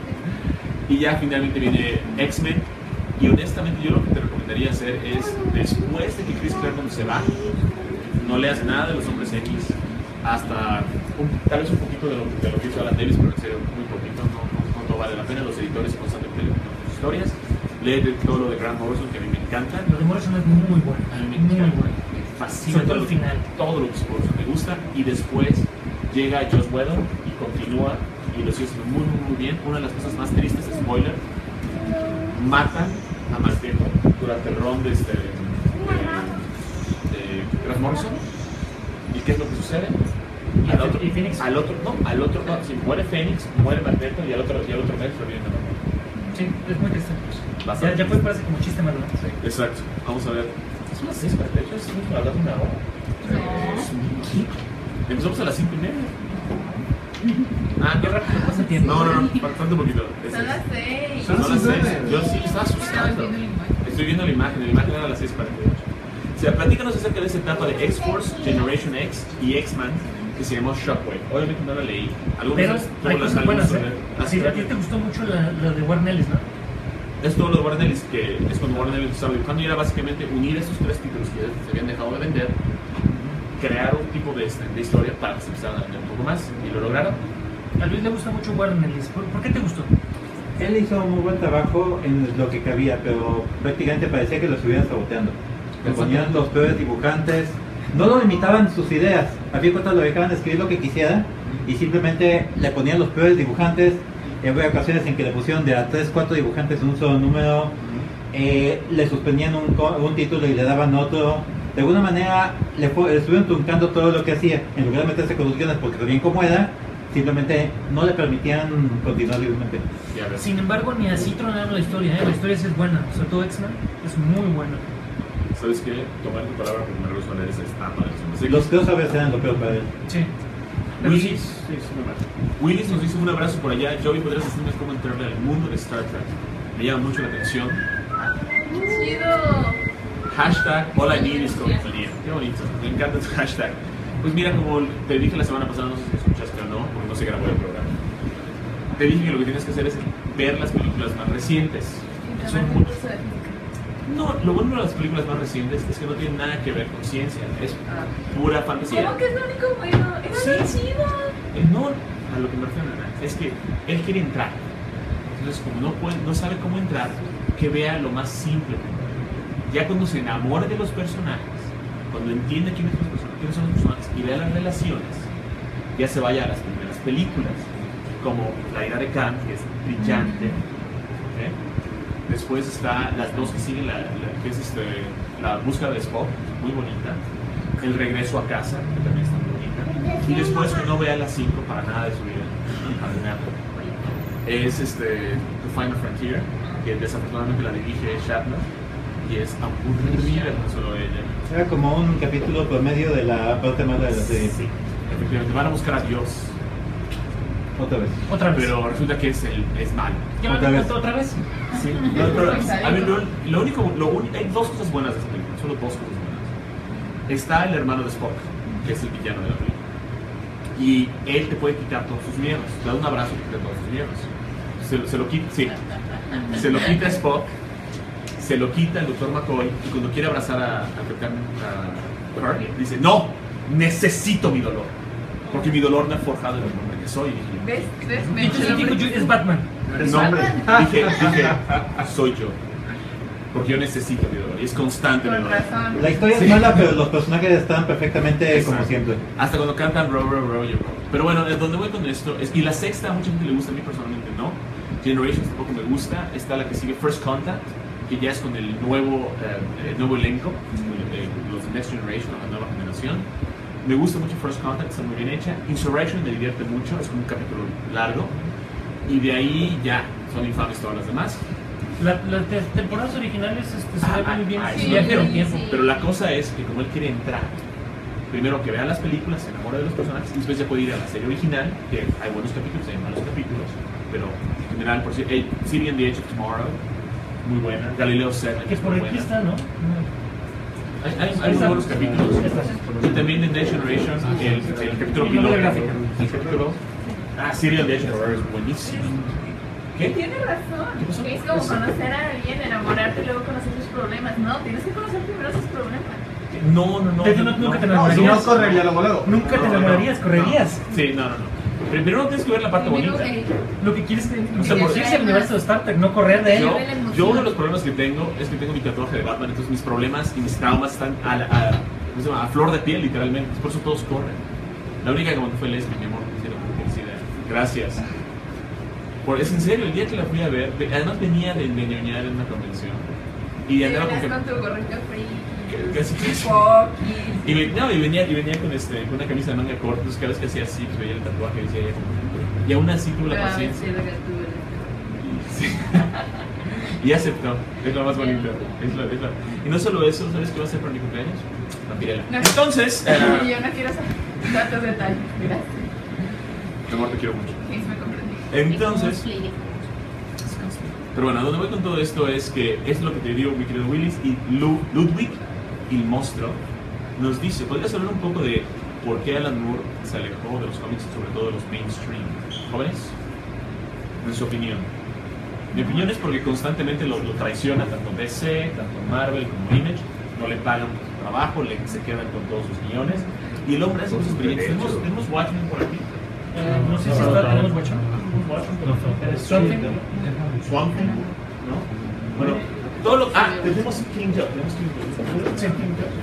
Speaker 1: Y ya finalmente viene X-Men, y honestamente yo lo que te recomendaría hacer es, después de que Chris Claremont se va, no leas nada de los Hombres X, hasta un, tal vez un poquito de lo, de lo que hizo Alan Davis, pero en serio, muy poquito, no, no, no vale la pena. Los editores constantemente con sus historias. Lee todo lo de Grant Morrison, que a mí me encanta.
Speaker 2: Lo de Morrison es muy bueno.
Speaker 1: A mí me
Speaker 2: muy
Speaker 1: encanta.
Speaker 2: bueno.
Speaker 1: Me fascina todo,
Speaker 2: el final.
Speaker 1: todo lo que Morrison me gusta. Y después llega Joss Whedon y continúa y lo sigue haciendo muy, muy, muy bien. Una de las cosas más tristes, spoiler, matan a Magneto durante el ron de, este, de, de Grant Morrison. ¿Y qué es lo que sucede?
Speaker 2: ¿Y,
Speaker 1: al otro,
Speaker 2: ¿Y Phoenix?
Speaker 1: Al otro, no, al otro, no, si muere Phoenix, muere Magneto y al otro, y al otro mes reviven a Magneto.
Speaker 2: Sí, es muy triste.
Speaker 1: Bastante
Speaker 2: Ya, ya puede parece como chiste malo, ¿no?
Speaker 1: Sí, exacto. Vamos a ver. Es unas seis para el hecho, es para hablar de una hora.
Speaker 3: No.
Speaker 1: Empezamos a las cinco y media.
Speaker 2: Ah, qué rápido pasa el tiempo.
Speaker 1: No, no, no, falta un poquito. Es-
Speaker 3: Son las seis.
Speaker 4: Son
Speaker 1: Son las
Speaker 4: las
Speaker 1: seis.
Speaker 4: seis.
Speaker 1: Yo sí estaba
Speaker 3: Estabas
Speaker 1: asustado.
Speaker 3: viendo la imagen.
Speaker 1: Estoy viendo la imagen, la imagen era a las seis cuarenta y ocho. O sea, platícanos acerca de esa etapa de X-Force, Generation X y X-Man que se llamó Shockwave. Obviamente no la leí. Algunos
Speaker 2: Pero
Speaker 1: tuvo
Speaker 2: hay
Speaker 1: las
Speaker 2: cosas
Speaker 1: algunos
Speaker 2: buenas,
Speaker 1: sobre-
Speaker 2: ¿eh?
Speaker 1: Así
Speaker 2: Sí, a ti te gustó mucho la, la de Warren Ellis, ¿no?
Speaker 1: es todo lo de Warren Ellis, que es cuando Warren Ellis estaba dibujando y era básicamente unir esos tres títulos que ya se habían dejado de vender, crear un tipo de, de historia para que se empezaran a vender un poco más, y lo lograron.
Speaker 2: A Luis le gusta mucho Warren Ellis. ¿Por, ¿por qué te gustó?
Speaker 7: Él hizo muy buen trabajo en lo que cabía, pero prácticamente parecía que lo estuvieran saboteando. Le ponían los peores dibujantes, no lo limitaban sus ideas, había cuando lo dejaban escribir lo que quisiera y simplemente le ponían los peores dibujantes. Hubo ocasiones en que le pusieron de a tres, cuatro dibujantes en un solo número, eh, le suspendían un, co- un título y le daban otro. De alguna manera le, fue- le estuvieron truncando todo lo que hacía, en lugar de meterse con los guiones porque sabían cómo era, simplemente no le permitían continuar libremente.
Speaker 1: Y a ver,
Speaker 2: Sin embargo, ni así tronaron la historia, ¿eh? La historia sí es buena. Sobre todo X-Men es muy buena.
Speaker 1: ¿sabes qué? Tomar tu palabra porque me regreso a leer esa estampa de los hombres X.
Speaker 7: Los crossovers eran lo peor para él.
Speaker 2: Sí. Pero sí,
Speaker 1: Willis, sí, sí, muy mal. Willis nos dice un abrazo por allá. Joey, ¿podrías decirme cómo entrarle al mundo de Star Trek? Me llama mucho la atención.
Speaker 3: Chido.
Speaker 1: Hashtag All I Need is Compañía. Qué bonito, me encanta tu hashtag. Pues mira, como te dije la semana pasada, no sé si escuchaste o no, porque no se grabó el programa. Te dije que lo que tienes que hacer es ver las películas más recientes. Son
Speaker 3: Implementar
Speaker 1: muy-
Speaker 3: curso de física.
Speaker 1: No, lo bueno de las películas más recientes es que no tienen nada que ver con ciencia, es
Speaker 3: Ah.
Speaker 1: pura fantasía.
Speaker 3: ¿Cómo que es lo único bueno? Era
Speaker 1: Sí.
Speaker 3: bien chido.
Speaker 1: Eh, No, a lo que me refiero Ana, es que él quiere entrar. Entonces, como no, puede, no sabe cómo entrar, que vea lo más simple. Ya cuando se enamore de los personajes, cuando entienda quiénes son los personajes, quiénes son los personajes y vea las relaciones, ya se vaya a las primeras películas, como La ira de Khan, que es brillante. ¿Ok? Después está las dos que siguen, la, la- que es este, la búsqueda de Spock, muy bonita. El regreso a casa, que también está muy bonita. Y después que no vea las cinco para nada de su vida, para nada. Es este, The Final Frontier, que desafortunadamente la dirige Shatner, y es aburrida no solo ella.
Speaker 7: Era como un capítulo por medio de la parte mala de la serie.
Speaker 1: Sí, efectivamente, van a buscar a Dios,
Speaker 7: Otra vez.
Speaker 2: Otra vez.
Speaker 1: pero resulta que es, el, es malo.
Speaker 2: ¿Ya me
Speaker 7: otra
Speaker 2: lo
Speaker 7: vez.
Speaker 2: contó otra vez?
Speaker 1: Sí, no, pero, a ver, lo, lo único, lo único, hay dos cosas buenas de esta película, solo dos cosas buenas. Está el hermano de Spock, que es el villano de la película, y él te puede quitar todos sus miedos, te da un abrazo y te quita todos sus miedos. Se, se lo quita, sí, se lo quita Spock, se lo quita el doctor McCoy, y cuando quiere abrazar a, a Capitán a Kirk, dice, no, necesito mi dolor, porque mi dolor me ha forjado en el hombre que soy. Y dije,
Speaker 3: ¿Ves? ¿Ves?
Speaker 2: Y
Speaker 3: Me
Speaker 2: entonces dijo, yo- es Batman.
Speaker 1: no, hombre, dije, dije, soy yo. Porque yo necesito mi dolor y es constante mi
Speaker 3: Con
Speaker 1: dolor.
Speaker 3: razón.
Speaker 7: La historia
Speaker 1: Sí.
Speaker 7: es mala, pero los personajes están perfectamente como
Speaker 1: Exacto.
Speaker 7: siempre.
Speaker 1: Hasta cuando cantan row, row, row, yo row. Pero bueno, de donde voy con esto es, y la sexta a mucha gente le gusta, a mí personalmente no. Generations tampoco me gusta. Está la que sigue First Contact, que ya es con el nuevo, eh, el nuevo elenco, eh, los Next Generation, la nueva generación. Me gusta mucho First Contact, está muy bien hecha. Insurrection me divierte mucho, es como un capítulo largo. Y de ahí ya, son infames todas las demás.
Speaker 2: La, las te- temporadas originales este, se
Speaker 1: Ah,
Speaker 2: ven muy bien,
Speaker 1: ah,
Speaker 2: sí,
Speaker 1: sí,
Speaker 2: ya dieron
Speaker 6: sí,
Speaker 2: tiempo.
Speaker 6: sí.
Speaker 1: Pero la cosa es que como él quiere entrar, primero que vea las películas, se enamora de los personajes y después ya puede ir a la serie original, que hay buenos capítulos, hay malos capítulos, pero en general, por cierto, hey, City on the Edge of Tomorrow, muy buena. Galileo Seven,
Speaker 2: Que
Speaker 1: es
Speaker 2: por
Speaker 1: muy
Speaker 2: aquí
Speaker 1: buena.
Speaker 2: está, ¿no?
Speaker 1: Hay, hay, hay muy buenos capítulos. Y también en Next Generation, el, el capítulo
Speaker 2: Y novela
Speaker 1: piloto.
Speaker 2: gráfica.
Speaker 1: El capítulo. Ah, City on the Edge of Tomorrow es buenísimo. ¿Qué?
Speaker 3: Tiene razón.
Speaker 1: ¿Qué pasó?
Speaker 3: Que es como conocer a alguien, enamorarte y luego conocer sus problemas. No, tienes que conocer primero sus problemas.
Speaker 1: No, no, no.
Speaker 2: Pero no- nunca te
Speaker 4: No, si
Speaker 2: enamorarías.
Speaker 4: no correría luego, luego.
Speaker 2: Nunca te
Speaker 1: No, no,
Speaker 2: enamorarías,
Speaker 1: no.
Speaker 2: correrías.
Speaker 1: Sí, no, no, no. Primero tienes que ver la parte
Speaker 3: Primero,
Speaker 1: bonita.
Speaker 3: eh,
Speaker 2: Lo que quieres es
Speaker 1: O sea, por-
Speaker 2: introducirse al universo de Star Trek, no correr de él.
Speaker 1: Yo,
Speaker 3: Ve la emoción.
Speaker 1: yo uno de los problemas que tengo es que tengo mi tatuaje de Batman, entonces mis problemas y mis traumas están a, la- a, ¿cómo se llama? A flor de piel, literalmente. Por eso todos corren. La única que aguantó fue Leslie, mi amor. Hicieron felicidad. Gracias. Por, es en serio, el día que la fui a ver, de- además venía de, de ñoñar en una convención y
Speaker 3: y
Speaker 1: andaba
Speaker 3: venías
Speaker 1: con
Speaker 3: con
Speaker 1: que...
Speaker 3: tu gorrito free.
Speaker 1: Casi, casi.
Speaker 3: Pocky.
Speaker 1: Y, ve- no, y, venía, y venía con, este, con una camisa de manga corta, entonces cada vez que hacía así, pues veía el tatuaje y decía ya como... Y aún así tuve la
Speaker 3: Ah,
Speaker 1: paciencia.
Speaker 3: sí, lo que tú eres.
Speaker 1: Sí. Y aceptó, es lo más bonito. Es lo, es lo- Y no solo eso, ¿sabes qué va a hacer para mi cumpleaños? La pirela.
Speaker 3: No.
Speaker 1: Entonces, eh,
Speaker 3: Yo no quiero saber tantos detalles. Gracias.
Speaker 1: mi amor, te quiero mucho.
Speaker 3: Sí, me comprendí.
Speaker 1: Entonces, pero bueno, a donde voy con todo esto es que es lo que te digo, mi querido Willis, y Lu- Ludwig, el monstruo, nos dice, ¿podrías hablar un poco de por qué Alan Moore se alejó de los cómics, sobre todo de los mainstream jóvenes? En su opinión. Mi opinión es porque constantemente lo, lo traiciona tanto D C, tanto Marvel como Image, no le pagan por su trabajo, le, se quedan con todos sus millones, y el hombre hace cosas brillantes. ¿Tenemos, tenemos Watchmen por aquí?
Speaker 2: Eh, no sé si está, tenemos mucho. Eh, Something.
Speaker 1: Swamp Thing, ¿no? Bueno, todo lo... Ah, tenemos King Joe, tenemos King Joe.
Speaker 2: Sí.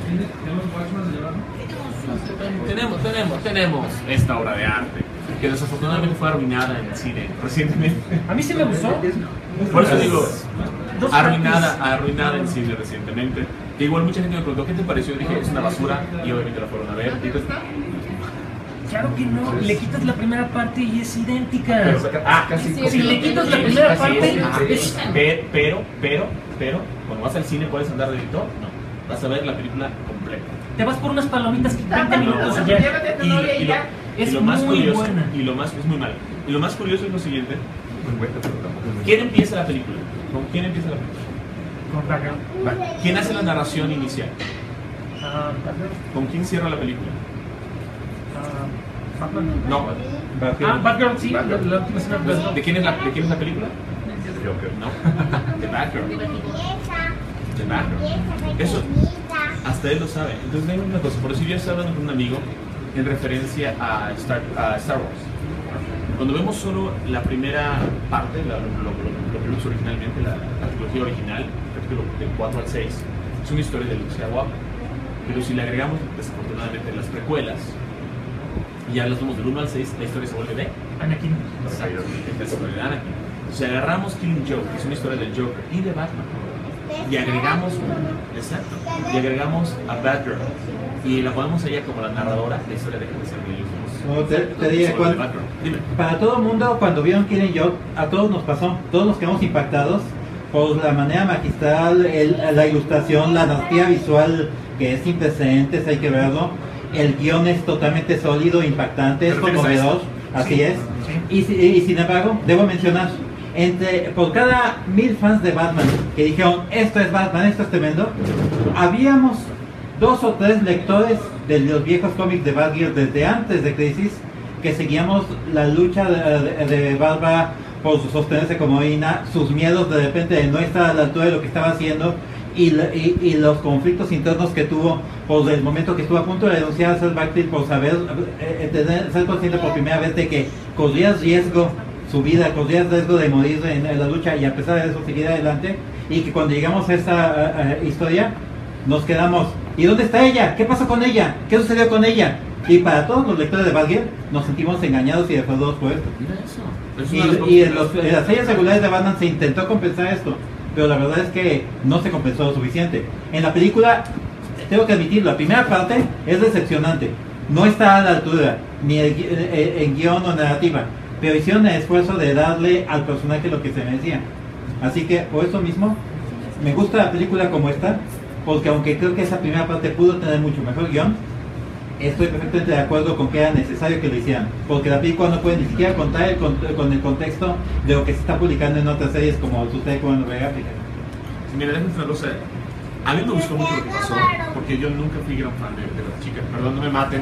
Speaker 1: Tenemos, tenemos, tenemos esta obra de arte, que desafortunadamente fue arruinada en el cine recientemente.
Speaker 2: A mí sí me gustó.
Speaker 1: Por eso digo,
Speaker 2: Dos
Speaker 1: arruinada,
Speaker 2: partes.
Speaker 1: arruinada en cine recientemente. Que igual mucha gente me preguntó, ¿qué te pareció? Yo dije, es una basura, y obviamente la fueron a ver.
Speaker 3: ¿No te
Speaker 1: Y entonces-
Speaker 3: gustó?
Speaker 2: Claro que no, le quitas la primera parte y es idéntica.
Speaker 5: Pero saca-
Speaker 1: Ah,
Speaker 5: casi
Speaker 3: sí,
Speaker 2: Si le quitas la
Speaker 1: Sí,
Speaker 2: primera
Speaker 1: así
Speaker 2: parte,
Speaker 1: es. Ah,
Speaker 2: es-
Speaker 1: pe- pero, pero, pero, cuando vas al cine puedes andar de editor, no. Vas a ver la película completa.
Speaker 2: te vas por unas palomitas veinte
Speaker 3: Tápate,
Speaker 2: minutos
Speaker 3: no,
Speaker 2: y ya.
Speaker 3: llévate a tu
Speaker 1: Y,
Speaker 3: novia
Speaker 1: y
Speaker 3: y
Speaker 1: lo,
Speaker 3: ya.
Speaker 1: y
Speaker 2: Es
Speaker 1: lo más
Speaker 2: muy
Speaker 1: curioso,
Speaker 2: buena.
Speaker 1: y lo más, es muy mal. Y lo más curioso es lo siguiente:
Speaker 5: Muy buena, pero tampoco es muy
Speaker 1: ¿quién empieza la película? ¿Con quién empieza la película?
Speaker 2: Con Ragnar.
Speaker 1: Va, ¿quién hace la narración inicial?
Speaker 2: Ah, Batman.
Speaker 1: ¿Con quién cierra la película?
Speaker 2: Ah, Batman.
Speaker 1: No.
Speaker 2: Ah, Batgirl, sí, la,
Speaker 5: Batgirl.
Speaker 2: la última escena de Batgirl.
Speaker 1: ¿De quién es la, de quién es la película?
Speaker 5: Joker.
Speaker 1: No. De Batgirl. De Batgirl. Eso, hasta él lo sabe. Entonces, hay una cosa. Por eso yo estaba hablando con un amigo en referencia a Star, a Star Wars. Cuando vemos solo la primera parte, la- lo, lo, lo- lo que vimos originalmente, la, la trilogía original, capítulo del cuatro al seis, es una historia de Luke Skywalker. Pero si le agregamos, desafortunadamente, las precuelas, y ya las vemos del uno al seis, la historia se vuelve de
Speaker 2: Anakin.
Speaker 1: Exacto, es la historia de Anakin. Si agarramos Killing Joke, que es una historia del Joker y de Batman, y agregamos, exacto, y agregamos a Batgirl, y la ponemos a ella como la narradora, la historia deja de ser de ellos dos.
Speaker 7: No, te, te diré,
Speaker 1: Solo de
Speaker 7: cuando-
Speaker 1: Batgirl. Dime.
Speaker 7: para todo el mundo, cuando vieron Killing Joke, a todos nos pasó, todos nos quedamos impactados por la manera magistral, el- la ilustración, la narrativa visual que es sin precedentes, hay que verlo. El guión es totalmente sólido, impactante, es
Speaker 1: ¿Te refieres a
Speaker 7: conmovedor,
Speaker 1: esto?
Speaker 7: así
Speaker 1: Sí.
Speaker 7: es. Y, si- y sin embargo, debo mencionar, entre, por cada mil fans de Batman que dijeron, esto es Batman, esto es tremendo, habíamos dos o tres lectores de los viejos cómics de Batgirl desde antes de Crisis, que seguíamos la lucha de, de, de Bárbara por sostenerse como heroína, sus miedos de repente de no estar a la altura de lo que estaba haciendo, y, la- y, y los conflictos internos que tuvo por el momento que estuvo a punto de denunciar a Seth Backfield por saber, eh, eh, tener, ser consciente por primera vez de que corría riesgo su vida, corría riesgo de morir en, en la lucha, y a pesar de eso seguir adelante, y que cuando llegamos a esta eh, eh, historia nos quedamos, ¿y dónde está ella? ¿Qué pasó con ella? ¿Qué sucedió con ella? Y para todos los lectores de Batgirl nos sentimos engañados y defraudados por esto.
Speaker 1: Mira eso. Es
Speaker 7: Y,
Speaker 1: una de las
Speaker 7: y en,
Speaker 1: cosas-
Speaker 7: los, en las series regulares de Batman se intentó compensar esto, pero la verdad es que no se compensó lo suficiente. En la película, tengo que admitirlo, la primera parte es decepcionante. No está a la altura, ni el, eh, en guión o narrativa, pero hicieron el esfuerzo de darle al personaje lo que se merecía. Así que, por eso mismo, me gusta la película como está, porque aunque creo que esa primera parte pudo tener mucho mejor guión, estoy perfectamente de acuerdo con que era necesario que lo hicieran, porque la película no puede ni siquiera contar el, con, con el contexto de lo que se está publicando en otras series como sucede con Novela África.
Speaker 1: Mira, déjame decir una cosa. A mí me gustó mucho lo que pasó, porque yo nunca fui gran fan de, de las chicas. Perdón, no me maten.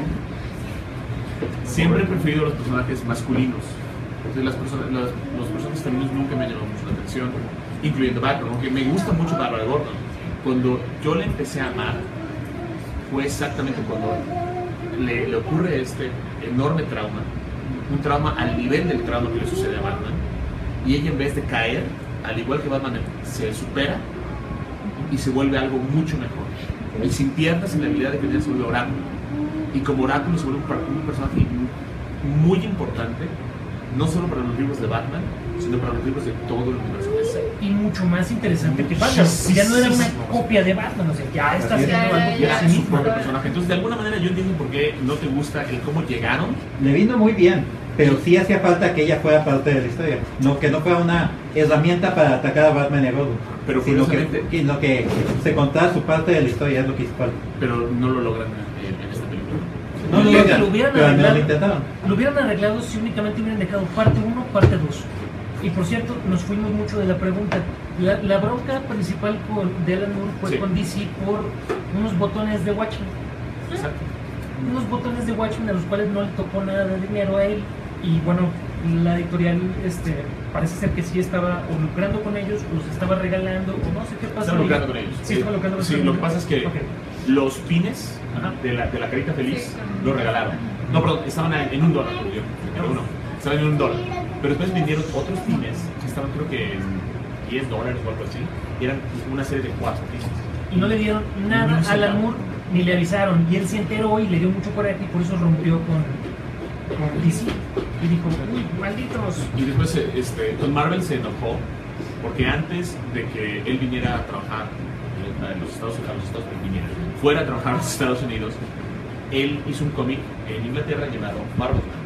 Speaker 1: Siempre he preferido los personajes masculinos. Entonces, las personas, los, los personajes femeninos nunca me han llamado mucho la atención, incluyendo Batman, aunque me gusta mucho Bárbara Gordon. Cuando yo le empecé a amar, fue exactamente cuando le, le ocurre este enorme trauma, un trauma al nivel del trauma que le sucede a Batman, y ella en vez de caer, al igual que Batman, se supera y se vuelve algo mucho mejor. Y sin piernas, sin la habilidad de creer, se vuelve Oráculo. Y como Oráculo se vuelve un, un personaje muy importante, no solo para los libros de Batman, sino para los libros de todo el universo D C.
Speaker 2: Y mucho más interesante que Batman. Ya no era una copia de Batman, o sea, ya está haciendo algo
Speaker 1: Y
Speaker 2: por
Speaker 1: era
Speaker 2: sí
Speaker 1: su
Speaker 2: mismo.
Speaker 1: propio personaje. Entonces, de alguna manera, yo entiendo por qué no te gusta el cómo llegaron.
Speaker 7: Le vino muy bien, pero sí hacía falta que ella fuera parte de la historia, no que no fuera una herramienta para atacar a Batman y a Robin,
Speaker 1: Pero
Speaker 7: sino que,
Speaker 1: curiosamente-
Speaker 7: que, lo que se contara su parte de la historia es lo que hizo falta.
Speaker 1: Pero no lo logran en, en esta película.
Speaker 7: No lo
Speaker 2: Lo
Speaker 7: logran,
Speaker 2: hubieran
Speaker 7: pero al menos lo
Speaker 2: arreglado.
Speaker 7: intentaron.
Speaker 2: Lo hubieran arreglado si únicamente hubieran dejado parte uno, parte dos. Y por cierto, nos fuimos mucho de la pregunta. La, la bronca principal con, de Alan Moore fue
Speaker 1: Sí.
Speaker 2: con D C por unos botones de Watchmen.
Speaker 1: Exacto.
Speaker 2: Unos botones de Watchmen a los cuales no le tocó nada de dinero a él. Y bueno, la editorial este, parece ser que sí estaba o lucrando con ellos, o los estaba regalando, o no sé qué pasa.
Speaker 1: Están lucrando con ellos.
Speaker 2: Sí, estaba lucrando con
Speaker 1: Sí,
Speaker 2: ellos.
Speaker 1: lo que pasa es que
Speaker 2: Ok.
Speaker 1: los pines
Speaker 2: Ajá.
Speaker 1: de la, de la carita feliz
Speaker 3: Sí.
Speaker 1: lo regalaron. No, perdón, estaban en un dólar, creo yo. Pero uno, estaban en un dólar. Pero después vendieron otros pines que estaban, creo que en diez dólares o algo así. Y eran una serie de cuatro pines.
Speaker 2: Y no le dieron
Speaker 1: Ni
Speaker 2: nada
Speaker 1: un
Speaker 2: a Alan
Speaker 1: centavo.
Speaker 2: Moore, ni le avisaron. Y él se enteró y le dio mucho coraje y por eso rompió con, con D C. Y dijo, uy, malditos.
Speaker 1: Y después este, con Marvel se enojó porque antes de que él viniera a trabajar en los Estados Unidos, a los Estados Unidos viniera, fuera a trabajar a los Estados Unidos, él hizo un cómic en Inglaterra llamado Marvel Man.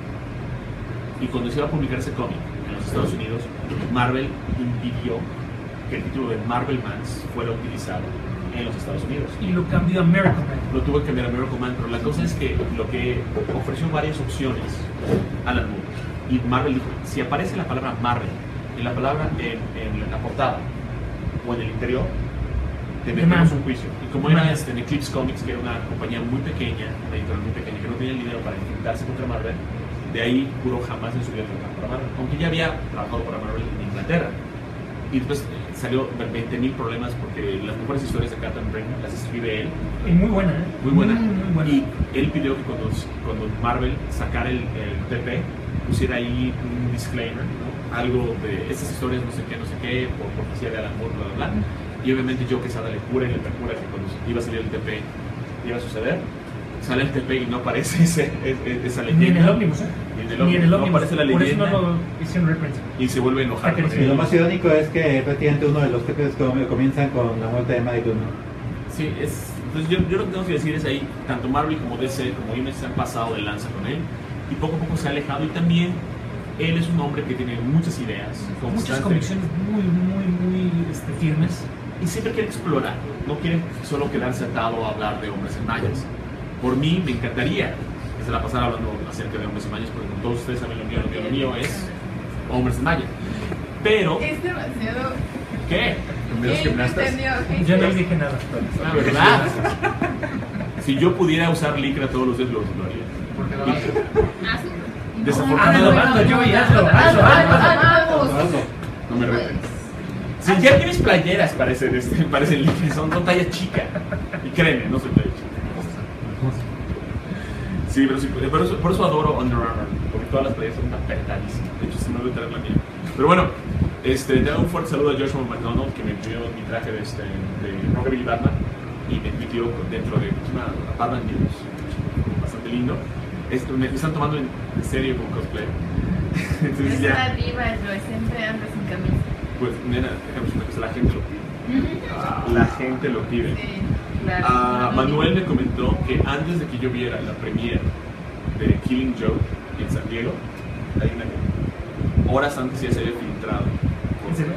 Speaker 1: Y cuando se iba a publicar ese cómic en los Estados Unidos, Marvel impidió que el título de Marvel Man fuera utilizado en los Estados Unidos.
Speaker 2: Y lo cambió a Miracle Man.
Speaker 1: Lo tuvo que cambiar a Miracle Man, pero la cosa es que lo que ofreció varias opciones a Alan Moore. Y Marvel dijo, si aparece la palabra Marvel en la palabra en, en la portada o en el interior, te metemos
Speaker 2: Demanda.
Speaker 1: un juicio. Y como era este, en Eclipse Comics, que era una compañía muy pequeña, una editorial muy pequeña, que no tenía el dinero para enfrentarse contra Marvel, de ahí juró jamás en su vida trabajar para Marvel, aunque ya había trabajado para Marvel en Inglaterra. Y después eh, salió veinte mil problemas porque las mejores historias de Captain Britain las escribe él.
Speaker 2: Y muy buena, ¿eh?
Speaker 1: Muy buena.
Speaker 2: Muy, muy buena.
Speaker 1: Y él pidió que cuando, cuando Marvel sacara el, el T P, pusiera ahí un disclaimer, ¿no? Algo de estas historias no sé qué, no sé qué, por cortesía de Alan Moore, bla, bla, bla. Y obviamente Joe Quesada le jura y le perjura que cuando iba a salir el T P iba a suceder. Sale el T P y no aparece ese, ese- esa leyenda.
Speaker 2: Ni en el ómnibus, ¿eh?
Speaker 1: Ni en el
Speaker 2: Ni en
Speaker 1: ómnibus,
Speaker 2: el
Speaker 1: no
Speaker 2: ómnibus.
Speaker 1: aparece la
Speaker 2: Por eso
Speaker 1: leyenda.
Speaker 2: no lo hicieron referencia.
Speaker 1: Y se vuelve a enojar con
Speaker 2: Y
Speaker 7: Y lo
Speaker 1: él.
Speaker 7: más irónico es que prácticamente uno de los T Ps com- comienzan con la muerte de Michael, ¿no?
Speaker 1: Sí, es, entonces yo, yo lo que tengo que decir es ahí, tanto Marvel como D C, como Image se han pasado de lanza con él y poco a poco se ha alejado y también él es un hombre que tiene muchas ideas,
Speaker 2: Muchas
Speaker 1: constantes,
Speaker 2: convicciones muy, muy, muy este, firmes.
Speaker 1: y siempre quiere explorar, no quiere solo quedarse atado a hablar de hombres en mallas. Por mí me encantaría que se la pasara hablando acerca de hombres en mallas, porque como todos ustedes saben, lo mío, lo mío, lo mío es hombres en mallas. Pero,
Speaker 3: Es demasiado.
Speaker 1: ¿qué? ¿De los
Speaker 3: Qué
Speaker 1: gimnastas?
Speaker 3: entretenido,
Speaker 2: Yo no
Speaker 3: qué-
Speaker 2: dije nada.
Speaker 1: La verdad. Si yo pudiera usar licra todos los días, lo, lo haría.
Speaker 5: Porque la base-
Speaker 6: Ah, sí.
Speaker 1: Desafortunadamente.
Speaker 2: Hazlo, hazlo, Joey, hazlo, hazlo, hazlo.
Speaker 6: Vamos.
Speaker 1: No me reten. Si ya tienes playeras, parecen, este, parecen licra, son, son talla chica. Y créeme, no soy talla chica. Sí, pero sí, por eso, por eso adoro Under Armour, porque todas las playeras son apretadísimas. De hecho, si no voy a traer la mía. Pero bueno, este, te hago un fuerte saludo a Joshua McDonald, que me envió mi traje de, este, de Rockabilly Batman y me metió dentro de una Batman News, bastante lindo. Esto, me están tomando en serio como cosplay. Entonces
Speaker 3: Está
Speaker 1: ya,
Speaker 3: arriba, Joy, siempre anda sin camisa.
Speaker 1: pues nena, déjame decirte que la gente lo pide. La gente lo pide.
Speaker 3: Sí, claro.
Speaker 1: Ah, Manuel me comentó que antes de que yo viera la premiere de Killing Joke en San Diego, hay una, horas antes ya se había filtrado.
Speaker 2: ¿En serio?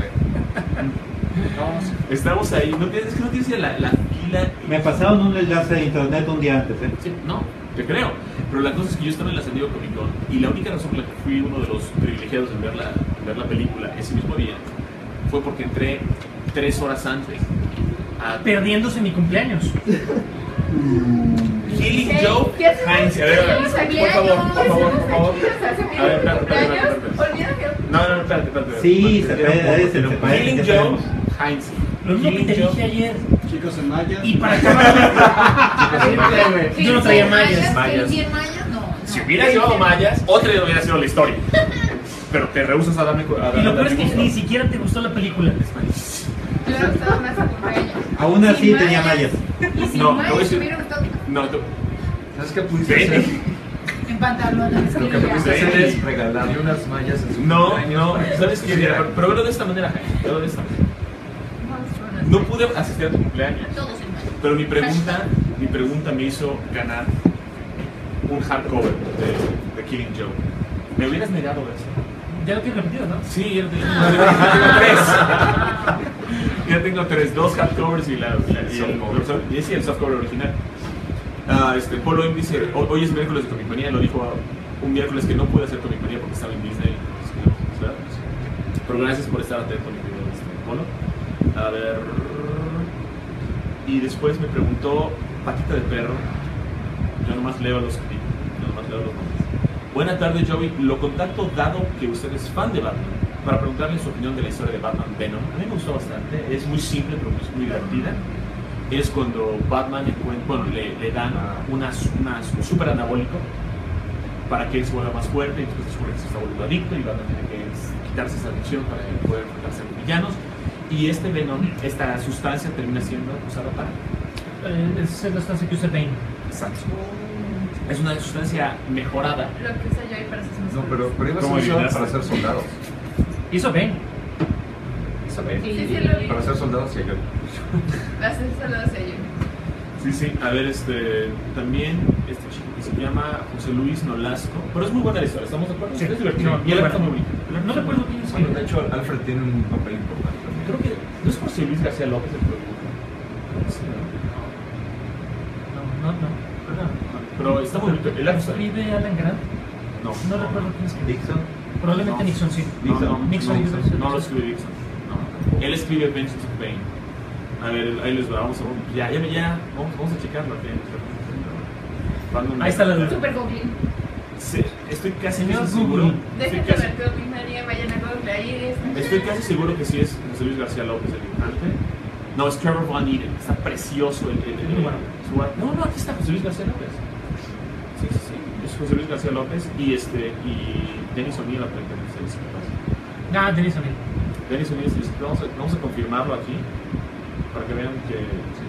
Speaker 1: Estamos ahí, no tienes, es que no tienes ya la, la fila.
Speaker 7: Me pasaron un enlace de internet un día antes, ¿eh?
Speaker 1: Sí, no, te creo. Pero la cosa es que yo estaba en la San Diego Comic Con y la única razón por la que fui uno de los privilegiados en ver la, en ver la película ese mismo día fue porque entré tres horas antes. A
Speaker 2: Perdiéndose mi cumpleaños.
Speaker 1: Killing
Speaker 6: ¿Qué?
Speaker 1: Joke
Speaker 6: ¿Qué haces?
Speaker 1: Heinz. A ver, a ver,
Speaker 6: Feliz
Speaker 1: por favor, por favor, por favor.
Speaker 3: A
Speaker 1: A ver, espérate, espérate, espérate, espérate.
Speaker 3: Olvida que.
Speaker 1: No, no, no, espérate, espérate.
Speaker 7: Sí,
Speaker 1: espérate.
Speaker 7: se parece, se parece,
Speaker 1: Killing
Speaker 7: ya
Speaker 1: Joke
Speaker 7: sabemos.
Speaker 1: Heinz.
Speaker 2: Lo mismo que te
Speaker 1: Killing Joke.
Speaker 2: dije ayer.
Speaker 4: Chicos en mayas.
Speaker 2: Y para acabar. Yo no traía mallas.
Speaker 1: Mallas.
Speaker 6: ¿cien mallas? No. no.
Speaker 1: Si hubieras llevado mallas, otra hubiera sido la historia. Pero te rehusas a darme. A
Speaker 2: Y lo
Speaker 1: darme
Speaker 2: peor es que
Speaker 1: gusto.
Speaker 2: ni siquiera te gustó la película.
Speaker 3: Le hubiera gustado más a cumpleaños.
Speaker 7: Aún así
Speaker 6: Sin
Speaker 7: tenía mallas.
Speaker 6: Y sin
Speaker 1: No, te voy a
Speaker 6: mallas
Speaker 1: decir-
Speaker 6: te hubiera gustado
Speaker 1: No, tú.
Speaker 5: ¿Sabes qué pudiste
Speaker 1: Ven.
Speaker 5: hacer?
Speaker 6: en pantalones.
Speaker 5: Lo que
Speaker 6: sí,
Speaker 5: pudiste
Speaker 6: ya.
Speaker 5: hacer es regalarle unas mallas en su
Speaker 1: No,
Speaker 5: cumpleaños
Speaker 1: no,
Speaker 5: para que
Speaker 1: ¿sabes
Speaker 5: se
Speaker 1: qué?
Speaker 5: pusiera.
Speaker 1: Mira, pero velo de esta manera, Jaime. Velo de esta manera. No pude asistir a tu cumpleaños.
Speaker 6: Todos en mallas.
Speaker 1: Pero mi pregunta, mi pregunta me hizo ganar un hardcover de, de Killing Joke. ¿Me hubieras negado eso?
Speaker 2: Ya lo tienes repetido, ¿no?
Speaker 1: Sí, ya tengo, ya tengo tres. Ya tengo tres, dos hardcovers y, la, la- y, el, y ese el softcover original. Ah, este, Polo M dice, "Hoy- hoy es miércoles de Comicmanía", lo dijo un miércoles que no pude hacer Comicmanía porque estaba en Disney. ¿Verdad? Pero gracias por estar atento, mi querido este, Polo. A ver. Y después me preguntó Patita de Perro. Yo nomás leo los yo nomás leo los nombres. Buena tarde, Joey. Lo contacto dado que usted es fan de Batman para preguntarle su opinión de la historia de Batman Venom. A mí me gustó bastante. Es muy simple, pero es muy divertida. Es cuando Batman encuentra, bueno, le, le dan una, una super anabólico para que él se vuelva más fuerte y después descubre que se está volviendo adicto y Batman tiene que quitarse esa adicción para poder enfrentarse a los villanos. Y este Venom, esta sustancia termina siendo usada para...
Speaker 2: Eh, esa es la sustancia que usa Bane.
Speaker 1: Exacto. Es una sustancia mejorada.
Speaker 3: Lo que usa yo ahí para sus
Speaker 5: No, pero, pero iba a
Speaker 1: ¿Cómo
Speaker 5: ser usada
Speaker 1: adivinaste?
Speaker 5: para ser soldados.
Speaker 2: Hizo Bane.
Speaker 5: ¿Sabes?
Speaker 3: Sí, sí, lo vi.
Speaker 5: Para ser soldados sí, yo.
Speaker 3: Va a ser solo sello.
Speaker 1: Sí, sí. A ver, este... También este chico que se llama José Luis Nolasco. Pero es muy buena la historia, ¿estamos de acuerdo?
Speaker 2: Sí.
Speaker 1: Es divertido.
Speaker 2: No,
Speaker 1: y el
Speaker 2: muy
Speaker 1: arte está muy
Speaker 2: buena.
Speaker 1: bonito.
Speaker 2: No recuerdo quién es.
Speaker 5: Bueno, de hecho, Alfred tiene un papel importante también.
Speaker 1: Creo que... ¿No es José Luis García López el productor? Sí, ¿no?
Speaker 2: No, no, no.
Speaker 1: Pero está muy bonito. El arte está bien.
Speaker 2: ¿Vive Alan Grant?
Speaker 1: No.
Speaker 2: No recuerdo quién es.
Speaker 7: Dixon.
Speaker 2: Probablemente
Speaker 1: No.
Speaker 2: Nixon, sí.
Speaker 1: No, no,
Speaker 2: Nixon.
Speaker 1: no,
Speaker 2: Nixon.
Speaker 1: no lo escribe Dixon. No. Él escribe Vengeance of Pain. A ver, ahí les va, vamos a ya, ya, ya, vamos, vamos a checarlo. ¿Okay?
Speaker 2: Ahí está la duda.
Speaker 6: Super Goblin.
Speaker 1: Sí, estoy casi
Speaker 2: Señor
Speaker 1: casi seguro.
Speaker 2: Google.
Speaker 1: Estoy
Speaker 3: Dejen de
Speaker 1: casi,
Speaker 3: ver qué opinaría, vayan a Google, ahí está.
Speaker 1: estoy casi seguro que sí es José Luis García López el dibujante. No, es Trevor Von Eden. Está precioso el, el, el-
Speaker 2: Muy bueno.
Speaker 1: su arte. No, no, aquí está José Luis García López. Sí, sí, sí. Es José Luis García López y este y Denis O'Neill aparentemente es el escritor.
Speaker 2: Ah, Denis O'Neill.
Speaker 1: Denis O'Neill es el escritor. Vamos a, vamos a confirmarlo aquí para que vean que sí.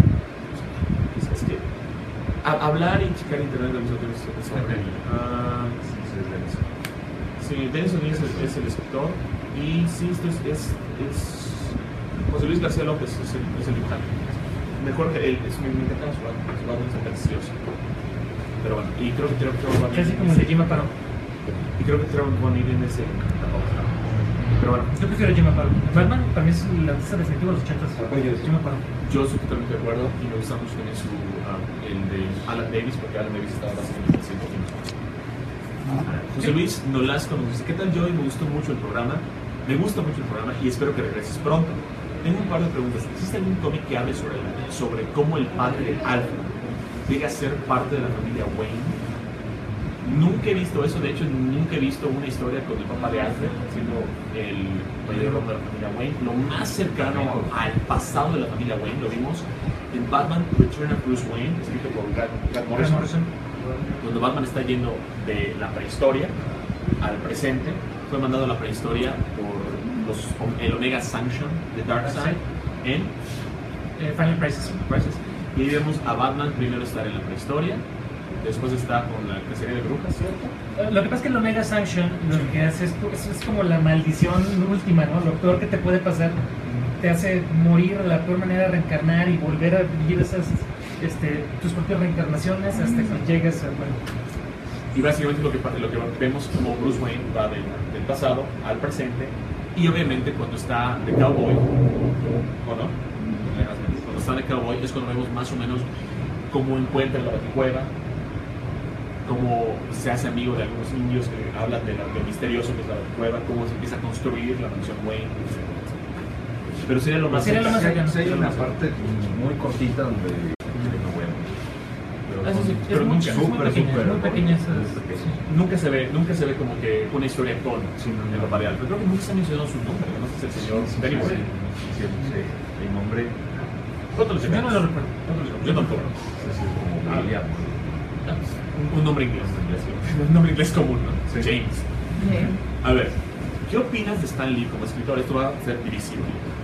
Speaker 1: Es, es que a- hablar y checar internet al mismo tiempo es es horrible. Ah,
Speaker 5: Sí, sí, es de eso.
Speaker 1: sí, Denis O'Neill es, el- es el escritor y sí, esto es, es, es José Luis García López es el, es el dibujante. Mejor que él, es, me, me encanta su arte, su arte es precioso. Pero bueno, y creo que Trevor Von
Speaker 2: Casi
Speaker 1: Eden
Speaker 2: como el de Jim Aparo.
Speaker 1: y creo que Trevor Von Eden es el pero bueno,
Speaker 2: Yo prefiero Jim Aparo. Batman para mí es el artista definitivo de los ochentas.
Speaker 7: Apoyo eso.
Speaker 2: Jim Aparo.
Speaker 1: yo estoy totalmente de acuerdo y me gusta mucho también su, ah, el de Alan Davis, porque Alan Davis estaba básicamente haciendo lo mismo. José Luis Nolasco nos dice, ¿qué tal Joey? Me gustó mucho el programa, me gusta mucho el programa y espero que regreses pronto. Tengo un par de preguntas. ¿Existe algún cómic que hable sobre, sobre cómo el padre de Alfred llega a ser parte de la familia Wayne? Nunca he visto eso, de hecho nunca he visto una historia con el papá de Alfred siendo el mayordomo de la familia Wayne. Lo más cercano al pasado de la familia Wayne lo vimos en Batman Return of Bruce Wayne, escrito por Grant, Grant Morrison, donde Batman está yendo de la prehistoria al presente. Fue mandado a la prehistoria por los, el Omega Sanction de Darkseid en
Speaker 2: Eh, Final Crisis.
Speaker 1: Crisis. Y ahí vemos a Batman primero estar en la prehistoria, después está con la cacería de brujas, ¿cierto?
Speaker 2: Eh, Lo que pasa es que el Omega Sanction lo que hace es, es, es como la maldición última, ¿no? Lo peor que te puede pasar te hace morir de la peor manera, reencarnar y volver a vivir esas, este, tus propias reencarnaciones hasta que llegas a, bueno.
Speaker 1: Y básicamente lo que, lo que vemos como Bruce Wayne va del, del pasado al presente, y obviamente cuando está de cowboy, ¿o no? Cuando está de cowboy es cuando vemos más o menos cómo encuentra la cueva, cómo se hace amigo de algunos indios que hablan de lo misterioso que es la cueva, cómo se empieza a construir la mansión Wayne. Pero sería lo más
Speaker 2: Sería lo más cercano.
Speaker 5: Sí, hay una parte muy cortita donde no bueno. Pero,
Speaker 1: Eso sí,
Speaker 2: Es
Speaker 1: pero
Speaker 2: muy,
Speaker 1: nunca,
Speaker 2: es muy
Speaker 5: súper,
Speaker 2: pequeña,
Speaker 5: súper,
Speaker 2: muy pequeña esa-
Speaker 5: muy pequeña.
Speaker 2: sí.
Speaker 1: nunca se ve, nunca se ve como que una historia con
Speaker 5: Sí, no,
Speaker 1: en
Speaker 5: no.
Speaker 1: lo real. Pero creo que nunca se ha mencionado su nombre, no sé si el señor Danny
Speaker 5: Sí,
Speaker 1: Boyle.
Speaker 5: sí, sí, el nombre
Speaker 1: ¿Cuánto lo
Speaker 2: Yo no
Speaker 1: checamos?
Speaker 2: lo recuerdo.
Speaker 1: Yo tampoco.
Speaker 5: es así como William.
Speaker 1: Un, un nombre inglés. Un nombre inglés común, ¿no?
Speaker 5: Sí.
Speaker 1: James. A ver, ¿qué opinas de Stan Lee como escritor? Esto va a ser divisivo.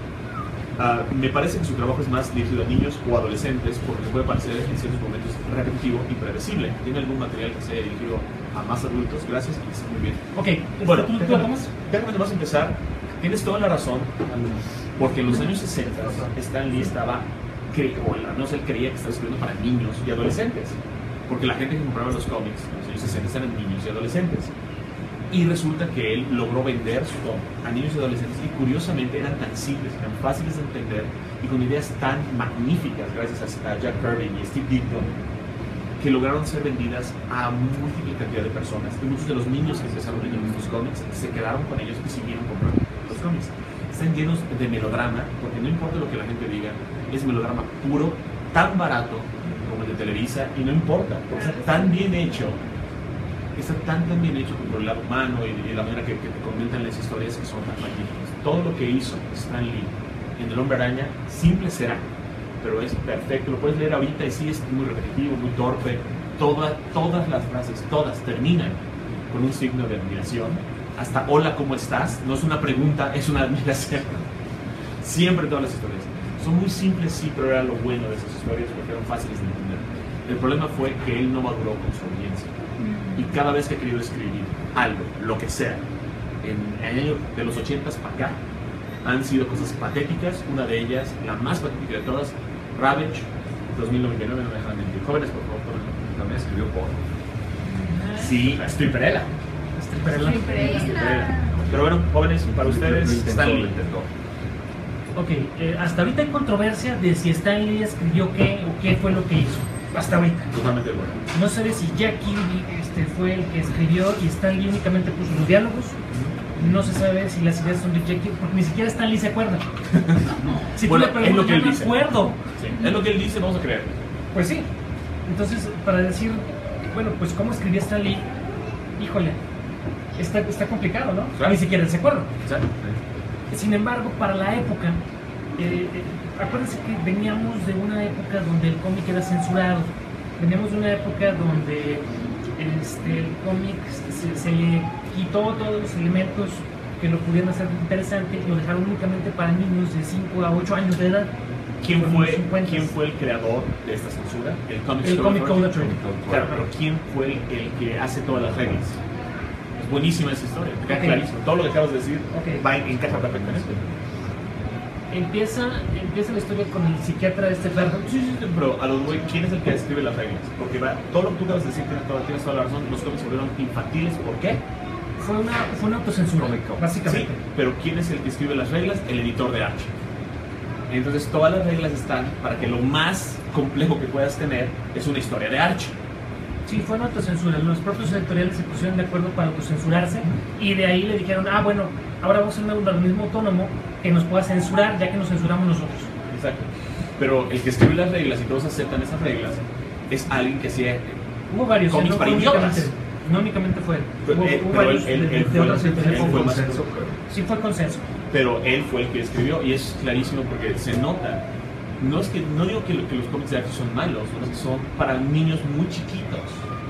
Speaker 1: Ah, me parece que su trabajo es más dirigido a niños o adolescentes porque puede parecer en ciertos momentos repetitivo y predecible. ¿Tiene algún material que sea dirigido a más adultos? Gracias, y está muy bien.
Speaker 2: Ok, este,
Speaker 1: Bueno,
Speaker 2: ¿tú, tú
Speaker 1: déjame,
Speaker 2: tomas?
Speaker 1: déjame nomás empezar. Tienes toda la razón, porque en los años sesenta Stan Lee estaba, cre- o al menos él creía que estaba escribiendo para niños y adolescentes, porque la gente que compraba los cómics en los años sesenta eran niños y adolescentes. Y resulta que él logró vender su cómic a niños y adolescentes, y curiosamente eran tan simples, tan fáciles de entender, y con ideas tan magníficas, gracias a Jack Kirby y Steve Ditko, que lograron ser vendidas a múltiple cantidad de personas. Y muchos de los niños que empezaron leyendo estos cómics se quedaron con ellos y siguieron comprando los cómics. Están llenos de melodrama, porque no importa lo que la gente diga, es melodrama puro, tan barato como el de Televisa, y no importa, porque está tan bien hecho, está tan tan bien hecho por el lado humano y, y la manera que, que te comentan las historias que son tan magníficas. Todo lo que hizo Stan Lee en El Hombre Araña, simple será, pero es perfecto. Lo puedes leer ahorita y sí es muy repetitivo, muy torpe. Toda, todas las frases, todas terminan con un signo de admiración. Hasta hola, ¿cómo estás? No es una pregunta, es una admiración. Siempre todas las historias. Son muy simples, sí, pero era lo bueno de esas historias porque eran fáciles de entender. El problema fue que él no maduró con su audiencia. Y cada vez que ha querido escribir algo, lo que sea, en el año de los ochentas para acá, han sido cosas patéticas. Una de ellas, la más patética de todas, Ravage, dos mil noventa y nueve, no me dejan mentir. Jóvenes, por favor, tómenlo.
Speaker 5: También escribió porno.
Speaker 1: Sí, Stripperella.
Speaker 2: Stripperella.
Speaker 6: Stripperella.
Speaker 1: Pero bueno, jóvenes, para
Speaker 5: Lo
Speaker 1: ustedes,
Speaker 5: intentó,
Speaker 1: Stan
Speaker 5: lo
Speaker 1: Lee.
Speaker 5: intentó.
Speaker 2: Ok, eh, hasta ahorita hay controversia de si Stan Lee escribió qué o qué fue lo que hizo. Hasta ahorita.
Speaker 1: Totalmente de acuerdo.
Speaker 2: No se ve si Jack Kirby este, fue el que escribió y Stan Lee únicamente puso los diálogos. No se sabe si las ideas son de Jack Kirby, porque ni siquiera Stan Lee se acuerda. Si
Speaker 1: Bueno,
Speaker 2: tú le
Speaker 1: es lo
Speaker 2: preguntas,
Speaker 1: que él
Speaker 2: no me
Speaker 1: dice.
Speaker 2: acuerdo.
Speaker 1: Sí, es lo que él dice, vamos a creer.
Speaker 2: Pues sí. Entonces, para decir, bueno, pues cómo escribía Stan Lee, híjole, está, está complicado, ¿no?
Speaker 1: Claro.
Speaker 2: Ni siquiera él se acuerda.
Speaker 1: ¿Sabes?
Speaker 2: Sin embargo, para la época, eh, eh, acuérdense que veníamos de una época donde el cómic era censurado. Veníamos de una época donde este, el cómic se, se le quitó todos los elementos que lo pudieran hacer interesante y lo dejaron únicamente para niños de cinco a ocho años de edad.
Speaker 1: ¿Quién
Speaker 2: Por
Speaker 1: fue,
Speaker 2: los cincuentas.
Speaker 1: ¿Quién fue el creador de esta censura? El Comic
Speaker 2: El
Speaker 1: Code
Speaker 2: Comic Code
Speaker 1: Authority.
Speaker 2: Authority.
Speaker 1: Claro, pero ¿quién fue el, el que hace todas las reglas? Es buenísima esa historia, te queda
Speaker 2: Ok.
Speaker 1: clarísimo. Todo lo que acabas de decir
Speaker 2: Ok.
Speaker 1: va en, encaja perfectamente.
Speaker 2: Empieza, empieza la historia con el psiquiatra de este perro.
Speaker 1: Sí, sí, sí, pero a los güey, ¿quién es el que escribe las reglas? Porque va, todo lo que tú acabas de decir tienes toda, tienes toda la razón. Los cómics se volvieron infantiles, ¿por qué?
Speaker 2: Fue una, fue una autocensura,
Speaker 5: Comic Code.
Speaker 1: Sí,
Speaker 2: básicamente.
Speaker 1: pero ¿quién es el que escribe las reglas? El editor de Archie. Entonces todas las reglas están para que lo más complejo que puedas tener es una historia de Archie.
Speaker 2: Sí, fue una autocensura. Los propios editoriales se pusieron de acuerdo para autocensurarse y de ahí le dijeron, ah, bueno, ahora vamos a hacer un organismo autónomo que nos pueda censurar ya que nos censuramos nosotros.
Speaker 1: Exacto. Pero el que escribe las reglas y todos aceptan esas reglas es alguien que hacía...
Speaker 2: Hubo varios,
Speaker 1: Cómics
Speaker 2: no,
Speaker 1: para
Speaker 2: fue
Speaker 1: idiotas.
Speaker 2: únicamente, no únicamente fue él.
Speaker 1: Pero
Speaker 2: Hubo,
Speaker 1: él-
Speaker 2: hubo
Speaker 1: pero
Speaker 2: varios
Speaker 1: él-
Speaker 2: de,
Speaker 1: él
Speaker 2: de
Speaker 1: fue-
Speaker 2: otras
Speaker 1: él
Speaker 2: editoriales.
Speaker 1: fue
Speaker 5: Fue
Speaker 1: más-
Speaker 5: consenso, pero
Speaker 2: Sí fue consenso.
Speaker 1: Pero él fue el que escribió y es clarísimo porque se nota. No es que no digo que, lo- que los cómics de Archie son malos, no es que son para niños muy chiquitos.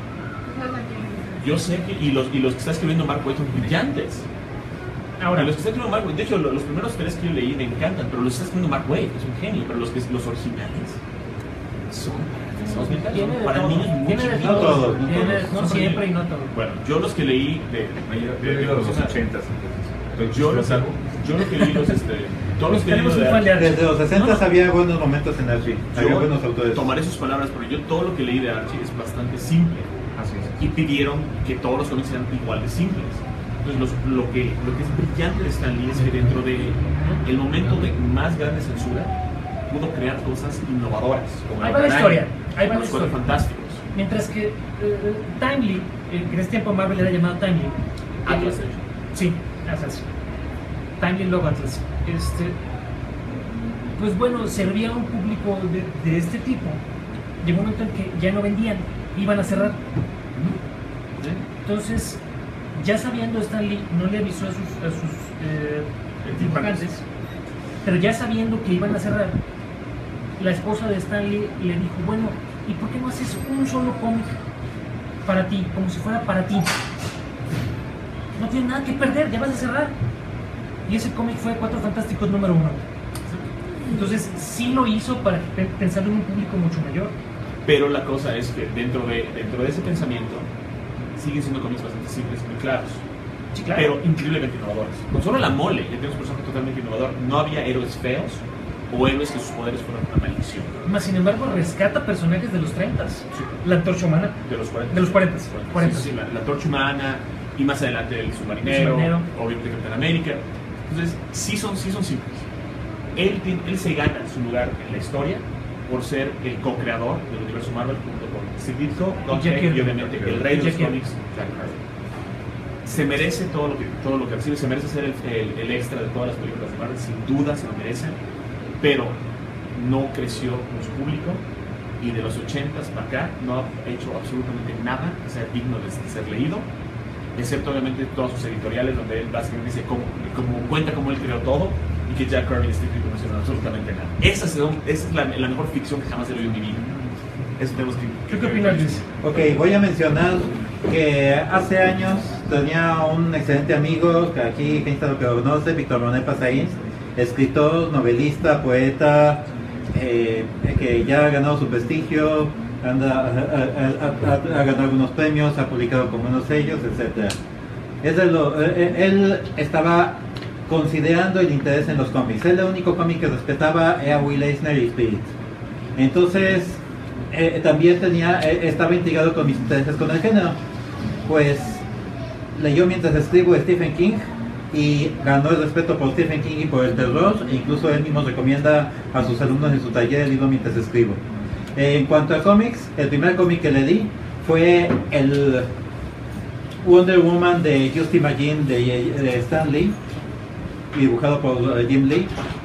Speaker 1: Yo sé que y los y los que está escribiendo Mark Waid son brillantes.
Speaker 2: Ahora,
Speaker 1: Y los que está escribiendo Mark Waid, de hecho lo- los primeros tres que yo leí me encantan, pero los que está escribiendo Mark Waid es un genio, pero los que los originales son para, son mentales,
Speaker 2: tiene
Speaker 1: son
Speaker 2: de
Speaker 1: para
Speaker 2: todo,
Speaker 1: niños muy
Speaker 2: tiene de
Speaker 1: chiquitos.
Speaker 7: No
Speaker 2: todo.
Speaker 7: todos, no
Speaker 2: Tiene-
Speaker 7: todos.
Speaker 2: no
Speaker 1: Son
Speaker 2: siempre
Speaker 1: para
Speaker 2: y no todo.
Speaker 1: Bueno, yo los que leí de,
Speaker 5: yo he leído de los
Speaker 1: o sea,
Speaker 5: ochentas.
Speaker 1: yo, lo que, yo lo que leí los este Todos los que
Speaker 2: Tenemos
Speaker 1: leído
Speaker 2: un
Speaker 1: de
Speaker 2: fan de
Speaker 1: Archie,
Speaker 7: Desde los sesenta
Speaker 2: No, no.
Speaker 7: había buenos momentos en Archie, había
Speaker 1: yo
Speaker 7: buenos autores.
Speaker 1: tomaré sus palabras, porque yo todo lo que leí de Archie es bastante simple.
Speaker 5: Así es.
Speaker 1: Y pidieron que todos los cómics sean igual de simples. Entonces, los- lo, que, lo que es brillante de Stan Lee es que dentro de el momento de más grande censura, pudo crear cosas innovadoras. Como
Speaker 2: Ahí va la
Speaker 1: Hombre
Speaker 2: historia,
Speaker 1: Araña,
Speaker 2: ahí va la
Speaker 1: los Cuatro
Speaker 2: historia.
Speaker 1: Fantásticos.
Speaker 2: Mientras que eh, Timely, eh, que en ese tiempo Marvel era llamado Timely.
Speaker 1: Atlas,
Speaker 2: eh,
Speaker 1: de hecho.
Speaker 2: Sí, Atlas. Timely Love Atlas. Este, pues bueno, servía a un público de, de este tipo. Llegó un momento en que ya no vendían, iban a cerrar.
Speaker 1: ¿Sí?
Speaker 2: Entonces, ya sabiendo Stan Lee, no le avisó a sus, a sus eh, dibujantes, pero ya sabiendo que iban a cerrar, la esposa de Stan Lee le dijo, bueno, ¿y por qué no haces un solo cómic para ti, como si fuera para ti? No tienes nada que perder, ya vas a cerrar. Y ese cómic fue Cuatro Fantásticos número uno. Entonces, sí lo hizo para pe- pensar en un público mucho mayor.
Speaker 1: Pero la cosa es que dentro de, dentro de ese pensamiento siguen siendo cómics bastante simples, muy claros,
Speaker 2: Sí, claro.
Speaker 1: pero increíblemente innovadores. Con solo la mole, ya tenemos un personaje totalmente innovador. No había héroes feos o héroes que sus poderes fueran una maldición.
Speaker 2: Más sin embargo, rescata personajes de los treinta. La Antorcha Humana.
Speaker 1: De los cuarenta.
Speaker 2: De los cuarenta. cuarenta.
Speaker 1: Sí, sí, sí, la, la Torcha Humana y más adelante el submarinero,
Speaker 2: submarinero.
Speaker 1: obviamente Capitán América. Entonces, sí son, sí son simples. Él, tiene- él se gana su lugar en la historia por ser el co-creador del universo Marvel junto con Steve Ditko, Don
Speaker 2: Jack
Speaker 1: Check y
Speaker 2: Kirby.
Speaker 1: obviamente el rey de los
Speaker 2: Jack Kirby.
Speaker 1: cómics, Jack Kirby. Se merece todo lo que, todo lo que recibe, se merece ser el, el- el extra de todas las películas de Marvel, sin duda se lo merece, pero no creció con su público y de los ochentas para acá no ha hecho absolutamente nada que sea digno de, de ser leído, excepto obviamente todos sus editoriales donde él básicamente dice cómo, cómo cuenta cómo él creó todo y que Jack Kirby y Steve Ditko no hicieron absolutamente nada. Esa es, esa es la, la mejor ficción que jamás he leído en mi vida. Eso tenemos que...
Speaker 2: ¿Tú qué opinas, Luis?
Speaker 7: Ok, voy a mencionar que hace años tenía un excelente amigo, que aquí gente lo que lo conoce, Víctor Manuel Pasaín, escritor, novelista, poeta, eh, que ya ha ganado su prestigio, anda, ha, ha- ha- ha ganado algunos premios, ha publicado con buenos sellos, etcétera. Es de lo- eh, él estaba considerando el interés en los cómics. Él, el único cómic que respetaba era Will Eisner y Spirit. Entonces, eh, también tenía, eh, estaba intrigado con mis intereses con el género. Pues leyó Mientras escribo de Stephen King y ganó el respeto por Stephen King y por el terror, e incluso él mismo recomienda a sus alumnos en su taller el libro Mientras escribo. Eh, en cuanto a cómics, el primer cómic que le di fue el Wonder Woman de Just Imagine de, de Stan Lee, dibujado por uh, Jim Lee,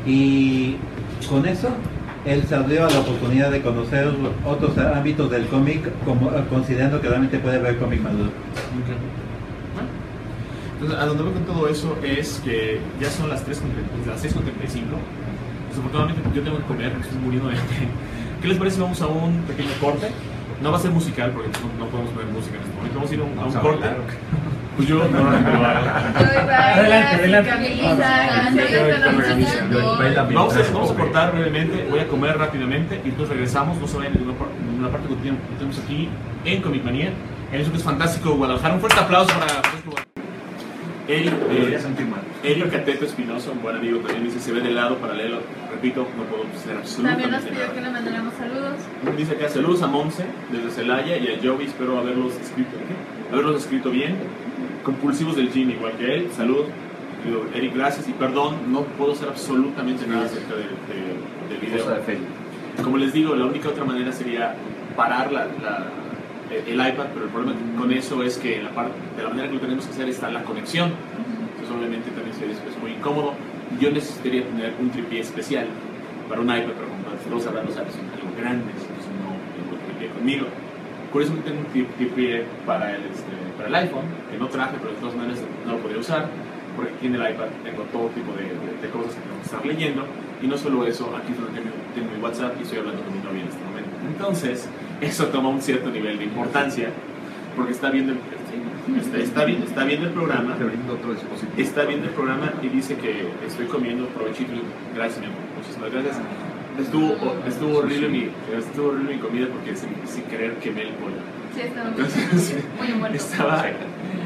Speaker 7: y con eso él se abrió a la oportunidad de conocer otros ámbitos del cómic, como, uh, considerando que realmente puede haber cómic maduro.
Speaker 1: Ok. Bueno, entonces, a donde voy con todo eso es que ya son las, tres con treinta, las seis con treinta y cinco. Desafortunadamente, yo tengo que comer, me estoy muriendo de hambre. ¿Qué les parece si vamos a un pequeño corte? No va a ser musical porque no, no podemos poner música en este momento. Vamos a ir a un, a un
Speaker 5: Vamos a
Speaker 1: corte.
Speaker 5: bailar.
Speaker 1: Pues yo normalmente lo hago.
Speaker 2: Adelante, adelante.
Speaker 1: Vamos a, vamos a cortar brevemente, voy a comer rápidamente y después regresamos. No se vayan a ninguna, par- ninguna parte que tenemos- que tenemos aquí en Comic Manía. En eso que es fantástico, Guadalajara. Un fuerte aplauso para Francisco Guadalajara. Eric, eh,
Speaker 5: Debería sentir mal.
Speaker 1: Eric Cateto Espinosa, un buen amigo también, dice: se ve de lado paralelo. Repito, no puedo hacer
Speaker 3: También nos
Speaker 1: absolutamente
Speaker 3: pidió que
Speaker 1: nada.
Speaker 3: le mandáramos saludos.
Speaker 1: Dice acá: saludos a Monse desde Celaya y a Joey. Espero haberlos escrito, ¿qué? haberlos escrito bien. Compulsivos del gym, igual que él. Saludos. Querido Eric, gracias y perdón, no puedo hacer absolutamente nada acerca del, de- del video.
Speaker 5: Cosa de Facebook.
Speaker 1: Como les digo, la única otra manera sería parar la, la- el iPad, pero el problema con eso es que en la parte, de la manera que lo tenemos que hacer está la conexión. Entonces obviamente también es, es muy incómodo. Yo necesitaría tener un tripié especial para un iPad, pero como todos sabrán, los iPads son algo grandes, entonces no tengo un tripié conmigo. Curiosamente tengo un tri- tripié para el, este, para el iPhone, que no traje, pero de todas maneras no lo podía usar, porque aquí en el iPad tengo todo tipo de, de, de cosas que tengo que estar leyendo. Y no solo eso, aquí es donde tengo, tengo mi WhatsApp y estoy hablando con mi novia en este momento. Entonces, eso toma un cierto nivel de importancia, porque está viendo el, está, está viendo, está viendo el programa,
Speaker 5: Te brindo otro dispositivo.
Speaker 1: está viendo el programa y dice que estoy comiendo provechito. Gracias, mi amor, muchísimas gracias. Estuvo, estuvo, horrible, mi, estuvo horrible mi comida porque sin, sin querer quemé el pollo.
Speaker 3: Sí, estaba muy,
Speaker 1: Entonces,
Speaker 3: muy bueno.
Speaker 1: estaba,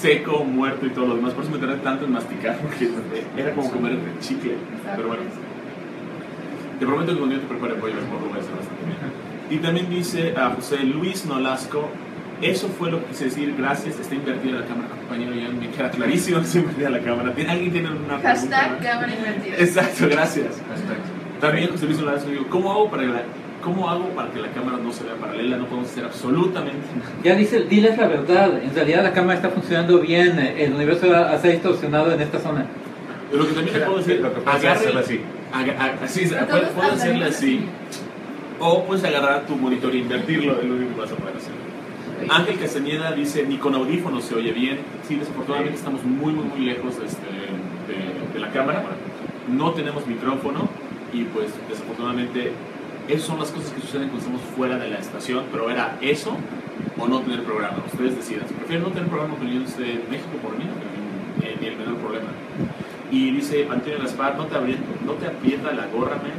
Speaker 1: seco, muerto y todo lo demás. Por eso me tardé tanto en masticar, porque era como comer chicle. Pero bueno, te prometo que cuando yo te prepare pollo al morro voy a hacer bastante bien. Y también dice a José Luis Nolasco, eso fue lo que quise decir, gracias, está invertida la cámara, compañero, ya me queda clarísimo que está invertida la cámara. ¿Alguien tiene una
Speaker 3: Hashtag
Speaker 1: pregunta?
Speaker 3: cámara invertida.
Speaker 1: Exacto, gracias. También José Luis Nolasco, digo, ¿cómo hago para la... ¿Cómo hago para que la cámara no se vea paralela? No podemos hacer absolutamente nada.
Speaker 7: Ya dice, diles la verdad, en realidad la cámara está funcionando bien, el universo se ha distorsionado en esta zona.
Speaker 1: Lo que también le puedo decir,
Speaker 5: Lo que puedes
Speaker 1: agarre-
Speaker 5: hacerlo así.
Speaker 1: aga- a- así,
Speaker 3: Todos
Speaker 1: puedes, puedes hacerle
Speaker 3: andarían
Speaker 1: así,
Speaker 3: así.
Speaker 1: o puedes agarrar tu monitor e invertirlo, es lo único que vas a poder hacer. Ángel Castañeda dice, ni con audífonos se oye bien. Sí, desafortunadamente estamos muy, muy, muy lejos este, de, de la cámara. No tenemos micrófono y pues desafortunadamente esas son las cosas que suceden cuando estamos fuera de la estación, pero era eso o no tener programa. Ustedes decidan. Si prefieren no tener programa con yo esté en México, por mí no tengo ni, ni el menor problema. Y dice Antonio Gaspar, no te, aprieta, no te aprieta la gorra, man.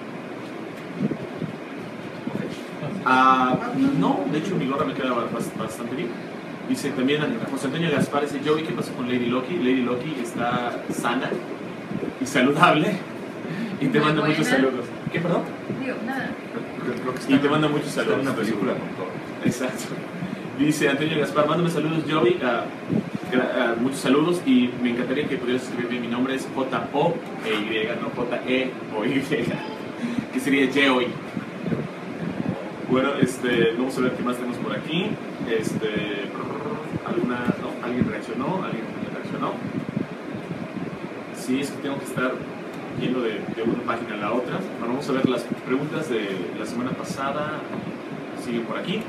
Speaker 1: Ah, no, de hecho mi gorra me queda bast- bastante bien. Dice también José Antonio Gaspar, dice Joey, ¿qué pasó con Lady Loki? Lady Loki está sana y saludable y te
Speaker 3: Muy
Speaker 1: manda muchos
Speaker 3: buena.
Speaker 1: saludos. ¿Qué, perdón?
Speaker 3: Digo, nada.
Speaker 5: Creo que está
Speaker 1: Y
Speaker 5: en-
Speaker 1: te manda muchos
Speaker 5: está en
Speaker 1: saludos.
Speaker 5: una película con todo.
Speaker 1: Exacto. Dice Antonio Gaspar, mándame saludos, Joey. ah, gra- ah, muchos saludos y me encantaría que pudieras escribir bien mi nombre. Es J O E Y, no J E o Y, que sería Joey. Bueno, este, vamos a ver qué más tenemos por aquí. Este, alguna, no, alguien reaccionó, alguien reaccionó. Sí, es que tengo que estar yendo de, de una página a la otra. Bueno, vamos a ver las preguntas de la semana pasada. Siguen por aquí.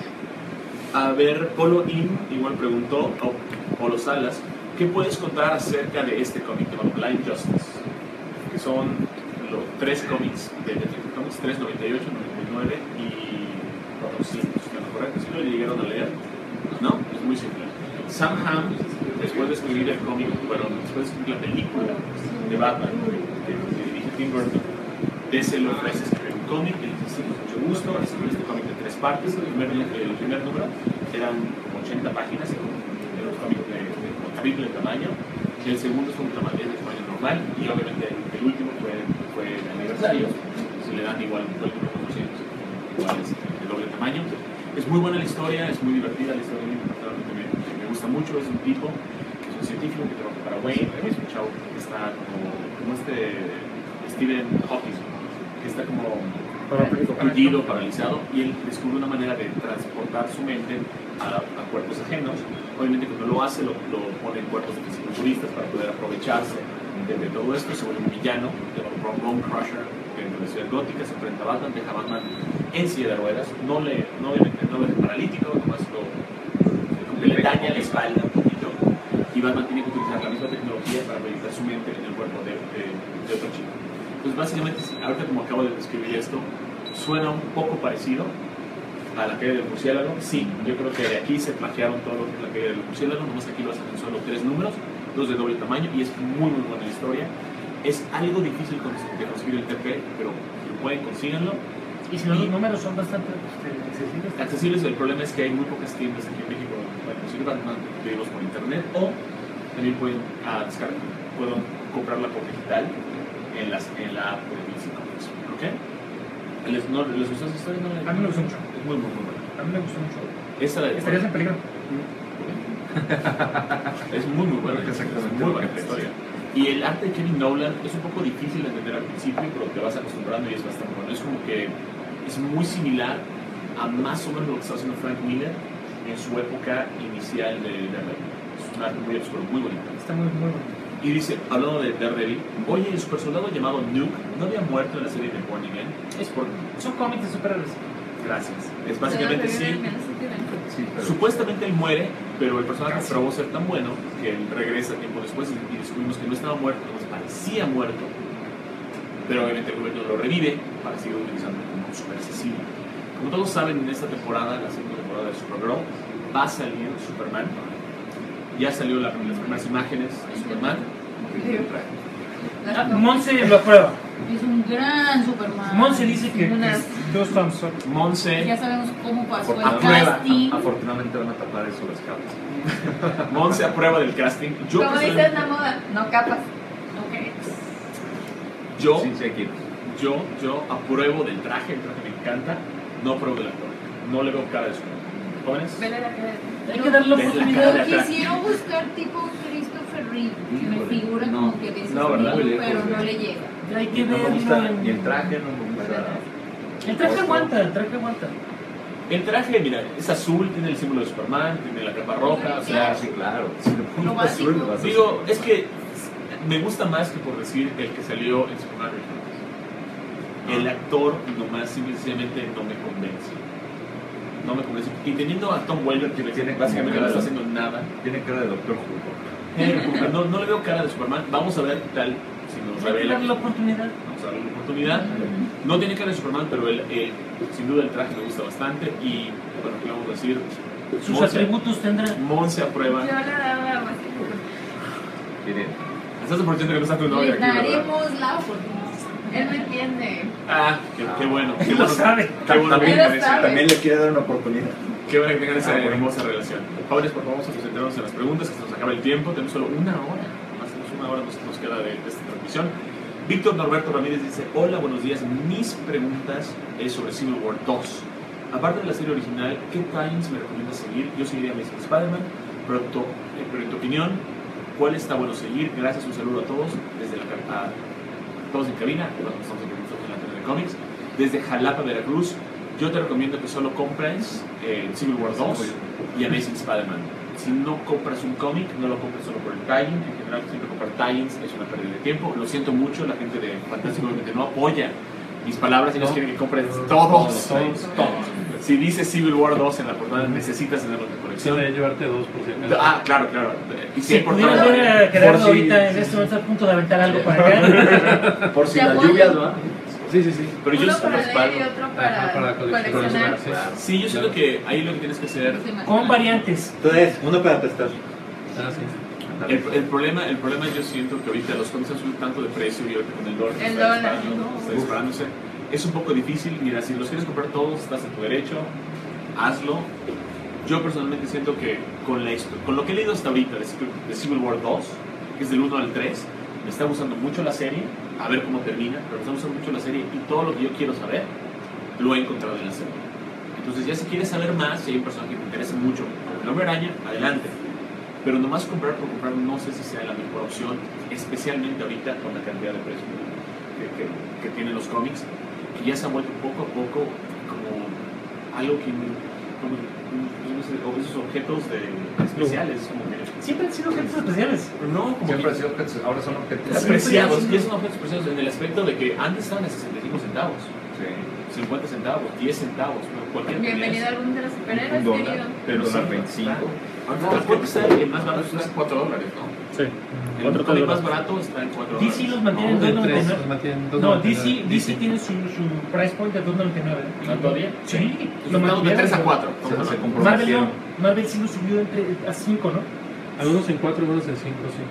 Speaker 1: Ok. A ver, Polo In igual preguntó, o Polo Salas, ¿qué puedes contar acerca de este cómic llamado Blind Justice? Que son los tres cómics de Detective Comics, tres noventa y ocho, noventa y nueve y cuatrocientos, ¿no? ¿Correcto? ¿Sí lo llegaron a leer? No, es muy simple. Sam Hamm, después de escribir el cómic, bueno, después de escribir la película de Batman, que, que dirige Tim Burton, de ese lo ofrece escribir un cómic, y le dice, sí, con mucho gusto, escribir este cómic de tres partes. El primer, el primer número eran ochenta páginas, era un cómic de, de, de triple tamaño, y el segundo fue un tamaño de tamaño normal, y obviamente el, el último fue, fue de aniversario, se le dan igual el número cuatrocientos, igual es de doble tamaño. Es muy buena la historia, es muy divertida la historia, me, me gusta mucho. Es un tipo que es un científico que trabaja para Wayne, es un chavo que está como, como este Stephen Hawking, que está como hundido, paralizado, y él descubre una manera de transportar su mente a, a cuerpos ajenos. Obviamente cuando lo hace lo, lo pone en cuerpos de fisiculturistas para poder aprovecharse de, de todo esto. Se vuelve un villano, llamado Bone Crusher, dentro de la ciudad gótica, se enfrenta a Batman, deja a Batman en silla de ruedas, no le, no, obviamente no lo deja paralítico, nomás lo, como que le daña la espalda un poquito, y Batman tiene que utilizar la misma tecnología para proyectar su mente en el cuerpo de, de, de otro chico. Pues básicamente, ahorita como acabo de describir esto, suena un poco parecido a La caída del murciélago. Sí, yo creo que de aquí se plagiaron todo lo que es La caída del murciélago, nomás que aquí lo hacen en solo tres números, dos de doble tamaño, y es muy muy buena la historia. Es algo difícil de conseguir el T P, pero si lo pueden, consíganlo.
Speaker 2: Y si no, los números son bastante este, accesibles.
Speaker 1: Accesibles, el problema es que hay muy pocas tiendas aquí en México para conseguir Batman, pedirlos por internet, o también pueden ah, descargar, pueden comprarla por digital en, las, en la app de D C Comics. ¿Ok? ¿Les, no, ¿Les gustó esa historia? No,
Speaker 2: A mí me gustó mucho.
Speaker 1: Es muy, muy, muy buena.
Speaker 2: A mí me gustó mucho.
Speaker 1: Esa de,
Speaker 2: Estarías en peligro.
Speaker 1: es muy, muy buena.
Speaker 5: Exactamente.
Speaker 1: Es muy buena la historia. Y el arte de Kevin Nolan es un poco difícil de entender al principio, pero te vas acostumbrando y es bastante bueno. Es como que es muy similar a más o menos lo que está haciendo Frank Miller en su época inicial de Daredevil. Es un arte muy oscuro, muy bonito.
Speaker 2: Está muy, muy bueno.
Speaker 1: Y dice, hablando de Daredevil, oye, el supersoldado llamado Nuke no había muerto en la serie de Born Again.
Speaker 2: Es por... Son cómics de superhéroes.
Speaker 1: Gracias. Es básicamente sí.
Speaker 5: Sí, pero
Speaker 1: Supuestamente él muere, pero el personaje probó ser tan bueno que él regresa tiempo después y, y descubrimos que no estaba muerto, nos parecía muerto, pero obviamente el gobierno lo revive para seguir utilizando como un super asesino. Como todos saben, en esta temporada, la segunda temporada de Supergirl, va a salir Superman. Ya salió la, las primeras imágenes de Superman.
Speaker 3: Las
Speaker 2: Ah,
Speaker 3: tomas.
Speaker 2: Monse lo aprueba.
Speaker 6: Es un gran Superman.
Speaker 2: Monse dice que, que
Speaker 3: Unas-
Speaker 2: es dos thumbs up.
Speaker 1: Monse,
Speaker 6: Ya sabemos cómo pasó el
Speaker 1: Aprueba.
Speaker 6: casting.
Speaker 5: Afortunadamente van a tapar eso las capas.
Speaker 1: Monse aprueba del casting. Yo,
Speaker 3: Como dice
Speaker 1: personalmente-
Speaker 3: la moda, no capas.
Speaker 6: Ok.
Speaker 1: yo,
Speaker 5: Sí, sí, aquí.
Speaker 1: yo, yo apruebo del traje, el traje me encanta. No apruebo del actor. No le veo cara de su jóvenes.
Speaker 3: Vele la cara de
Speaker 2: Hay que darle la
Speaker 1: Ves la
Speaker 2: oportunidad.
Speaker 1: cara de atrás.
Speaker 6: Quisieron buscar tipo Christopher Reeve, que me
Speaker 5: Híjole,
Speaker 6: figura
Speaker 5: no.
Speaker 6: como que de ese
Speaker 1: No, ¿verdad?
Speaker 6: estilo,
Speaker 5: Muy
Speaker 6: pero
Speaker 5: lejos,
Speaker 6: no
Speaker 5: ¿eh?
Speaker 6: le llega.
Speaker 2: Hay que
Speaker 5: No me
Speaker 2: verlo.
Speaker 5: gusta
Speaker 2: en-
Speaker 5: ni el traje, no me gusta.
Speaker 2: El traje aguanta, el traje aguanta.
Speaker 1: El traje, mira, es azul, tiene el símbolo de Superman, tiene la capa roja, o sea,
Speaker 5: Ah, sí, claro. Si le pones
Speaker 6: Lo básico.
Speaker 5: azul, vas a
Speaker 1: digo, es que me gusta más que por decir el que salió en Superman Returns. El actor nomás simplemente no me convence. No me convence. Y teniendo a Tom Weller, que
Speaker 5: Tiene
Speaker 1: básicamente no
Speaker 5: como
Speaker 1: está
Speaker 5: cara-
Speaker 1: haciendo nada,
Speaker 5: Tiene cara de Doctor Who.
Speaker 1: no, no le veo cara de Superman. Vamos a ver qué tal si nos
Speaker 2: Hay que
Speaker 1: revela.
Speaker 2: darle la oportunidad.
Speaker 1: Vamos a darle la oportunidad. No tiene cara de Superman, pero él, él, sin duda el traje me gusta bastante. Y bueno, ¿qué vamos a decir?
Speaker 2: Sus
Speaker 1: Monse-
Speaker 2: atributos tendrá.
Speaker 1: Monse aprueba.
Speaker 3: Yo le daba más.
Speaker 5: Tiene.
Speaker 1: Estás por ciento que no está tu
Speaker 6: Le
Speaker 1: novia aquí, ¿verdad?
Speaker 6: daremos la oportunidad.
Speaker 3: Él me entiende.
Speaker 1: Ah, qué, qué bueno. Qué
Speaker 2: Él
Speaker 1: bueno.
Speaker 2: lo sabe.
Speaker 1: Qué bueno que
Speaker 3: Él lo
Speaker 1: tengan esa-
Speaker 3: sabe.
Speaker 5: También le quiere dar una oportunidad.
Speaker 1: qué bueno que tengan esa
Speaker 5: Ah, bueno.
Speaker 1: hermosa relación. Jóvenes, por favor, vamos a concentrarnos en las preguntas, que se nos acaba el tiempo. Tenemos solo una hora. Más o menos una hora nos, nos queda de, de esta transmisión. Víctor Norberto Ramírez dice: hola, buenos días. Mis preguntas es sobre Civil War dos. Aparte de la serie original, ¿qué times me recomiendas seguir? Yo seguiría Amazing Spider-Man, pero, tu- eh, pero en tu opinión, ¿cuál está bueno seguir? Gracias, un saludo a todos, desde la ca- a todos en cabina, bueno, estamos aquí nosotros en la tele de cómics, desde Jalapa, Veracruz. Yo te recomiendo que solo compres eh, Civil War dos y Amazing Spider-Man. Si no compras un cómic, no lo compres solo por el tie-in. En general, siempre comprar tie-ins es una pérdida de tiempo. Lo siento mucho, la gente de Fantástico obviamente no apoya mis palabras. Ellos quieren que compres todos, todos, todos. Si dice Civil War dos en la portada, necesitas tenerlo en tu colección.
Speaker 8: Debería llevarte dos por si acaso.
Speaker 1: Ah, claro, claro. Y
Speaker 2: Si
Speaker 1: sí, por
Speaker 2: pudieras
Speaker 1: favor.
Speaker 2: ver a Gerardo
Speaker 5: Por si-
Speaker 2: ahorita en este momento a punto de aventar algo para acá.
Speaker 5: Por si
Speaker 6: Te
Speaker 5: las
Speaker 6: apoyo.
Speaker 5: lluvias va.
Speaker 8: Sí, sí, sí.
Speaker 1: Pero yo
Speaker 3: Uno
Speaker 1: sí-
Speaker 3: para
Speaker 5: respaldo.
Speaker 3: leer y otro
Speaker 8: Ajá,
Speaker 3: para,
Speaker 8: para coleccionar.
Speaker 3: coleccionar.
Speaker 8: Sí.
Speaker 1: Sí, yo siento que ahí lo que tienes que hacer.
Speaker 2: Con variantes.
Speaker 7: Entonces, uno para testar.
Speaker 8: Ah, sí.
Speaker 1: El, el problema, el problema yo siento que ahorita los cómics han subido tanto de precio y ahorita con el dólar que
Speaker 3: El
Speaker 1: está
Speaker 3: dólar,
Speaker 1: disparando,
Speaker 3: no.
Speaker 1: está disparándose, es un poco difícil. Mira, si los quieres comprar todos, estás en tu derecho, hazlo. Yo personalmente siento que con, la, histo- con lo que he leído hasta ahorita de Civil, de Civil War dos, que es del uno al tres, me está gustando mucho la serie, a ver cómo termina, pero me está gustando mucho la serie y todo lo que yo quiero saber lo he encontrado en la serie. Entonces ya si quieres saber más, si hay un personaje que te interesa mucho, como el Hombre Araña, adelante. Pero nomás comprar por comprar no sé si sea la mejor opción, especialmente ahorita con la cantidad de precios que, que, que tienen los cómics, que ya se han vuelto poco a poco como algo que, como, no sé, o esos objetos de, especiales, como que,
Speaker 2: Siempre han sido objetos especiales.
Speaker 1: no, como
Speaker 5: Siempre
Speaker 1: que
Speaker 5: ha sido objetos, ahora son objetos
Speaker 1: apreciados, y son objetos apreciados en el aspecto de que antes estaban a sesenta y cinco centavos,
Speaker 5: Sí.
Speaker 1: cincuenta centavos, diez centavos, cualquier
Speaker 3: Bienvenido a algún de los superhéroes,
Speaker 5: Un dólar.
Speaker 3: querido.
Speaker 1: Pero
Speaker 5: Un dólar
Speaker 1: sí,
Speaker 5: veinticinco.
Speaker 1: Ahorita puede estar el más barato está en cuatro dólares, ¿no?
Speaker 8: Sí.
Speaker 1: El
Speaker 8: Otro
Speaker 1: cómic
Speaker 8: dólar.
Speaker 1: más barato está en cuatro
Speaker 2: D C
Speaker 1: dólares.
Speaker 2: los mantiene en
Speaker 8: No, de
Speaker 2: dos
Speaker 8: tres,
Speaker 2: noventa y
Speaker 8: los
Speaker 2: nueve.
Speaker 8: mantienen dos
Speaker 2: No,
Speaker 8: noventa y
Speaker 2: D C,
Speaker 8: nueve.
Speaker 2: D C tiene su, su price point de dos noventa y nueve.
Speaker 1: ¿Ah, todavía?
Speaker 2: Sí.
Speaker 1: Lo mandamos de tres a cuatro.
Speaker 5: Se, se compró.
Speaker 2: Marvel no. Marvel sí lo subió entre, a cinco, ¿no?
Speaker 8: Algunos en cuatro, algunos en cinco, sí.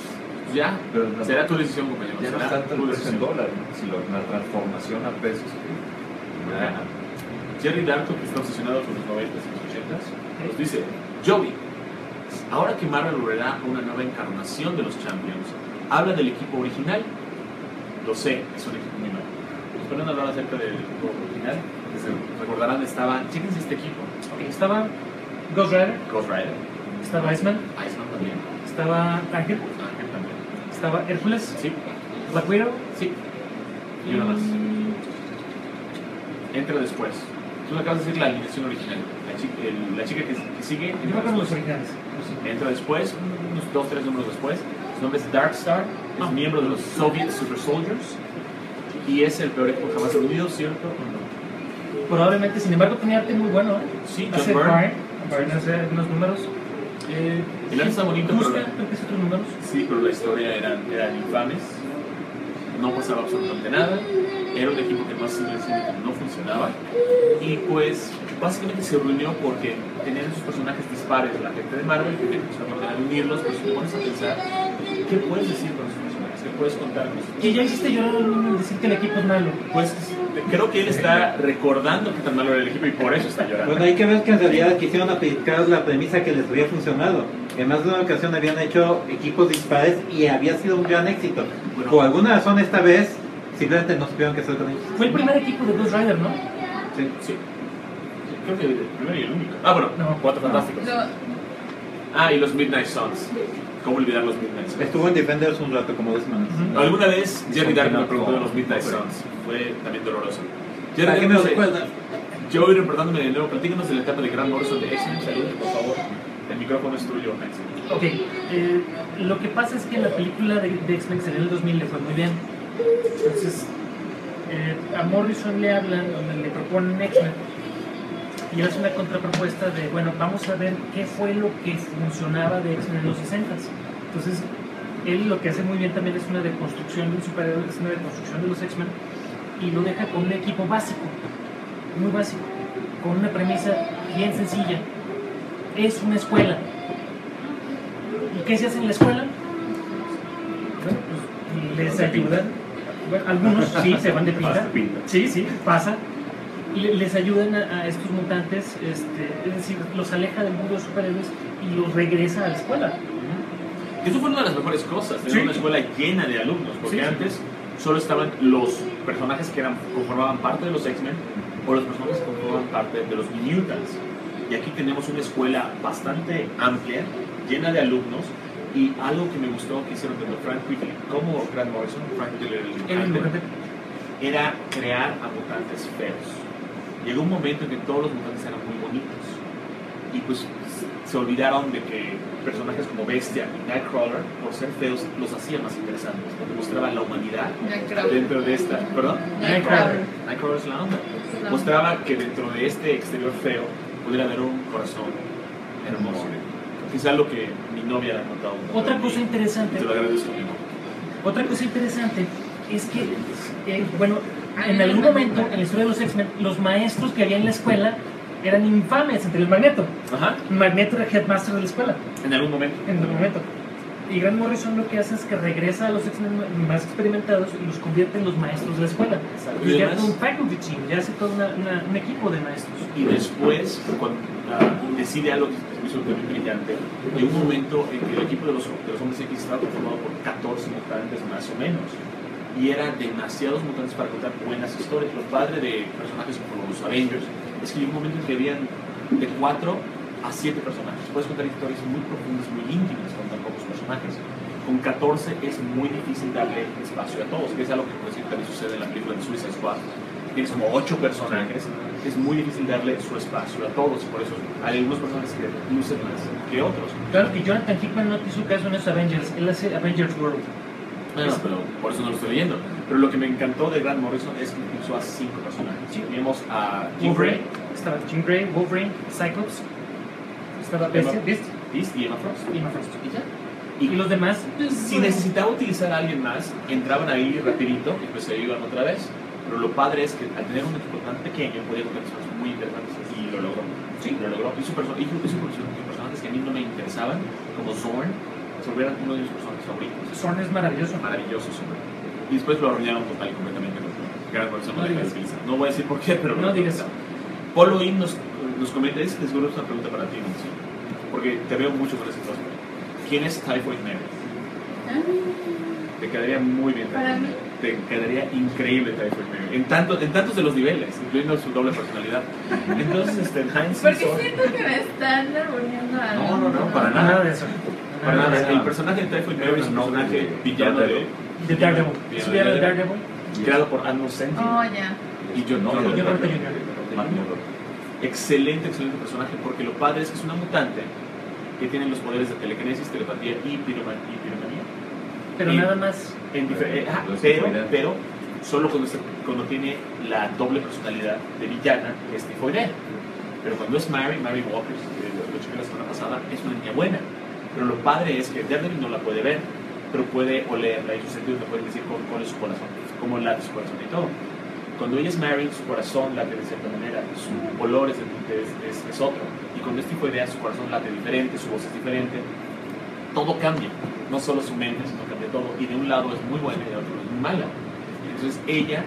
Speaker 1: Ya,
Speaker 5: Pero no-
Speaker 1: será tu decisión, compañero.
Speaker 5: Ya no
Speaker 1: será
Speaker 5: es tanto el
Speaker 1: tu
Speaker 5: precio en
Speaker 1: decisión.
Speaker 5: dólar, ¿no? Si lo- la transformación a pesos. que-
Speaker 1: Ajá. Jerry Darko, que está obsesionado con los noventas y los ochentas, nos dice: Joey, ahora que Marvel volverá a una nueva encarnación de los Champions, habla del equipo original. Lo sé, es un equipo muy malo. Nos pueden hablar acerca del equipo original. Que se recordarán, estaba, chéquense este equipo:
Speaker 2: Ok, estaba Ghost Rider,
Speaker 1: Ghost Rider,
Speaker 2: estaba Iceman,
Speaker 1: Iceman también,
Speaker 2: estaba Ángel,
Speaker 1: Ángel también.
Speaker 2: estaba Hércules,
Speaker 1: Sí,
Speaker 2: Black Widow
Speaker 1: sí. Y una más. Entra después. Tú me acabas de decir la alineación original. La chica, el- la chica que, que sigue.
Speaker 2: Yo me
Speaker 1: entra
Speaker 2: acuerdo de los
Speaker 1: después.
Speaker 2: originales.
Speaker 1: Entra después, unos dos, tres números después. Su nombre es Darkstar, es miembro de los Soviet Super Soldiers y es el peor equipo jamás reunido, ¿cierto? ¿O no?
Speaker 2: Probablemente, sin embargo, tenía arte muy bueno, ¿eh?
Speaker 1: Sí, John
Speaker 2: Hace
Speaker 1: Byrne.
Speaker 2: Byrne, Byrne hace algunos números. Eh,
Speaker 1: El arte está bonito,
Speaker 2: Busca,
Speaker 1: pero,
Speaker 2: creo que es otros números.
Speaker 1: sí, pero la historia eran, eran infames. No pasaba absolutamente nada. Era un equipo que más simplemente no funcionaba. Y pues básicamente se reunió porque tenían sus personajes dispares de la gente de Marvel que tenían la manera de unirlos, pero si te pones a pensar, ¿qué puedes decir con esos personajes? ¿Qué puedes contar con eso.
Speaker 2: Que ya hiciste llorar al niño al decir que el equipo es malo.
Speaker 1: Pues creo que él está recordando que tan malo era el equipo y por eso está llorando.
Speaker 7: Bueno, hay que ver que en realidad quisieron aplicar la premisa que les había funcionado. En más de una ocasión habían hecho equipos dispares y había sido un gran éxito.
Speaker 1: Bueno.
Speaker 7: Por alguna razón esta vez simplemente no supieron qué hacer con ellos.
Speaker 2: Fue el primer equipo de Ghost Rider, ¿no?
Speaker 7: Sí.
Speaker 1: Sí. Creo que el primero y el único. Ah, bueno,
Speaker 2: No.
Speaker 1: Cuatro Fantásticos.
Speaker 3: Lo-
Speaker 1: Ah, y los Midnight Suns. ¿Cómo olvidar los Midnight Suns?
Speaker 7: Estuvo en Defenders un rato, como dos semanas.
Speaker 2: Ujú.
Speaker 1: Alguna vez Jerry Dark me
Speaker 5: Son
Speaker 1: preguntó de los
Speaker 5: no,
Speaker 1: Midnight
Speaker 5: pero-
Speaker 1: Suns. Fue también doloroso.
Speaker 7: ¿Para
Speaker 1: Jerry
Speaker 7: qué me
Speaker 1: Dark
Speaker 7: lo
Speaker 1: dice,
Speaker 7: recuerdas?
Speaker 1: yo voy reportándome de nuevo. Platícanos de la etapa de Grant Morrison de X-Men. Saludos, por favor. El micrófono es tuyo, Maxi.
Speaker 2: Ok, eh, lo que pasa es que la película de, de X-Men salió en el dos mil, le fue muy bien. Entonces, eh, a Morrison le hablan, donde le proponen X-Men, y hace una contrapropuesta de, bueno, vamos a ver qué fue lo que funcionaba de X-Men en los sesentas. Entonces, él lo que hace muy bien también es una deconstrucción de un superhéroe, es una deconstrucción de los X-Men, y lo deja con un equipo básico, muy básico, con una premisa bien sencilla. Es una escuela. ¿Y qué se hace en la escuela? Bueno, pues les ayudan. Bueno, algunos sí se van de pinta.
Speaker 1: Pasa pinta.
Speaker 2: Sí, sí, pasa. Le- Les ayudan a, a estos mutantes, este, es decir, los aleja del mundo de superhéroes y los regresa a la escuela.
Speaker 1: Eso fue una de las mejores cosas, tener
Speaker 2: Sí.
Speaker 1: una escuela llena de alumnos, porque
Speaker 2: Sí.
Speaker 1: antes solo estaban los personajes que eran, conformaban parte de los X-Men o los personajes que conformaban parte de los Mutants. Y aquí tenemos una escuela bastante amplia, llena de alumnos, y algo que me gustó que hicieron tanto Frank Whiteley como Grant Morrison, Frank Whiteley era el
Speaker 2: El
Speaker 1: dibujante,
Speaker 2: dibujante.
Speaker 1: era crear a mutantes feos. Llegó un momento en que todos los mutantes eran muy bonitos y pues se olvidaron de que personajes como Bestia y Nightcrawler, por ser feos, los hacían más interesantes, porque mostraba la humanidad
Speaker 3: Nightcrawler.
Speaker 1: dentro de esta, ¿perdón?
Speaker 3: Nightcrawler.
Speaker 1: Nightcrawler es la onda.
Speaker 3: la
Speaker 1: Mostraba que dentro de este exterior feo pudiera haber un corazón hermoso. Quizá lo que mi novia ha notado.
Speaker 2: Otra cosa interesante.
Speaker 1: Te lo agradezco, mi amor.
Speaker 2: Otra cosa interesante es que, eh, bueno, en algún momento en la historia de los X-Men, los maestros que había en la escuela eran infames, entre el Magneto.
Speaker 1: Ajá,
Speaker 2: Magneto era headmaster de la escuela,
Speaker 1: en algún momento.
Speaker 2: en algún momento. Y Grant Morrison lo que hace es que regresa a los X-Men más experimentados y los convierte en los maestros de la escuela.
Speaker 1: Exacto.
Speaker 2: Y
Speaker 1: Y
Speaker 2: ya
Speaker 1: además-
Speaker 2: todo un faculty team, ya hace todo una- una- un equipo de maestros.
Speaker 1: Y después, cuando ah, decide algo que es absolutamente brillante, llegó un momento en que el equipo de los, de los hombres X estaba conformado por catorce mutantes más o menos. Y eran demasiados mutantes para contar buenas historias. Lo padre de personajes como los Avengers es que llegó un momento en que habían de cuatro a siete personajes. Puedes contar historias muy profundas, muy íntimas con tan pocos personajes. Con catorce es muy difícil darle espacio a todos, que es algo que por decir, también sucede en la película de Suicide Squad. Tienes como ocho personajes, es muy difícil darle su espacio a todos, y por eso hay algunos personajes que lucen más que otros.
Speaker 2: Claro que Jonathan Hickman no hizo caso en esos Avengers, él hace Avengers World.
Speaker 1: Bueno, pero por eso no lo estoy leyendo. Pero lo que me encantó de Grant Morrison es que puso a cinco personajes. Tenemos a Jean Grey,
Speaker 2: Wolverine, estaba Jean Grey, Wolverine, Cyclops, estaba Bestia,
Speaker 1: Emma-
Speaker 2: Beast
Speaker 1: Beast y Emma Frost.
Speaker 2: y Emma Frost.
Speaker 1: Y ya.
Speaker 2: Y los demás, pues,
Speaker 1: Si necesitaba utilizar a alguien más, entraban ahí rapidito y pues se iban otra vez. Pero lo padre es que al tener un equipo tan pequeño podía contar personas muy interesantes y lo logró. Sí, lo logró. Hizo, perso hizo, hizo perso- personajes que a mí no me interesaban, como Zorn, se volvieron uno de mis personajes favoritos.
Speaker 2: Zorn es maravilloso.
Speaker 1: Maravilloso Zorn. Y después lo arruinaron total y completamente. Gran persona
Speaker 2: No
Speaker 1: de
Speaker 2: digas.
Speaker 1: Caracteriza. No voy a decir por qué, pero
Speaker 2: No
Speaker 1: lo
Speaker 2: digas.
Speaker 1: arruinaron. Polo In nos, nos comenta, es que seguro es una pregunta para ti, Nancy, porque te veo mucho con ese cosplay. ¿Quién es Typhoid Mary? Te quedaría muy bien.
Speaker 3: Para
Speaker 1: Typhoid
Speaker 3: mí.
Speaker 1: Mary. Te quedaría increíble Typhoid Mary. En, tanto, en tantos de los niveles, incluyendo su doble personalidad. Entonces, este, Heinz
Speaker 3: Porque
Speaker 1: Simpson-
Speaker 3: siento que me están nervioneando algo.
Speaker 1: No, no, no, para
Speaker 2: Nada
Speaker 1: nada.
Speaker 2: de eso.
Speaker 1: Para
Speaker 2: Nada de
Speaker 1: nada.
Speaker 2: eso.
Speaker 1: El personaje de Typhoid Mary es un
Speaker 5: No,
Speaker 1: personaje
Speaker 5: de-
Speaker 1: villano de,
Speaker 2: De Daredevil.
Speaker 1: Villano
Speaker 2: ¿Sí
Speaker 1: de
Speaker 2: vieron
Speaker 1: Daredevil,
Speaker 2: Daredevil?
Speaker 1: creado por Admiral Senti
Speaker 3: Oh, ya.
Speaker 1: y John
Speaker 5: No,
Speaker 1: Taylor.
Speaker 5: no,
Speaker 2: Yo
Speaker 5: no,
Speaker 2: creo que
Speaker 5: no,
Speaker 2: Junior.
Speaker 5: no, no, no.
Speaker 1: Excelente, excelente personaje, porque lo padre es que es una mutante que tiene los poderes de telequinesis, telepatía y piroman- y piromanía.
Speaker 2: Pero
Speaker 1: Y-
Speaker 2: nada más.
Speaker 1: En difer- eh, ah,
Speaker 5: Los
Speaker 1: pero,
Speaker 5: tifoidea.
Speaker 1: pero solo cuando, se- cuando tiene la doble personalidad de villana, que es tifoidea. Pero cuando es Mary, Mary Walker, que lo lo chequé la semana pasada, es una niña buena. Pero lo padre es que Daredevil no la puede ver, pero puede olerla y sus sentidos le pueden decir cuál, cuál es su corazón, cómo late su corazón y todo. Cuando ella es Mary, su corazón late de cierta manera, su olor es, de- es, es- es otro. Y cuando es tifoidea, su corazón late diferente, su voz es diferente. Todo cambia, no solo su mente, sino cambia de todo, y de un lado es muy buena y de otro es muy mala. Entonces ella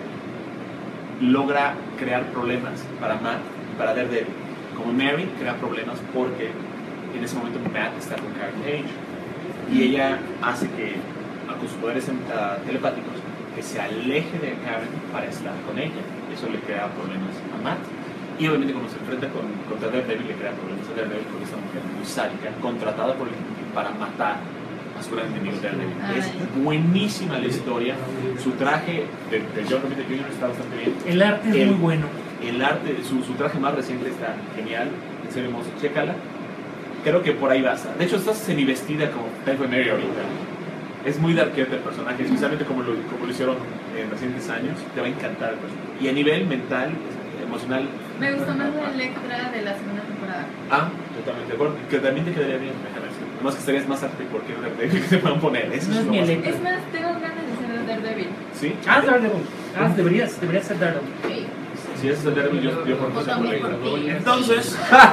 Speaker 1: logra crear problemas para Matt y para Daredevil. Como Mary crea problemas porque en ese momento Matt está con Karen Page y ella hace que, con sus poderes uh, telepáticos, que se aleje de Karen para estar con ella. Eso le crea problemas a Matt. Y obviamente cuando se enfrenta con, contra Daredevil le crea problemas a Daredevil con esta mujer muy sádica, contratada por el Ejecutivo para matar a su gran enemigo Daredevil.
Speaker 3: Ay.
Speaker 1: Es buenísima la historia. Su traje de, de John Romita junior está bastante bien.
Speaker 2: El arte es
Speaker 1: El-
Speaker 2: muy bueno.
Speaker 1: El arte, su, su traje más reciente está genial. En serio, hermoso. Chécala. Creo que por ahí vas. De hecho, estás semi-vestida como Typhoon Mary ahorita. Es muy darkete el personaje, especialmente como lo, como lo hicieron en recientes años. Te va a encantar el personaje. Y a nivel mental, emocional,
Speaker 3: Me gustó más la Electra de la segunda temporada.
Speaker 1: ah, totalmente de acuerdo. Que también te quedaría bien, déjame decir. Además que estarías más arte porque es Daredevil que te puedan poner. Eso
Speaker 2: No
Speaker 1: es
Speaker 2: es
Speaker 1: lo
Speaker 2: mi
Speaker 1: más-
Speaker 2: Electra.
Speaker 3: Es más, tengo ganas de ser el Daredevil.
Speaker 1: ¿Sí?
Speaker 2: Ah, Daredevil. Ah, deberías, deberías ser Daredevil.
Speaker 6: Sí.
Speaker 1: Si ese es el Daredevil, yo, yo por
Speaker 6: Vota
Speaker 1: por
Speaker 6: por
Speaker 1: Electra.
Speaker 6: ti.
Speaker 1: Entonces,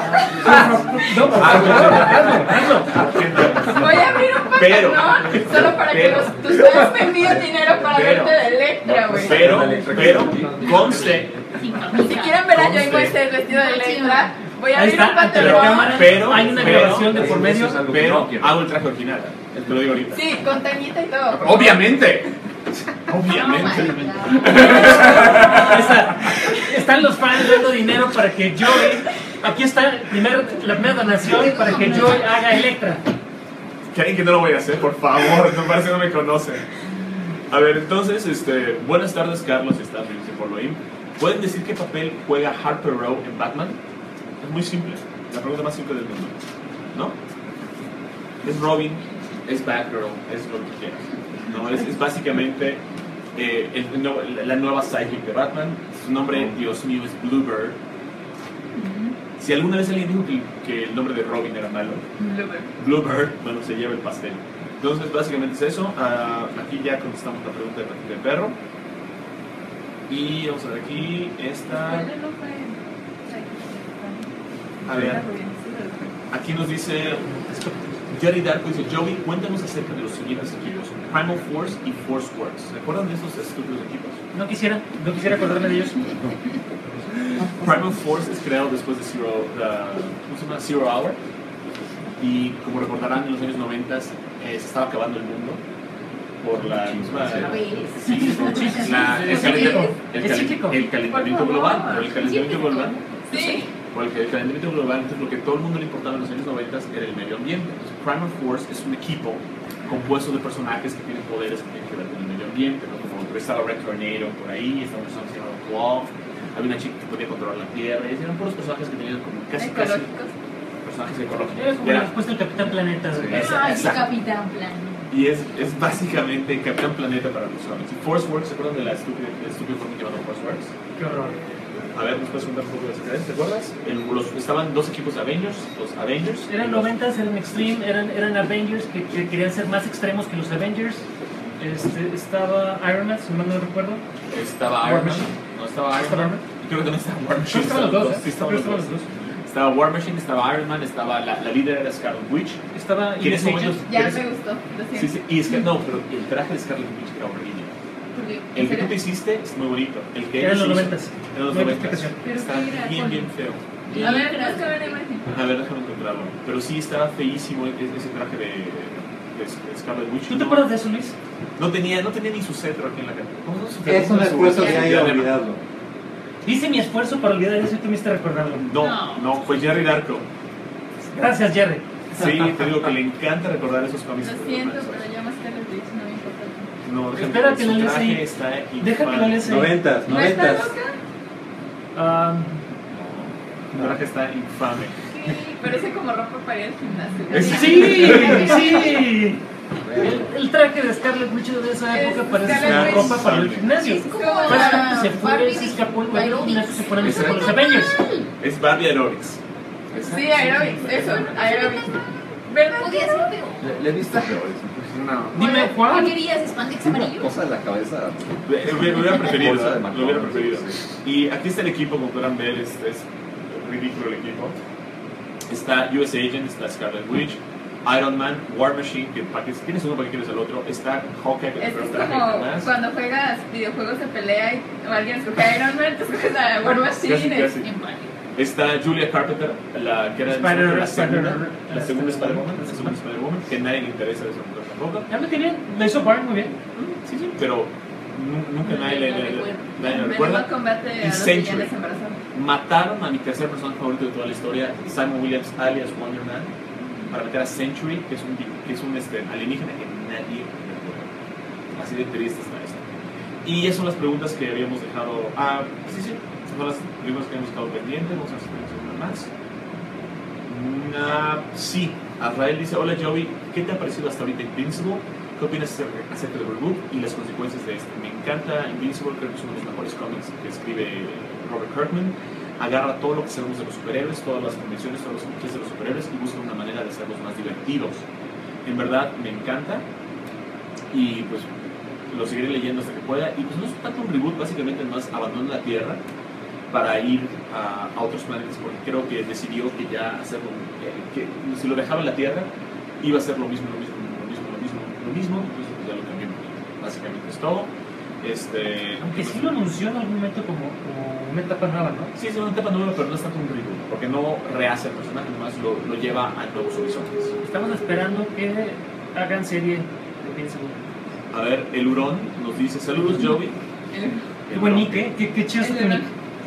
Speaker 2: No, por favor, hazlo, hazlo.
Speaker 3: Voy a abrir un
Speaker 1: Pero-
Speaker 3: patreon solo para que
Speaker 1: pero-
Speaker 3: los, tus fans me envíen dinero para
Speaker 1: pero-
Speaker 3: verte de Electra, güey.
Speaker 1: pero, pero, conste,
Speaker 6: Sin
Speaker 3: Si
Speaker 6: camisa.
Speaker 3: quieren ver a Joy
Speaker 1: Conste.
Speaker 3: Moisés vestido de Electra, voy a
Speaker 2: Ahí
Speaker 3: abrir un
Speaker 2: está, ante la
Speaker 3: patreon.
Speaker 2: cámara.
Speaker 1: pero,
Speaker 2: Hay una
Speaker 1: pero-
Speaker 2: grabación de por medio.
Speaker 5: Eso es algo que
Speaker 1: pero
Speaker 5: no quiero.
Speaker 1: hago el traje original. Te lo digo ahorita.
Speaker 3: Sí, con tañita y todo.
Speaker 1: Obviamente.
Speaker 6: Oh my
Speaker 1: Obviamente.
Speaker 6: God.
Speaker 2: Ahí está. Están los fans dando dinero para que Joy. Aquí está el primer- la primera donación para que Joy haga Electra.
Speaker 1: ¿Quieren que no lo voy a hacer? Por favor, no parece que no me conocen. A ver, entonces, este, buenas tardes, Carlos, y estás bien, por lo in. ¿Pueden decir qué papel juega Harper Row en Batman? Es muy simple, la pregunta más simple del mundo, ¿no? Es Robin, es Batgirl, es lo que quieras. ¿No? Es, es básicamente eh, el- no, la nueva sidekick de Batman. Su nombre, Dios mío, es Bluebird. Si alguna vez alguien dijo que, que el nombre de Robin era malo,
Speaker 3: Bluebird.
Speaker 1: Bluebird, bueno, se lleva el pastel. Entonces, básicamente es eso. Ah, aquí ya contestamos la pregunta de Patita de Perro. Y vamos a ver aquí, esta.
Speaker 3: Spoiler no fue.
Speaker 1: A ver, aquí nos dice Jerry Darko, dice: Joey, cuéntanos acerca de los siguientes equipos: Primal Force y Force Works. ¿Se acuerdan de estos estúpidos equipos?
Speaker 2: No quisiera, no quisiera acordarme de ellos.
Speaker 1: Primal Force es creado después de Zero, uh, ¿cómo se llama? Zero Hour. Y como recordarán, en los años noventa eh, se estaba acabando el mundo por la misma. Sí, la- el, calentamiento, el,
Speaker 2: Es
Speaker 1: calen-
Speaker 2: cíclico.
Speaker 1: el calentamiento
Speaker 3: Por favor.
Speaker 1: global. Pero el calentamiento global.
Speaker 3: Sí.
Speaker 1: Porque el calentamiento global, entonces lo que todo el mundo le importaba en los años noventa era el medio ambiente. Entonces, Primal Force es un equipo compuesto de personajes que tienen poderes que tienen que ver con el medio ambiente, ¿no? Como estaba Red Tornado por ahí, estaba una persona que se llamaba Claw, había una chica que podía controlar la tierra, y eran puros personajes que tenían como casi, casi
Speaker 3: Ecológicos.
Speaker 1: personajes ecológicos.
Speaker 2: Era como la
Speaker 1: Era-
Speaker 2: respuesta del Capitán Planeta.
Speaker 1: Sí.
Speaker 6: Ay,
Speaker 1: Exacto.
Speaker 6: Capitán Plan.
Speaker 1: Y es, es básicamente Capitán Planeta para los zombies. Y Force Works, ¿se acuerdan de la estúpida, del estúpido cómic llamado Force Works?
Speaker 2: Qué horror.
Speaker 1: A ver, ¿nos puedes contar un poco de ese? ¿Te acuerdas? El- los, estaban dos equipos de Avengers, los Avengers.
Speaker 2: Eran
Speaker 1: los-
Speaker 2: noventas, eran Extreme, eran, eran Avengers que, que querían ser más extremos que los Avengers. Este, estaba Iron Man, si mal no recuerdo.
Speaker 1: Estaba
Speaker 2: War
Speaker 1: Iron Man.
Speaker 2: Machine.
Speaker 1: No, estaba Iron
Speaker 2: ¿Estaba
Speaker 1: Man.
Speaker 2: Iron Man?
Speaker 1: Y creo que también estaba War Machine.
Speaker 2: Estaban los dos, ¿eh?
Speaker 1: Sí, estaban los
Speaker 2: Estaban
Speaker 1: dos.
Speaker 2: los dos.
Speaker 1: Estaba War Machine, estaba Iron Man, estaba la, la líder era Scarlet Witch.
Speaker 2: Estaba
Speaker 1: Que en ese
Speaker 2: Ines
Speaker 1: momento-
Speaker 2: Agent.
Speaker 3: Ya
Speaker 1: ¿Quieres?
Speaker 3: me gustó, lo
Speaker 1: Sí,
Speaker 3: siento.
Speaker 1: sí, y es que no, pero el traje de Scarlet Witch era horrible.
Speaker 3: Porque-
Speaker 1: El que tú te hiciste es muy bonito. El que
Speaker 2: Eran
Speaker 1: ella
Speaker 2: los
Speaker 1: se hizo-
Speaker 2: noventas.
Speaker 1: Eran los
Speaker 2: No hay
Speaker 1: noventas.
Speaker 2: explicación.
Speaker 3: ¿Pero
Speaker 1: Está
Speaker 3: qué era?
Speaker 1: bien,
Speaker 3: ¿Cuál?
Speaker 1: bien feo.
Speaker 3: A ver, busca ver la imagen.
Speaker 1: A ver, déjame encontrarlo. Pero sí, estaba feísimo e- ese traje de, de, de Scarlet Witch.
Speaker 2: ¿Tú te
Speaker 1: No-
Speaker 2: acuerdas de eso, Luis?
Speaker 1: No tenía, no tenía ni su cetro aquí en la cara. ¿Cómo no? Su
Speaker 7: Es
Speaker 1: cetro,
Speaker 7: un
Speaker 1: su-
Speaker 7: esfuerzo
Speaker 1: su
Speaker 7: que hay
Speaker 1: diadema.
Speaker 7: olvidarlo.
Speaker 2: Hice mi esfuerzo para olvidar eso y tú me hiciste recordarlo.
Speaker 1: No,
Speaker 6: No.
Speaker 1: no, fue Jerry Darko.
Speaker 2: Gracias, Jerry.
Speaker 1: Sí, te digo que le encanta recordar esos cómics.
Speaker 3: Lo siento, pero yo más que les dije, no me importa.
Speaker 1: No, déjame
Speaker 2: Espera
Speaker 1: ver,
Speaker 2: que
Speaker 1: su
Speaker 2: lo leas
Speaker 1: traje
Speaker 2: ahí.
Speaker 1: está
Speaker 2: Deja que lo
Speaker 1: infame.
Speaker 2: leas ahí.
Speaker 7: Noventas,
Speaker 3: ¿No está
Speaker 7: noventas.
Speaker 3: loca?
Speaker 2: Ah,
Speaker 1: Su traje está infame.
Speaker 3: Sí, parece como ropa para ir al gimnasio.
Speaker 1: Es-
Speaker 2: sí, sí. El, el traje de Scarlet Witch de esa época
Speaker 3: Es
Speaker 2: parece
Speaker 3: Scarlet
Speaker 2: una
Speaker 3: Witch.
Speaker 2: ropa para el gimnasio.
Speaker 6: Es como
Speaker 2: Básicamente
Speaker 6: la
Speaker 2: se fue,
Speaker 6: Barbie
Speaker 2: se
Speaker 6: de
Speaker 2: escapó el
Speaker 6: Aerobics.
Speaker 2: gimnasio y se fueron con los Avengers.
Speaker 1: Es Barbie Aerobics.
Speaker 3: Sí, aerobics, eso, aerobics. ¿Verdad?
Speaker 6: Podía ser peor.
Speaker 5: Le, le viste peores.
Speaker 1: No.
Speaker 2: Dime,
Speaker 6: ¿Qué
Speaker 2: Juan.
Speaker 6: querías? ¿Spandex
Speaker 5: Una
Speaker 6: amarillo?
Speaker 5: cosa en la cabeza.
Speaker 1: Lo hubiera lo hubiera preferido,
Speaker 5: Bolsa de
Speaker 1: ¿eh? Lo hubiera
Speaker 5: McDonald's.
Speaker 1: preferido.
Speaker 5: Sí.
Speaker 1: Y aquí está el equipo, como podrán ver, es, es ridículo el equipo. Está U S Agent, está Scarlet Witch, Iron Man, War Machine, que para que si tienes uno para que quieres el otro, está Hawkeye, que
Speaker 3: Esto
Speaker 1: te
Speaker 3: es
Speaker 1: traje
Speaker 3: como
Speaker 1: más.
Speaker 3: cuando juegas videojuegos de pelea y o alguien escoge a Iron Man, tú escoges a War Machine.
Speaker 1: Casi,
Speaker 3: es
Speaker 1: casi.
Speaker 3: igual.
Speaker 1: Está Julia Carpenter, la que era
Speaker 2: Spider-
Speaker 1: la segunda,
Speaker 2: Spider-
Speaker 1: la segunda Spider-Woman,
Speaker 2: Spider-
Speaker 1: la segunda Spider-Woman, que a nadie le interesa eso tampoco.
Speaker 2: Ya me tienen, lo hizo Bart muy bien.
Speaker 1: Sí, sí, pero nu- nunca nadie le, le- le- nadie le
Speaker 3: Menudo
Speaker 1: recuerda.
Speaker 3: combate
Speaker 1: Y
Speaker 3: a los
Speaker 1: Century.
Speaker 3: villanos embarazados.
Speaker 1: Mataron a mi tercer personaje favorito de toda la historia, Simon Williams, alias Wonder Man, para meter a Century, que es un, que es un este, alienígena que nadie recuerda. Así de triste está esto. Y esas son las preguntas que habíamos dejado. Ah, sí, sí, esas son las preguntas que hemos dejado pendientes. Vamos a ver si tenemos alguna más. Una, sí, Azrael dice: hola Joey, ¿qué te ha parecido hasta ahorita Invincible? ¿Qué opinas acerca acerca del reboot y las consecuencias de este? Me encanta Invincible, creo que es uno de los mejores cómics que escribe Robert Kirkman. Agarra todo lo que sabemos de los superhéroes, todas las convenciones, todos los clichés de los superhéroes y busca una manera de hacerlos más divertidos. En verdad me encanta y pues lo seguiré leyendo hasta que pueda. Y pues no es tanto un reboot, básicamente es más abandona la Tierra para ir a, a otros planetas, porque creo que decidió que ya hacerlo, eh, que si lo dejaba en la Tierra iba a ser lo mismo, lo mismo, lo mismo, lo mismo, lo mismo, entonces pues ya lo cambió. Básicamente es todo. Este,
Speaker 2: Aunque sí lo anunció en algún momento como, como una etapa nueva, ¿no?
Speaker 1: Sí, es una etapa nueva, pero no es tanto un reboot, porque no rehace el personaje, nomás lo, lo lleva a nuevos horizontes.
Speaker 2: Estamos esperando que hagan serie de Invincible.
Speaker 1: A ver, el Hurón nos dice: saludos Joey.
Speaker 2: Qué buen nick, ¿eh? Qué, qué chido es tu nick.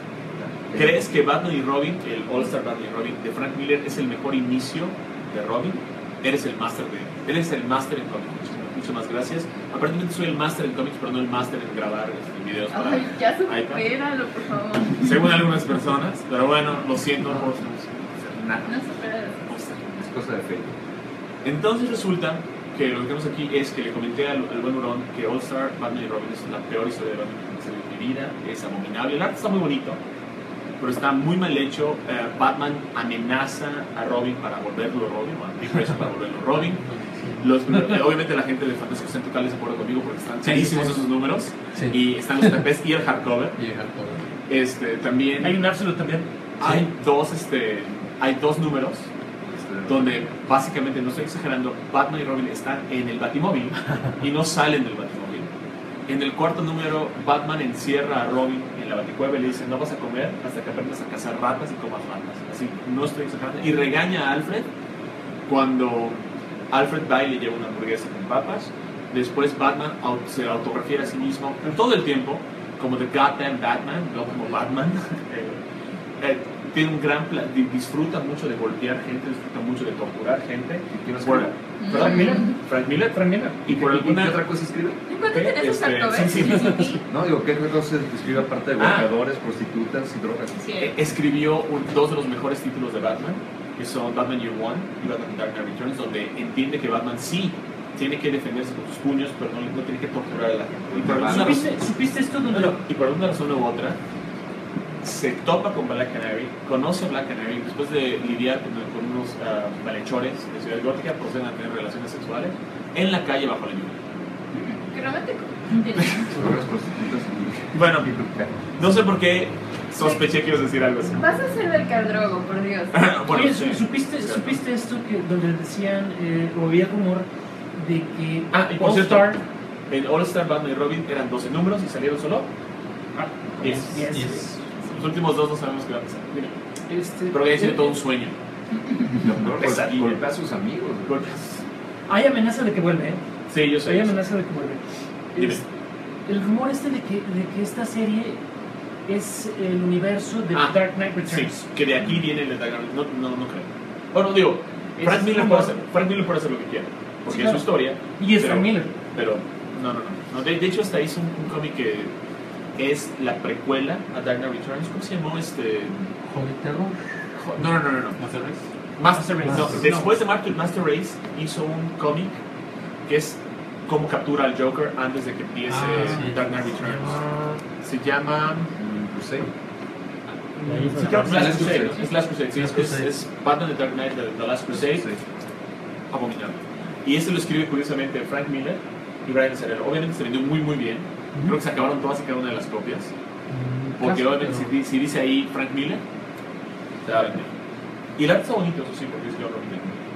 Speaker 1: ¿Crees que Batman y Robin, el All-Star Batman y Robin de Frank Miller, es el mejor inicio de Robin? Eres el máster de, eres el máster en cómics. Muchas más gracias. Aparentemente soy el máster en cómics, pero no el máster en grabar este, videos para
Speaker 3: Ay, ya
Speaker 1: iPad.
Speaker 3: supéralo, por favor.
Speaker 1: Según algunas personas, pero bueno, lo siento, no puedo hacer nada.
Speaker 3: No superas.
Speaker 5: Es cosa de fe.
Speaker 1: Entonces resulta que lo que tenemos aquí es que le comenté al, al buen Hurón que All Star Batman y Robin es la peor historia de Batman que me salido en mi vida, es abominable. El arte está muy bonito, pero está muy mal hecho. Eh, Batman amenaza a Robin para volverlo Robin, o a Dick Grayson para volverlo Robin. Los, eh, obviamente la gente de Fantásticos Centrales se acuerda conmigo porque están carísimos
Speaker 8: sí.
Speaker 1: esos números,
Speaker 8: Sí.
Speaker 1: y están los T Ps y el hardcover.
Speaker 8: Y el hardcover.
Speaker 1: Este, también
Speaker 2: Hay un Absolute también.
Speaker 1: hay dos, este, hay dos números donde básicamente, no estoy exagerando, Batman y Robin están en el Batimóvil y no salen del Batimóvil. En el cuarto número, Batman encierra a Robin en la Baticueva y le dice: no vas a comer hasta que aprendas a cazar ratas y comas ratas. Así, no estoy exagerando. Y regaña a Alfred cuando Alfred va y le lleva una hamburguesa con papas. Después Batman au- se autografía a sí mismo todo el tiempo como The Goddamn Batman, no como Batman. eh, eh, tiene un gran plan, di- disfruta mucho de golpear gente, disfruta mucho de torturar gente.
Speaker 5: ¿Quién lo
Speaker 1: Por-
Speaker 5: escribe?
Speaker 1: ¿Perdón?
Speaker 2: Frank Miller.
Speaker 1: Frank Miller.
Speaker 2: Frank Miller.
Speaker 1: Y por
Speaker 5: ¿Y
Speaker 1: alguna...
Speaker 5: qué otra cosa escribe?
Speaker 3: ¿Y cuánto
Speaker 1: ¿Qué?
Speaker 3: tenés sus
Speaker 1: Este,
Speaker 3: hardcovers?
Speaker 1: sí, sí.
Speaker 5: No, digo, ¿qué otra cosa escribe aparte de
Speaker 1: Ah.
Speaker 5: golpeadores, prostitutas y drogas?
Speaker 3: Sí.
Speaker 1: Eh, escribió un- dos de los mejores títulos de Batman, que son Batman Year One y Batman Dark Knight Returns, donde entiende que Batman sí tiene que defenderse con sus puños, pero no, no tiene que torturar a la gente. Y por alguna razón,
Speaker 2: ¿Supiste, ¿Supiste esto donde
Speaker 1: no, no, y por alguna razón u otra, se topa con Black Canary, conoce a Black Canary, después de lidiar con, con unos ah, malhechores de Ciudad Gótica, proceden a tener relaciones sexuales en la calle bajo la lluvia.
Speaker 3: Qué romántico.
Speaker 5: Drogas, prostitutas y...
Speaker 1: Bueno, no sé por qué sospeché que ibas a decir algo así.
Speaker 3: Vas a ser del Cardrogo, por Dios.
Speaker 1: Bueno,
Speaker 2: Oye,
Speaker 1: sí.
Speaker 2: ¿supiste,
Speaker 1: Sí.
Speaker 2: ¿supiste esto que donde decían, eh, o había rumor de que
Speaker 1: Ah, y por
Speaker 2: All
Speaker 1: cierto,
Speaker 2: Star...
Speaker 1: en All Star Batman y Robin eran doce números y salieron solo
Speaker 2: Ah,
Speaker 1: diez.
Speaker 2: yes.
Speaker 8: Yes.
Speaker 1: Los últimos dos no sabemos qué va a pasar. Dime.
Speaker 2: Este,
Speaker 1: Pero que haya sido todo un sueño.
Speaker 5: Lo peor,
Speaker 1: Pesadilla.
Speaker 5: golpea a sus amigos. güey.
Speaker 2: Hay amenaza de que vuelve, ¿eh?
Speaker 1: Sí, yo sé.
Speaker 2: Hay
Speaker 1: yo sé.
Speaker 2: amenaza de que vuelve.
Speaker 1: Dime.
Speaker 2: Es- el rumor este de que, de que esta serie es el universo de
Speaker 1: Ah,
Speaker 2: Dark Knight
Speaker 1: Sí,
Speaker 2: Returns.
Speaker 1: que de aquí viene el de Dark Knight. No, no, no creo. Bueno, digo,
Speaker 2: Ese
Speaker 1: Frank
Speaker 2: es
Speaker 1: Miller,
Speaker 2: rumor.
Speaker 1: puede hacer, Frank Miller puede hacer lo que quiera. Porque
Speaker 2: Sí,
Speaker 1: es su
Speaker 2: claro.
Speaker 1: historia.
Speaker 2: Y es
Speaker 1: pero-
Speaker 2: Frank Miller.
Speaker 1: Pero, no, no, no. no de, de hecho, hasta hizo un, un cómic que es la precuela a Dark Knight Returns. ¿Cómo se llamó este?
Speaker 8: Holy Terror.
Speaker 1: Jo- No, no, no, no. no.
Speaker 8: Master Race.
Speaker 1: Master Race. No,
Speaker 8: Master-
Speaker 1: después de Master, Master Race hizo un cómic que es cómo captura al Joker antes de que empiece
Speaker 8: Ah, sí.
Speaker 1: Dark Knight Returns. Se llama...
Speaker 5: Mm, Crusade.
Speaker 8: Ahí
Speaker 1: Sí,
Speaker 8: fue.
Speaker 1: creo que es Last
Speaker 5: Last
Speaker 1: Crusade.
Speaker 5: Crusade.
Speaker 1: Es Last Crusade. Sí,
Speaker 8: Last
Speaker 1: es,
Speaker 8: Crusade.
Speaker 1: es Batman de Dark Knight, The, The Last Crusade.
Speaker 5: Sí.
Speaker 1: Abominable. Y ese lo escribe curiosamente Frank Miller y Brian Azzarello. Obviamente se vendió muy, muy bien. Creo que se acabaron todas y cada una de las copias.
Speaker 8: Mm,
Speaker 1: Porque
Speaker 8: casi,
Speaker 1: obviamente si,
Speaker 8: pero-
Speaker 1: di- si dice ahí Frank Miller, se va a vender. Y el arte está bonito, eso sí, porque es John Romita.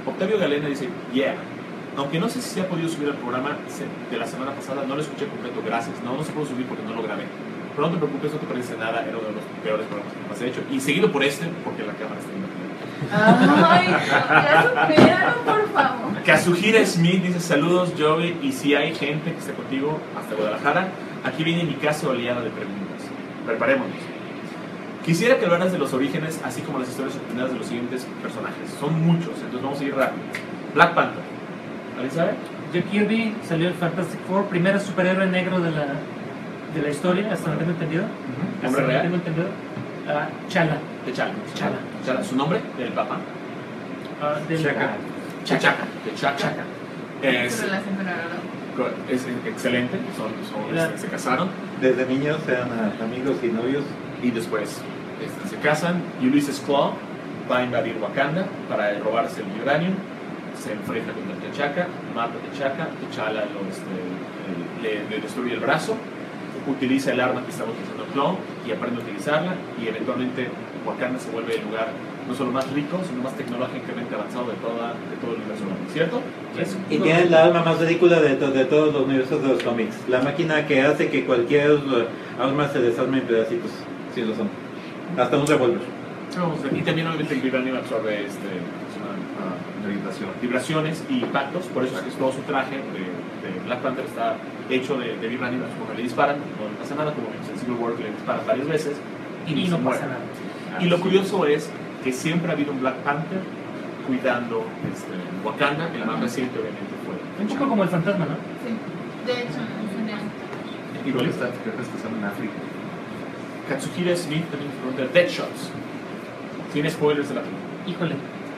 Speaker 1: Octavio Galena dice, yeah. Aunque no sé si se ha podido subir al programa de la semana pasada, no lo escuché completo, gracias. No, no se pudo subir porque no lo grabé. Pero no te preocupes, no te parece nada, era uno de los peores programas que más he hecho. Y seguido por este, porque la cámara está invertida.
Speaker 3: Ay, ya superaron, por favor.
Speaker 1: Kazuhira Smith dice, saludos Joey, y si hay gente que está contigo hasta Guadalajara, aquí viene mi casa oleada de preguntas. Preparémonos. Quisiera que hablaras de los orígenes, así como las historias sorprendidas de los siguientes personajes. Son muchos, entonces vamos a ir rápido. Black Panther. ¿Alguien sabe?
Speaker 2: Jack Kirby salió el Fantastic Four, primer superhéroe negro de la, de la historia, hasta donde tengo entendido. Hasta
Speaker 1: ¿Nombre
Speaker 2: donde
Speaker 1: real?
Speaker 2: tengo entendido. Ah, Chala.
Speaker 1: T'Challa.
Speaker 2: T'Challa.
Speaker 1: T'Challa. ¿Su nombre? Del papá.
Speaker 2: Ah, del-
Speaker 5: Chaka.
Speaker 1: Chachaca. T'Challa. Es,
Speaker 3: Su relación con Araro.
Speaker 1: es excelente, son, son-
Speaker 2: Claro.
Speaker 1: se casaron
Speaker 7: Desde niños eran amigos y novios.
Speaker 1: y después este, se casan. Ulysses Claw va a invadir Wakanda para robarse el vibranium, se enfrenta contra T'Chaka, mata a T'Chaka, T'Challa lo, este, le, le destruye el brazo, utiliza el arma que estaba utilizando Claw y aprende a utilizarla, y eventualmente Wakanda se vuelve el lugar no solo más rico, sino más tecnológicamente avanzado de, toda, de todo el universo, ¿cierto?
Speaker 2: Es
Speaker 7: Y
Speaker 2: uno-
Speaker 7: tiene la arma más ridícula de, to- de todos los universos de los cómics. La máquina que hace que cualquier eh, arma se desarme en pedacitos. Sí lo son. Hasta un revólver.
Speaker 1: Vamos a ver. Y también obviamente el vibranium absorbe este, es una, ah,
Speaker 5: Meditación.
Speaker 1: vibraciones y impactos, por eso es que todo su traje de, de Black Panther está hecho de, de vibranium, porque le disparan, no le pasa nada, como vimos en Civil War que le disparan varias veces y,
Speaker 2: y
Speaker 1: se
Speaker 2: no
Speaker 1: muere.
Speaker 2: pasa nada.
Speaker 1: Y lo curioso es que siempre ha habido un Black Panther cuidando este, Wakanda, el más reciente obviamente fue
Speaker 2: Un poco como el fantasma, ¿no?
Speaker 3: Sí. De hecho, no genial.
Speaker 5: Y con esta que están en África.
Speaker 1: Katsuhira Smith también pregunta Deadshots, sin spoilers de la película.
Speaker 2: Híjole.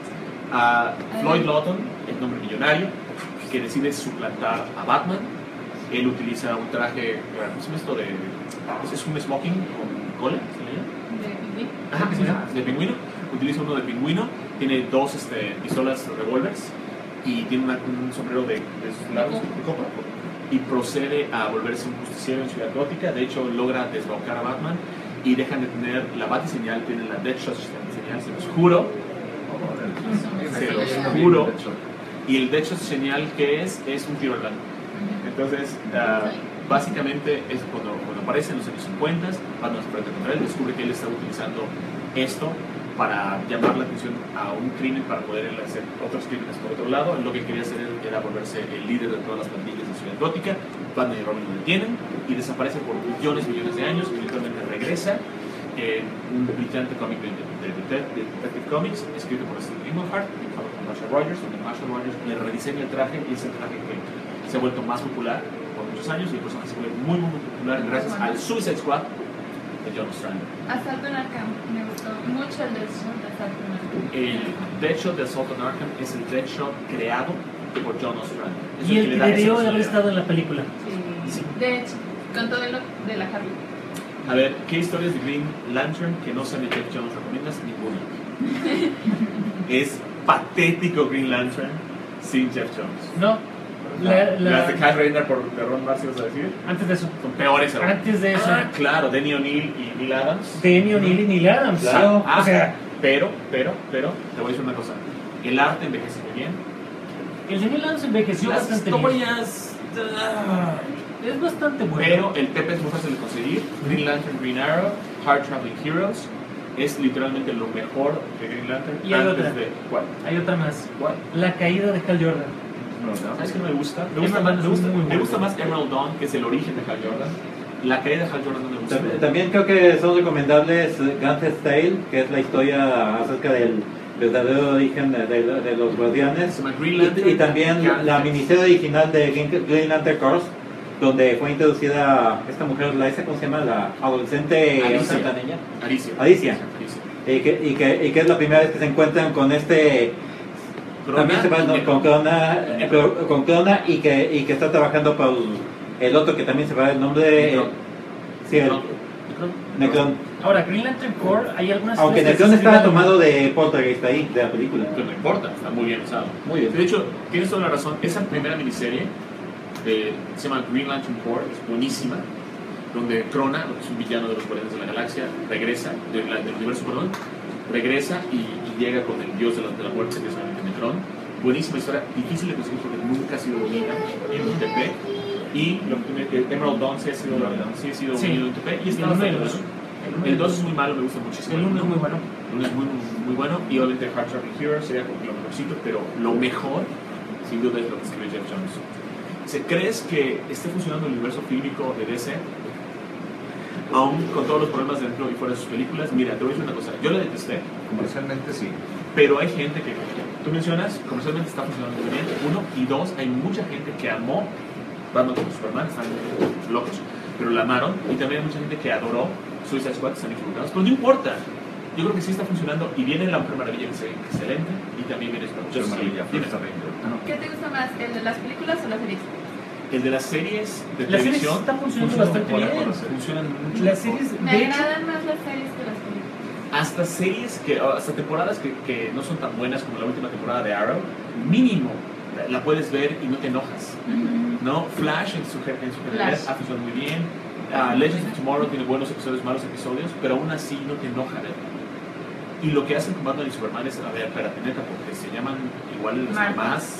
Speaker 1: A Floyd Lawton, el nombre millonario, que decide suplantar a Batman. Él utiliza un traje, ¿cómo se llama esto? De, es un smoking con cola, ¿se le llama?
Speaker 3: De pipí.
Speaker 1: Ajá, que se llama, de pingüino. Utiliza uno de pingüino, tiene dos este, pistolas revólveres y tiene una- un sombrero de, de esos largos de copa, y procede a volverse un justiciero en Ciudad Gótica. De hecho, logra desbancar a Batman y dejan de tener la batiseñal, tienen la Deadshot señal, se los juro. Se los juro. Y el Deadshot señal que es, es un tiro al blanco. Entonces, uh, básicamente es cuando, cuando aparece en los años cincuenta, Batman se enfrenta contra él, descubre que él está utilizando esto para llamar la atención a un crimen, para poder él hacer otros crímenes por otro lado. Lo que quería hacer era volverse el líder de todas las pandillas de Ciudad Gótica. Batman y Robin lo detienen y desaparece por millones y millones de años, y eventualmente regresa en un brillante cómic de, de, de, de Detective Comics, escrito por Steve Englehart, dibujado por Marshall Rogers, donde Marshall Rogers le rediseña el traje, y es el traje que se ha vuelto más popular por muchos años, y el personaje se vuelve muy, muy, muy popular gracias al Suicide Squad de John Strander.
Speaker 3: Asalto en Arkham. Me gustó mucho el del show de Asalto en Arkham.
Speaker 1: El Deadshot de Assault on Arkham es el Deadshot creado por John Ostrander. Es
Speaker 2: Y
Speaker 1: que
Speaker 2: el
Speaker 1: le
Speaker 2: que
Speaker 1: da esa
Speaker 2: debió de haber
Speaker 1: personalidad.
Speaker 2: estado en la película.
Speaker 3: Sí. De hecho, con todo lo de la Harley.
Speaker 1: A ver, ¿qué historias de Green Lantern que no sean de Jeff Jones recomiendas? Ninguna. Es patético Green Lantern sin Jeff Jones.
Speaker 2: No. La, la-
Speaker 1: Las de Kyle Rayner por de Ron Marcy, ¿vas a decir?
Speaker 2: antes de eso.
Speaker 1: Son peores aún.
Speaker 2: Antes de eso.
Speaker 1: Ah, claro, Denny O'Neill y Neil Adams.
Speaker 2: Denny O'Neill y Neil Adams.
Speaker 7: Claro.
Speaker 1: Ah,
Speaker 2: O sea,
Speaker 1: pero, pero, pero, te voy a decir una cosa. El arte envejece muy bien.
Speaker 2: el de Neil Adams envejeció
Speaker 1: Las
Speaker 2: bastante bien.
Speaker 1: historias... ah,
Speaker 2: Es bastante bueno.
Speaker 1: Pero el T P es muy fácil de conseguir. Green Lantern, Green Arrow, Hard Traveling Heroes. Es literalmente lo mejor de Green Lantern.
Speaker 2: Y hay
Speaker 1: antes
Speaker 2: otra.
Speaker 1: de... ¿Cuál?
Speaker 2: Hay otra más.
Speaker 1: ¿Cuál?
Speaker 2: La caída de Hal Jordan.
Speaker 1: ¿Sabes qué no me gusta? Me
Speaker 2: Esa
Speaker 1: gusta,
Speaker 2: banda
Speaker 1: más,
Speaker 2: es
Speaker 1: me gusta,
Speaker 2: muy
Speaker 1: me
Speaker 2: buena.
Speaker 1: gusta más Emerald Dawn, que es el origen de Hal Jordan. La caída de Hal Jordan no me gusta.
Speaker 7: Tam- También creo que son recomendables Gauntlet's Tale, que es la historia acerca del verdadero origen de, de- de los guardianes.
Speaker 1: Se llama Green
Speaker 7: Y,
Speaker 1: Lantern.
Speaker 7: y también la, la miniserie original de Green, Green Lantern Corps, donde fue introducida esta mujer, la esa, ¿cómo se llama? La adolescente
Speaker 1: Alicia.
Speaker 7: santaneña.
Speaker 1: Alicia.
Speaker 7: Alicia.
Speaker 1: Alicia.
Speaker 7: Y que, y, que, y que es la primera vez que se encuentran con este...
Speaker 1: Crona
Speaker 7: también se va
Speaker 1: y
Speaker 7: no,
Speaker 1: Necron.
Speaker 7: con Crona, eh, pero con Crona y que, y que está trabajando por el otro que también se va el nombre de...
Speaker 1: Necron.
Speaker 7: Sí, el,
Speaker 1: Necron.
Speaker 7: Necron.
Speaker 2: Ahora, Green Lantern Corps, hay algunas.
Speaker 7: Aunque
Speaker 2: cosas que
Speaker 7: Necron
Speaker 2: se
Speaker 7: estaba
Speaker 2: escriben-
Speaker 7: tomado de Poltergeist ahí, de la película.
Speaker 1: Pero no importa, está muy bien usado.
Speaker 7: Muy bien.
Speaker 1: De hecho, tienes toda la razón. Esa primera miniserie de, se llama Green Lantern Corps, es buenísima. Donde Crona, que es un villano de los Guardianes de la Galaxia, regresa, de la- del universo, perdón, regresa y, y llega con el dios de la, de la muerte, que es obviamente Necron. buenísima historia, difícil de conseguir porque nunca ha sido unida en U T P. Y lo que Emerald Dawn sí ha sido, sí ha sido
Speaker 2: Sí.
Speaker 1: unido en U T P. Y está
Speaker 2: El uno y
Speaker 1: bastante
Speaker 2: el
Speaker 1: bueno.
Speaker 2: dos.
Speaker 1: El dos es muy malo, me gusta muchísimo.
Speaker 2: El uno es muy bueno.
Speaker 1: El uno es muy, muy, muy bueno. Y obviamente Hard Traveling Hero sería como que lo mejorcito, pero lo mejor, sin duda, es lo que escribe Jeff Jones. ¿Se ¿Crees que esté funcionando el universo fílmico de D C? Aún con todos los problemas dentro y fuera de sus películas. Mira, te voy a decir una cosa. Yo la detesté,
Speaker 5: Comercialmente sí.
Speaker 1: pero hay gente que, tú mencionas, comercialmente está funcionando muy bien. Uno. Y dos, hay mucha gente que amó Batman contra Superman, están locos, pero la amaron. Y también hay mucha gente que adoró Suicide Squad, están equivocados. Pero no importa. Yo creo que sí está funcionando. Y viene La Mujer Maravilla, que se ve excelente. Y también viene esta
Speaker 5: Mujer Maravilla,
Speaker 1: Dime.
Speaker 5: First Avenger.
Speaker 3: ¿Qué te gusta más, el de las películas o las series?
Speaker 1: El de las series de
Speaker 2: Las series
Speaker 1: televisión
Speaker 2: están funcionando
Speaker 1: funcionan
Speaker 2: bastante
Speaker 1: por-
Speaker 2: bien.
Speaker 1: funcionan mucho
Speaker 2: Las
Speaker 1: mejor.
Speaker 2: series,
Speaker 3: Me
Speaker 2: de hecho,
Speaker 3: agradan más las series que las películas.
Speaker 1: Hasta series que, hasta temporadas que, que no son tan buenas como la última temporada de Arrow, mínimo la, la puedes ver y no te enojas, ¿no? Flash en su, gen- en su generalidad
Speaker 3: Flash.
Speaker 1: ha funcionado muy bien. Uh, Legends of Tomorrow tiene buenos episodios, malos episodios, pero aún así no te enoja ver. Y lo que hacen con Batman y Superman es, a ver, espérate, neta, porque se llaman igual los
Speaker 3: Marvel.
Speaker 1: demás,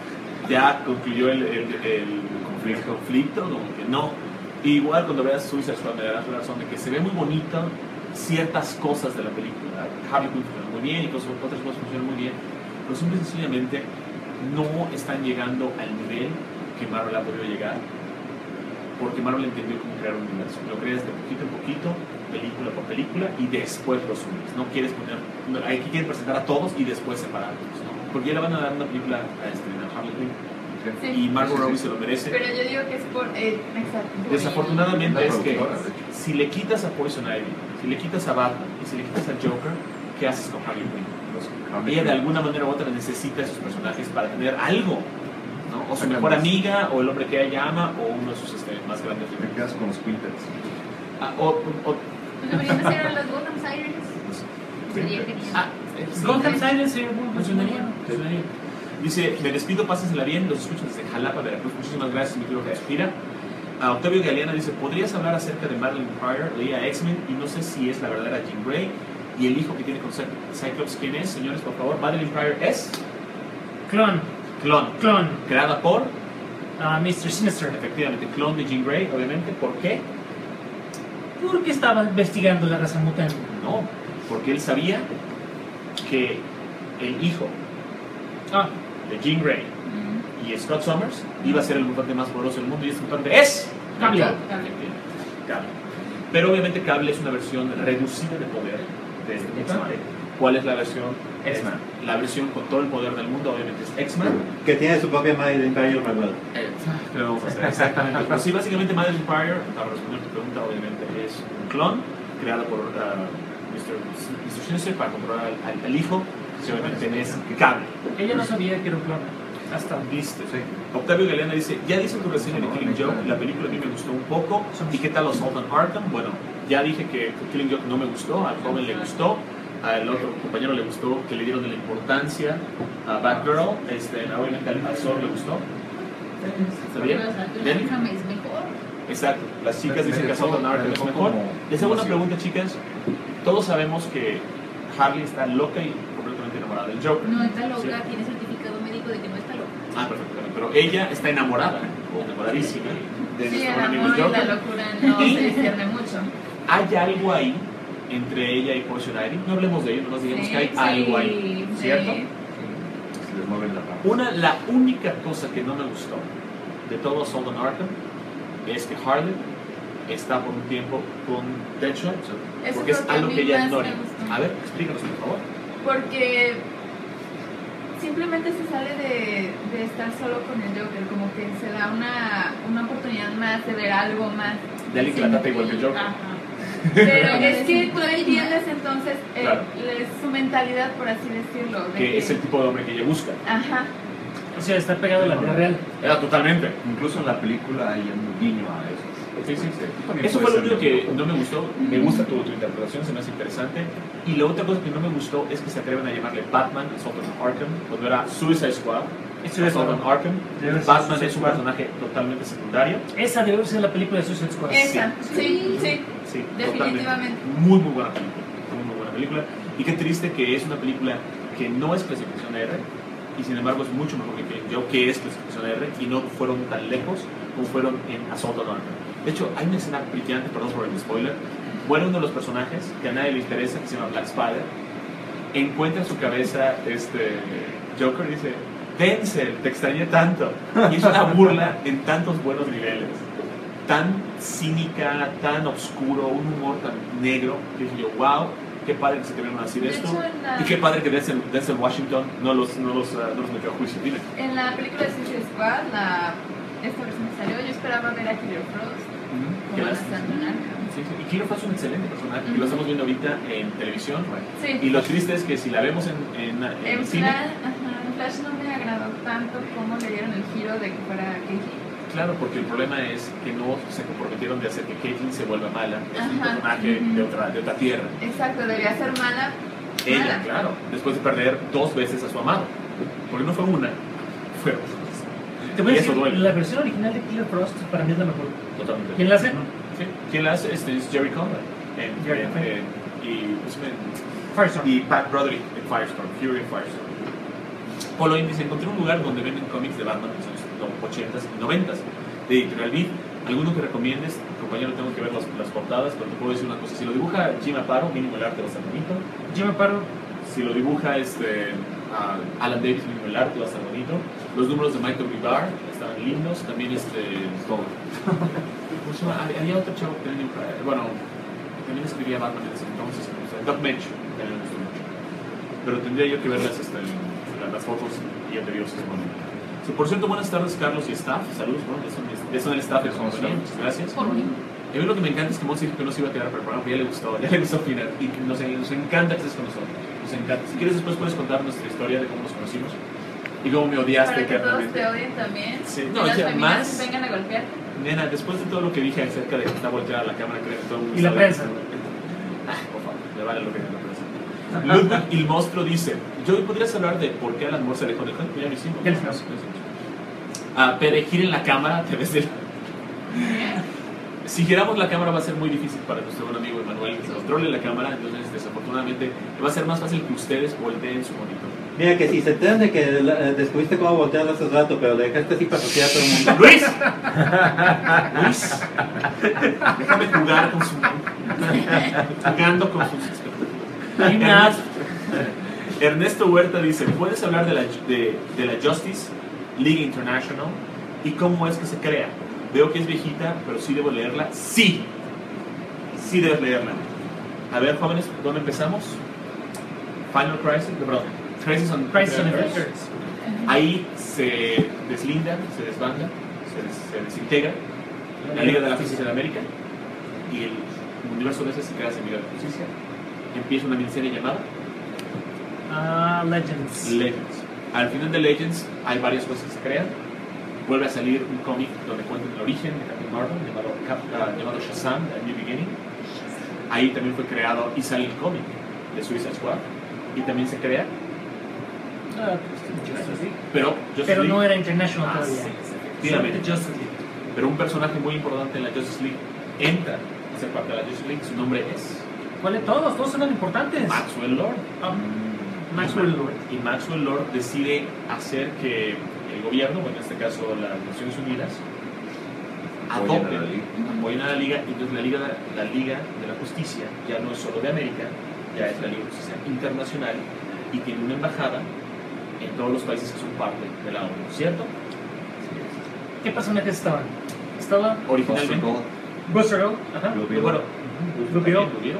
Speaker 1: ya concluyó el, el, el conflicto, conflicto, como que no. Igual cuando veas Suicide Squad me darás la razón de que se ve muy bonito ciertas cosas de la película. Harley Quinn funciona muy bien y cosas, otras cosas funcionan muy bien, pero simple y sencillamente no están llegando al nivel que Marvel ha podido llegar, porque Marvel entendió cómo crear un universo. Lo creas de poquito en poquito, película por película, y después los unes. No quieres poner, no, aquí quieren presentar a todos y después separarlos, ¿no? Porque ya le van a dar una película a estrenar Harley Quinn.
Speaker 3: Sí.
Speaker 1: Y Margot Robbie se lo merece.
Speaker 3: Pero yo digo que es por... Eh, exacto.
Speaker 1: Desafortunadamente
Speaker 5: La
Speaker 1: es que
Speaker 5: productora, de hecho.
Speaker 1: si le quitas a Poison Ivy, si le quitas a Batman y si le quitas a Joker, ¿qué haces con Harley Quinn?
Speaker 5: Harley
Speaker 1: Ella de
Speaker 5: Quinn.
Speaker 1: alguna manera u otra necesita esos personajes para tener algo, ¿no? O su
Speaker 5: Saca
Speaker 1: mejor
Speaker 5: más.
Speaker 1: amiga, o el hombre que ella ama, o uno de sus este, más grandes
Speaker 5: Te
Speaker 1: rivales.
Speaker 5: quedas con los Quintets.
Speaker 1: Ah, o, o-
Speaker 6: Pues deberían hacer a los Gotham Sirens. Sería genial.
Speaker 1: ah, eh, sí.
Speaker 2: Gotham Sirens sería muy
Speaker 1: Funcionaría,
Speaker 2: bueno.
Speaker 1: funcionaría. Dice, me despido, pásensela bien, los escucho desde Jalapa, Veracruz. Muchísimas gracias, mi querido Jaspira. A Octavio Galeana dice, ¿podrías hablar acerca de Madeline Pryor? Leía X-Men y no sé si es la verdadera Jean Grey. Y el hijo que tiene con Cy- Cyclops, ¿quién es? Señores, por favor. Madeline Pryor es
Speaker 2: Clon,
Speaker 1: clon,
Speaker 2: clon,
Speaker 1: creada por,
Speaker 2: ah, mister Sinister.
Speaker 1: efectivamente, clon de Jean Grey, obviamente. ¿Por qué?
Speaker 2: Porque estaba investigando la raza mutante.
Speaker 1: No, porque él sabía que el hijo
Speaker 2: Ah,
Speaker 1: de Jean Grey y Scott Summers iba a ser el mutante más poderoso del mundo y este mutante es
Speaker 2: Cable.
Speaker 1: Cable. Cable. Pero obviamente Cable es una versión reducida de poder de este mutante. ¿Cuál es la versión?
Speaker 2: X-Men.
Speaker 1: La versión con todo el poder del mundo obviamente es X-Men.
Speaker 7: Que tiene su propia Madeline Pryor malvada.
Speaker 1: ¿Qué le vamos a hacer? Exactamente. Pues sí, básicamente Madeline Pryor, para responder tu pregunta, obviamente es un clon creado por uh, mister mister Sinister para controlar al, al- al hijo, que obviamente es Cable.
Speaker 2: ella no sabía que era un clon. Hasta
Speaker 1: Viste. Octavio Galeana dice, ya dice tu reseña de Killing Joke, la película a mí me gustó un poco. ¿Y qué tal Assault on Arkham? Bueno, ya dije que Killing Joke no me gustó, al joven le gustó, al otro compañero le gustó, que le dieron de la importancia a Batgirl, este, obviamente al, al Zor le gustó. ¿Está bien? ¿Bien?
Speaker 6: Arkham es mejor.
Speaker 1: Exacto, las chicas dicen que Assault on Arkham es mejor. Les hago una pregunta, chicas. Todos sabemos que Harley está loca y completamente enamorada del Joker.
Speaker 6: No está loca,
Speaker 1: ¿cierto?
Speaker 6: tiene certificado médico de que no está loca.
Speaker 1: Ah, perfectamente. Pero ella está enamorada, o enamoradísima de
Speaker 3: Sí,
Speaker 1: nuestro
Speaker 3: el
Speaker 1: buen amigo
Speaker 3: amor y la
Speaker 1: Joker.
Speaker 3: locura no se discierne mucho.
Speaker 1: ¿Hay algo ahí entre ella y Poison Ivy? No hablemos de ello, nomás digamos
Speaker 3: Sí,
Speaker 1: que hay
Speaker 3: sí,
Speaker 1: algo ahí,
Speaker 3: sí.
Speaker 1: ¿cierto?
Speaker 5: Se les mueven la rama.
Speaker 1: Una, la única cosa que no me gustó de todo Assault on Arkham es que Harley está por un tiempo con Deadshot,
Speaker 3: Eso
Speaker 1: porque
Speaker 3: es
Speaker 1: es
Speaker 3: lo que a
Speaker 1: algo
Speaker 3: mí
Speaker 1: que ella
Speaker 3: más
Speaker 1: ignora.
Speaker 3: me gustó.
Speaker 1: A ver, explícanos, por favor.
Speaker 3: Porque simplemente se sale de, de estar solo con el Joker, como que se da una, una oportunidad más de ver algo más.
Speaker 1: De alguien que la trata igual que el Joker.
Speaker 3: Ajá. Pero es que tú entiendes entonces eh,
Speaker 1: Claro.
Speaker 3: es su mentalidad, por así decirlo. De
Speaker 1: Que es el tipo de hombre que ella busca.
Speaker 3: Ajá.
Speaker 2: O sea, está pegado a la vida real.
Speaker 1: Era totalmente.
Speaker 5: Incluso en la película hay un guiño a eso.
Speaker 1: Sí, sí, sí.
Speaker 5: También
Speaker 1: Eso
Speaker 5: puede
Speaker 1: fue lo
Speaker 5: ser
Speaker 1: único que no me gustó. Me gusta tu, tu interpretación, se me hace interesante. Y la otra cosa que no me gustó es que se atreven a llamarle Batman Assault on Arkham, cuando era Suicide Squad.
Speaker 2: Suicide
Speaker 1: Assault on
Speaker 2: Squad.
Speaker 1: Arkham.
Speaker 2: Debe ser
Speaker 1: Batman
Speaker 2: Suicide
Speaker 1: es un
Speaker 2: Squad.
Speaker 1: personaje totalmente secundario.
Speaker 2: Esa debe ser la película de Suicide Squad.
Speaker 3: Esa, sí, sí.
Speaker 1: Sí,
Speaker 3: Definitivamente.
Speaker 1: totalmente. Muy, muy buena película. Muy, muy buena película. Y qué triste que es una película que no es clasificación R, y sin embargo es mucho mejor que Killing Joke, que es clasificación R, y no fueron tan lejos como fueron en Assault on Arkham. De hecho, hay una escena brillante, perdón por el spoiler, muere uno de los personajes que a nadie le interesa, que se llama Black Spider, encuentra en su cabeza este Joker y dice, Denzel, te extrañé tanto. Y es una burla en tantos buenos niveles, tan cínica, tan oscuro, un humor tan negro, que dije yo, wow, qué padre que se atrevieron a decir
Speaker 3: De
Speaker 1: esto,
Speaker 3: hecho, en la-
Speaker 1: y qué padre que Denzel, Denzel Washington no los, no los, uh, no los metió a juicio. Dime.
Speaker 3: En la película de Suicide Squad, la, esta versión que salió, yo esperaba ver a Killer Frost
Speaker 1: ¿Qué
Speaker 3: como
Speaker 1: más?
Speaker 3: lanzando en Arkham.
Speaker 1: Sí, sí. Y Killer Frost es un excelente personaje, y lo estamos viendo ahorita en televisión.
Speaker 3: Sí.
Speaker 1: Y lo triste es que si la vemos en, en, en
Speaker 3: En
Speaker 1: el cine,
Speaker 3: Flash, ajá, en Flash no me agradó tanto como le dieron el giro de que fuera Caitlyn.
Speaker 1: claro, porque el problema es que no se comprometieron de hacer que Caitlyn se vuelva mala. Es un
Speaker 3: Ajá.
Speaker 1: personaje
Speaker 3: Ujú.
Speaker 1: de otra, de otra tierra.
Speaker 3: Exacto, debería ser mala.
Speaker 1: Ella,
Speaker 3: mala.
Speaker 1: claro, después de perder dos veces a su amado. Porque no fue una, fue dos.
Speaker 2: Te voy a
Speaker 1: Y eso
Speaker 2: decir,
Speaker 1: duele.
Speaker 2: la versión original de Killer Frost para mí es la mejor.
Speaker 1: Totalmente.
Speaker 2: ¿Quién la hace?
Speaker 1: Sí. ¿Quién la hace? Este es Jerry Conrad. En,
Speaker 2: Jerry
Speaker 1: en-
Speaker 2: Conrad.
Speaker 1: en- y, pues, en-
Speaker 2: Firestorm.
Speaker 1: y Pat Broderick en Firestorm, Fury en Firestorm. Polo Indy, encontré un lugar donde venden cómics de Batman en los años ochentas y noventas de Editorial Beat. ¿Alguno que recomiendes? Compañero, tengo que ver las, las portadas, pero te puedo decir una cosa. Si lo dibuja Jim Aparo, mínimo el arte va a estar bonito.
Speaker 2: Jimmy Paro.
Speaker 1: Si lo dibuja este, uh, Alan Davis, mínimo el arte va a estar bonito. Los números de Michael Rivar estaban lindos. También este... todo. ¿Cómo se llama? Había había otro chavo que tenía... Bueno, también escribía Batman en ese entonces. O sea, Doc Mensch, también me gustó mucho. Pero tendría yo que verlas este, las, las fotos y ya te digo si es bonito. Sí, por cierto, buenas tardes, Carlos y staff. Saludos, bueno, ya son, ya son el staff de compañía. Muchas gracias.
Speaker 6: Por mí.
Speaker 1: A mí lo que me encanta es que Monse dijo que no se iba a quedar para el programa, pero ya le gustó, ya le gustó opinar. Y nos, nos encanta que estés con nosotros. Nos encanta. Si quieres, después puedes contar nuestra historia de cómo nos conocimos y cómo me odiaste
Speaker 3: Para que todos
Speaker 1: eternamente.
Speaker 3: te odien también.
Speaker 1: Sí,
Speaker 3: Que
Speaker 1: no,
Speaker 3: las
Speaker 1: o sea,
Speaker 3: feministas
Speaker 1: más-
Speaker 3: vengan a golpearte.
Speaker 1: Nena, después de todo lo que dije acerca de que está volteada la cámara, creo que todo el mundo
Speaker 2: Y la
Speaker 1: sabe
Speaker 2: prensa.
Speaker 1: que- Ah, por favor, le vale lo que diga la prensa. Ludwig el monstruo dice: Joey, ¿podrías hablar de por qué Alan Moore se alejó de Hunt? Ya lo hicimos.
Speaker 2: Ya lo hicimos.
Speaker 1: Ah, Pere, giren la cámara, te ves el... Si giramos la cámara va a ser muy difícil para nuestro buen amigo Emanuel que controle la cámara, entonces desafortunadamente va a ser más fácil que ustedes volteen su monitor.
Speaker 7: Mira que si se enteran de que la- eh, descubriste cómo voltear hace rato, pero le dejaste así para asociar a todo el mundo.
Speaker 1: ¡Luis! ¡Luis! Déjame jugar con su... jugando con sus expectativas.
Speaker 2: Hay una app.
Speaker 1: Ernesto Huerta dice: ¿puedes hablar de la, de, de la Justice League International y cómo es que se crea? Veo que es viejita, pero sí debo leerla. Sí, sí debes leerla. A ver, jóvenes, ¿dónde empezamos? Final Crisis, perdón, Crisis on
Speaker 2: Crisis on
Speaker 1: Infinite
Speaker 2: Infinite
Speaker 1: Earths.
Speaker 2: Earths.
Speaker 1: Ahí se deslinda, se desbanda, se, des- se desintegra la Liga de la Justicia de América y el universo de ese se crea en Liga de la Justicia. Empieza una miniserie llamada
Speaker 2: Ah, Legends.
Speaker 1: Legends. Al final de Legends hay varias cosas que se crean. Vuelve a salir un cómic donde cuentan el origen de Captain Marvel llamado, Cap- ah, llamado Shazam, A New Beginning. Ahí también fue creado y sale el cómic de Suicide Squad. Y también se crea,
Speaker 2: Ah, Justice League.
Speaker 1: pero Justice
Speaker 2: Pero
Speaker 1: League-
Speaker 2: no era International
Speaker 1: Ah,
Speaker 2: todavía.
Speaker 1: sí, efectivamente.
Speaker 2: Solamente Justice League.
Speaker 1: Pero un personaje muy importante en la Justice League entra a ser parte de la Justice League. Su nombre es
Speaker 2: ¿Cuál de todos? Todos eran importantes.
Speaker 1: Maxwell Lord.
Speaker 2: Ah, Maxwell Lord.
Speaker 1: Y Maxwell Lord decide hacer que el gobierno, o en este caso las Naciones Unidas,
Speaker 5: Apoyen a
Speaker 1: adopten,
Speaker 5: la liga.
Speaker 1: apoyen a la liga, y entonces la liga, la liga de la Justicia ya no es solo de América, ya es la Liga de Justicia Internacional y tiene una embajada en todos los países que son parte de la ONU, ¿cierto?
Speaker 2: ¿Qué personajes estaban? Estaba
Speaker 1: Originalmente,
Speaker 5: Buster
Speaker 2: Buster Gold. Ajá.
Speaker 5: Blue
Speaker 1: Pero
Speaker 5: Beetle.
Speaker 1: bueno,
Speaker 2: Blue Beetle.
Speaker 1: Blue Beetle,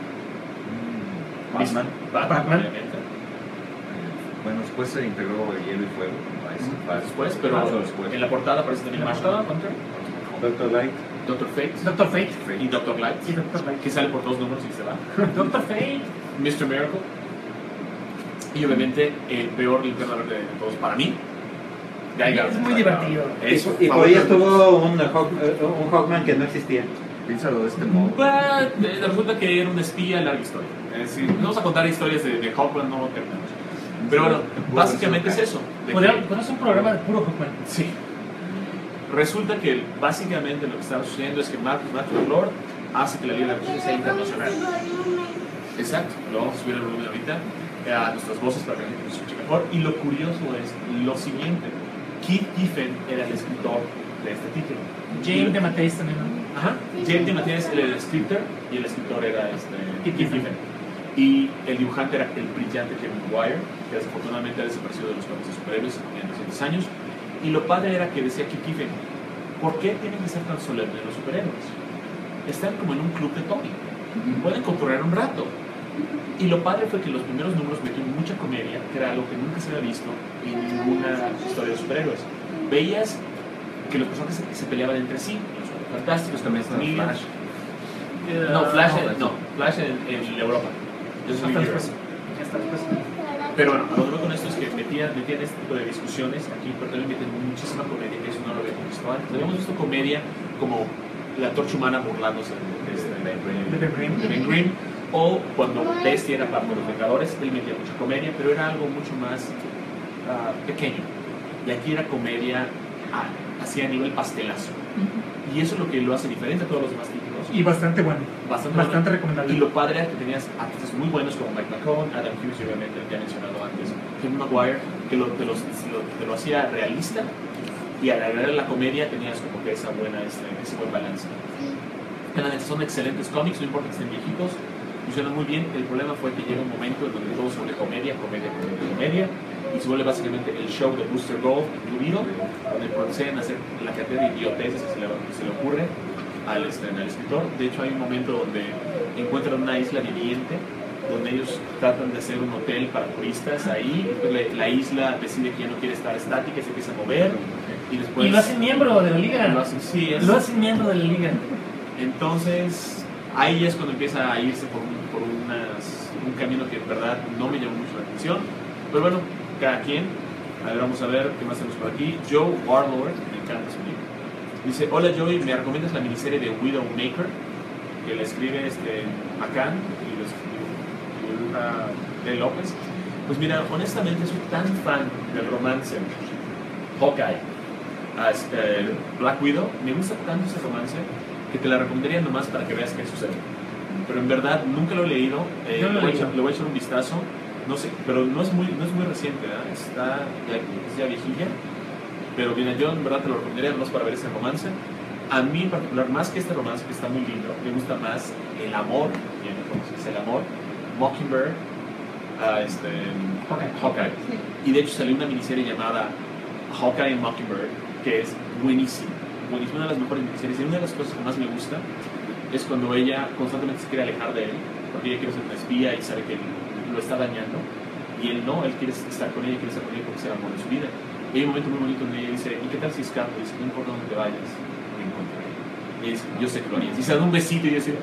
Speaker 5: Batman.
Speaker 1: Batman,
Speaker 2: Batman.
Speaker 1: obviamente.
Speaker 5: Bueno, después se integró el hielo y fuego. Ice and Fire.
Speaker 1: Después, pero
Speaker 5: Mucho después.
Speaker 1: en la portada aparece también Marshall Hunter,
Speaker 7: Doctor Light.
Speaker 1: Doctor Fate
Speaker 2: Doctor Fate.
Speaker 1: y Doctor Light,
Speaker 2: Y Doctor Light.
Speaker 1: que sale por dos números y se va.
Speaker 2: Doctor Fate.
Speaker 1: mister Miracle y obviamente el peor linterna verde de todos para mí. Guy Gardner.
Speaker 2: Es muy divertido.
Speaker 1: Es
Speaker 7: Y por ahí estuvo un, Hawk- eh, un Hawkman que no existía.
Speaker 5: Piénsalo de este modo.
Speaker 1: Bah, eh, resulta que era un espía, larga historia. Es decir, no vamos a contar historias de, de Hawkman, no terminamos. Pero bueno, básicamente es eso. de
Speaker 2: Podría
Speaker 1: que-
Speaker 2: podría ser un programa de puro Hawkman.
Speaker 1: Sí. Resulta que básicamente lo que está sucediendo es que Matt, Maxwell Lord hace que la Liga de la Justicia sea internacional. Exacto, lo vamos a subir al volumen ahorita. a nuestras voces para que la gente nos escuche mejor. Y lo curioso es lo siguiente: Keith Giffen era el escritor de este título.
Speaker 2: James de Mattheis también, ¿no?
Speaker 1: Ajá, James de Mattheis era el escritor y el escritor era este, Keith Giffen. Y el dibujante era el brillante Kevin Maguire, que desafortunadamente ha desaparecido de los cómics de superhéroes en recientes años. Y lo padre era que decía Keith Giffen: ¿por qué tienen que ser tan solemnes los superhéroes? Están como en un club de Tony, pueden cotorrear un rato. Y lo padre fue que los primeros números metieron mucha comedia, que era algo que nunca se había visto en ninguna historia de superhéroes. Veías que los personajes se, se peleaban entre sí, los fantásticos también están en Flash. No, Flash, en, no, Flash en, en Europa. Eso es
Speaker 2: después.
Speaker 1: Pero bueno, lo que veo con esto es que metían, metían este tipo de discusiones aquí, pero también meten muchísima comedia, que eso no lo habíamos visto antes. Habíamos visto comedia como la Torcha Humana burlándose de, de, de, de, de Ben Grimm, o cuando Bestia era parte de los Vengadores, él metía mucha comedia, pero era algo mucho más uh, pequeño. Y aquí era comedia ah, así a nivel pastelazo. Y eso es lo que lo hace diferente a todos los demás títulos.
Speaker 2: Y bastante bueno.
Speaker 1: Bastante,
Speaker 2: bastante
Speaker 1: bueno.
Speaker 2: recomendable.
Speaker 1: Y lo padre era que tenías artistas muy buenos como Mike McCone, Adam Hughes, y obviamente ya mencionado antes, Kevin Maguire, que lo, te, los, lo, te lo hacía realista, y al agregar la comedia tenías como que esa buena, ese, ese buen balance. Son excelentes cómics, no importa que estén viejitos, funcionan muy bien. El problema fue que llega un momento en donde todo se vuelve comedia, comedia, comedia, comedia, y se vuelve básicamente el show de Booster Gold incluido, donde proceden a hacer la cantidad de idioteces que se le, que se le ocurre al, este, al escritor. De hecho, hay un momento donde encuentran una isla viviente, donde ellos tratan de hacer un hotel para turistas ahí, y después la, la isla decide que ya no quiere estar estática y se empieza a mover, y después...
Speaker 2: Y lo hacen miembro de la liga.
Speaker 1: Lo hacen, sí, es,
Speaker 2: lo hacen miembro de la liga.
Speaker 1: Entonces, ahí es cuando empieza a irse por, un, por unas, un camino que en verdad no me llamó mucho la atención. Pero bueno, cada quien. A ver, vamos a ver qué más tenemos por aquí. Joe Warlord, me encanta su libro. Dice: hola Joey, ¿me recomiendas la miniserie de Widowmaker? Que la escribe este, Macan y lo escribe de López. Pues mira, honestamente soy tan fan del romance Hawkeye, uh, Black Widow. Me gusta tanto ese romance que te la recomendaría nomás para que veas qué sucede. Pero en verdad nunca lo he leído, eh,
Speaker 2: no lo
Speaker 1: le, voy
Speaker 2: he
Speaker 1: echar, le voy a echar un vistazo, no sé, pero no es muy, no es muy reciente, ¿eh? Está ya, es ya viejilla, pero mira, yo en verdad te lo recomendaría nomás para ver ese romance. A mí en particular, más que este romance que está muy lindo, me gusta más el amor, bien, es el amor, Mockingbird, uh, este, Hawkeye, Hawkeye. Sí. Y de hecho salió una miniserie llamada Hawkeye and Mockingbird, que es buenísima. Buenísima, una de las mejores miniseries. Y una de las cosas que más me gusta es cuando ella constantemente se quiere alejar de él, porque ella quiere ser una espía y sabe que él lo está dañando, y él no, él quiere estar con ella, quiere estar con ella porque es el amor de su vida. Y hay un momento muy bonito donde ella dice: ¿y qué tal si escapo? Y dice: no importa dónde te vayas, me encontraré. Y ella dice: yo sé que lo harías. Y se dan un besito y yo dice: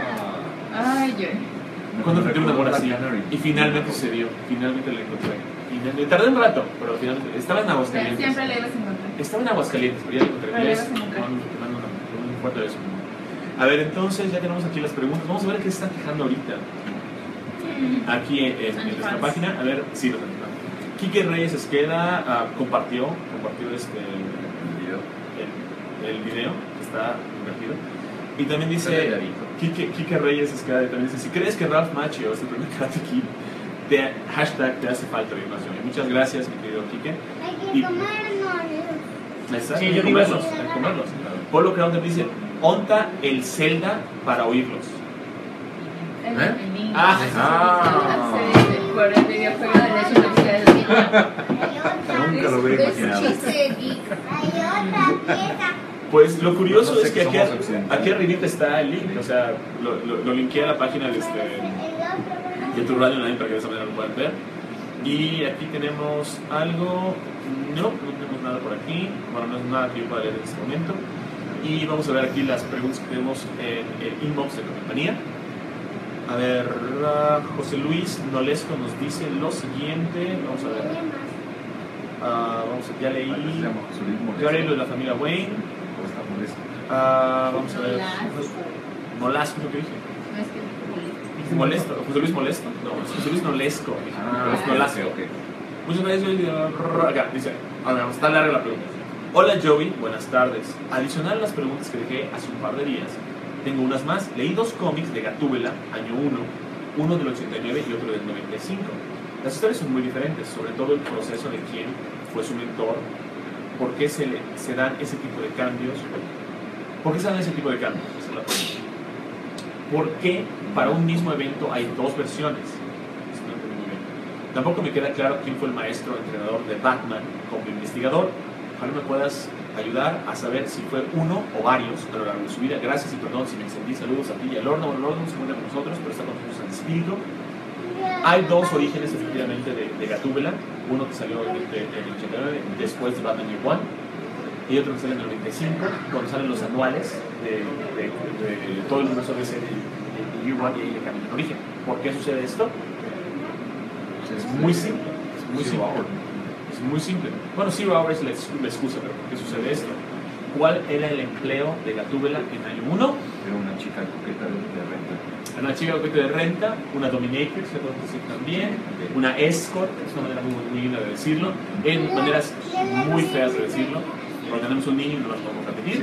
Speaker 3: ay, yo.
Speaker 1: Cuando te un amor así, y finalmente se dio, finalmente la encontré. Y tardé un rato, pero finalmente estaba en Aguascalientes.
Speaker 3: Siempre le ibas a encontrar.
Speaker 1: Estaba en Aguascalientes, pero ya la encontré.
Speaker 3: Pero le ibas a encontrar.
Speaker 1: Te mando un fuerte beso. A ver, entonces ya tenemos aquí las preguntas. Vamos a ver qué se está quejando ahorita. Aquí en, en, en nuestra página, a ver si lo tenemos. Quique Reyes Esqueda uh, compartió, compartió este, el video, el, el video que está divertido. Y también dice, Quique, Quique Reyes Esqueda también dice: si crees que Ralph Macchio es el primer Karate Kid, te, hashtag te hace falta información. Y muchas gracias, mi querido Quique.
Speaker 6: Hay que
Speaker 1: y,
Speaker 6: comernos.
Speaker 1: Exacto,
Speaker 2: sí,
Speaker 1: hay
Speaker 2: yo
Speaker 1: que
Speaker 2: digo
Speaker 1: comerlos,
Speaker 2: eso.
Speaker 1: hay que comerlos. Polo Crowder dice: onta el Zelda para oírlos.
Speaker 3: El,
Speaker 1: ¿Eh?
Speaker 3: el niño.
Speaker 1: Ah,
Speaker 3: ah. Sí, por el videojuego de Legend of Zelda.
Speaker 5: Nunca lo hubiera imaginado.
Speaker 6: Hay otra pieza.
Speaker 1: Pues lo curioso
Speaker 5: No sé
Speaker 1: es que
Speaker 5: que
Speaker 1: aquí,
Speaker 5: somos occidentales.
Speaker 1: aquí arribita está el link, o sea, lo, lo, lo linké a la página de, este, de tu radio online para que de esa manera lo puedan ver. Y aquí tenemos algo, no, no tenemos nada por aquí, bueno, no es nada que yo pueda leer en este momento. Y vamos a ver aquí las preguntas que tenemos en el inbox de la compañía. A ver, José Luis Nolesco nos dice lo siguiente, vamos a ver. Uh, vamos a, ya leí Gary, lo de la familia Wayne. Uh, vamos a ver. Molasco, ¿qué dije?
Speaker 3: No es que
Speaker 1: Molesto, José Luis Molesto. No, es José Luis Nolesco.
Speaker 5: Ah,
Speaker 1: es Nolasco.
Speaker 5: ok, ok.
Speaker 1: Muchas gracias. Acá dice, a ver, está larga la pregunta. Hola Joey, buenas tardes. Adicional a las preguntas que dejé hace un par de días, tengo unas más. Leí dos cómics de Gatúbela, año uno, uno del ochenta y nueve y otro del noventa y cinco. Las historias son muy diferentes, sobre todo el proceso de quién fue su mentor, por qué se, le, se dan ese tipo de cambios, por qué se dan ese tipo de cambios. Esa es la pregunta. ¿Por qué para un mismo evento hay dos versiones? Eso no entendí muy bien. Tampoco me queda claro quién fue el maestro entrenador de Batman como investigador. Ojalá me puedas ayudar a saber si fue uno o varios a lo largo de su vida. Gracias y perdón si me extendí. Saludos a ti y al horno. Bueno, el horno no se encuentra con nosotros, pero está con nosotros en espíritu. Hay dos orígenes efectivamente de, de Gatúbela. Uno que salió en el, en el ochenta y nueve, después de Batman Year One, y otro que sale en el noventa y cinco, cuando salen los anuales de, de, de, de todo el universo de ese Year One, y ahí le cambian el origen. ¿Por qué sucede esto? Es muy simple. Es muy simple. Es muy simple. Bueno, Zero Hour es la excusa, pero ¿por qué sucede esto? ¿Cuál era el empleo de Gatúbela en año uno?
Speaker 5: Era una chica coqueta de renta.
Speaker 1: Una chica coqueta de renta, una dominatrix, se puede decir también, una escort, es una manera muy, muy linda de decirlo, en maneras muy feas de decirlo, porque tenemos un niño y no las podemos repetir.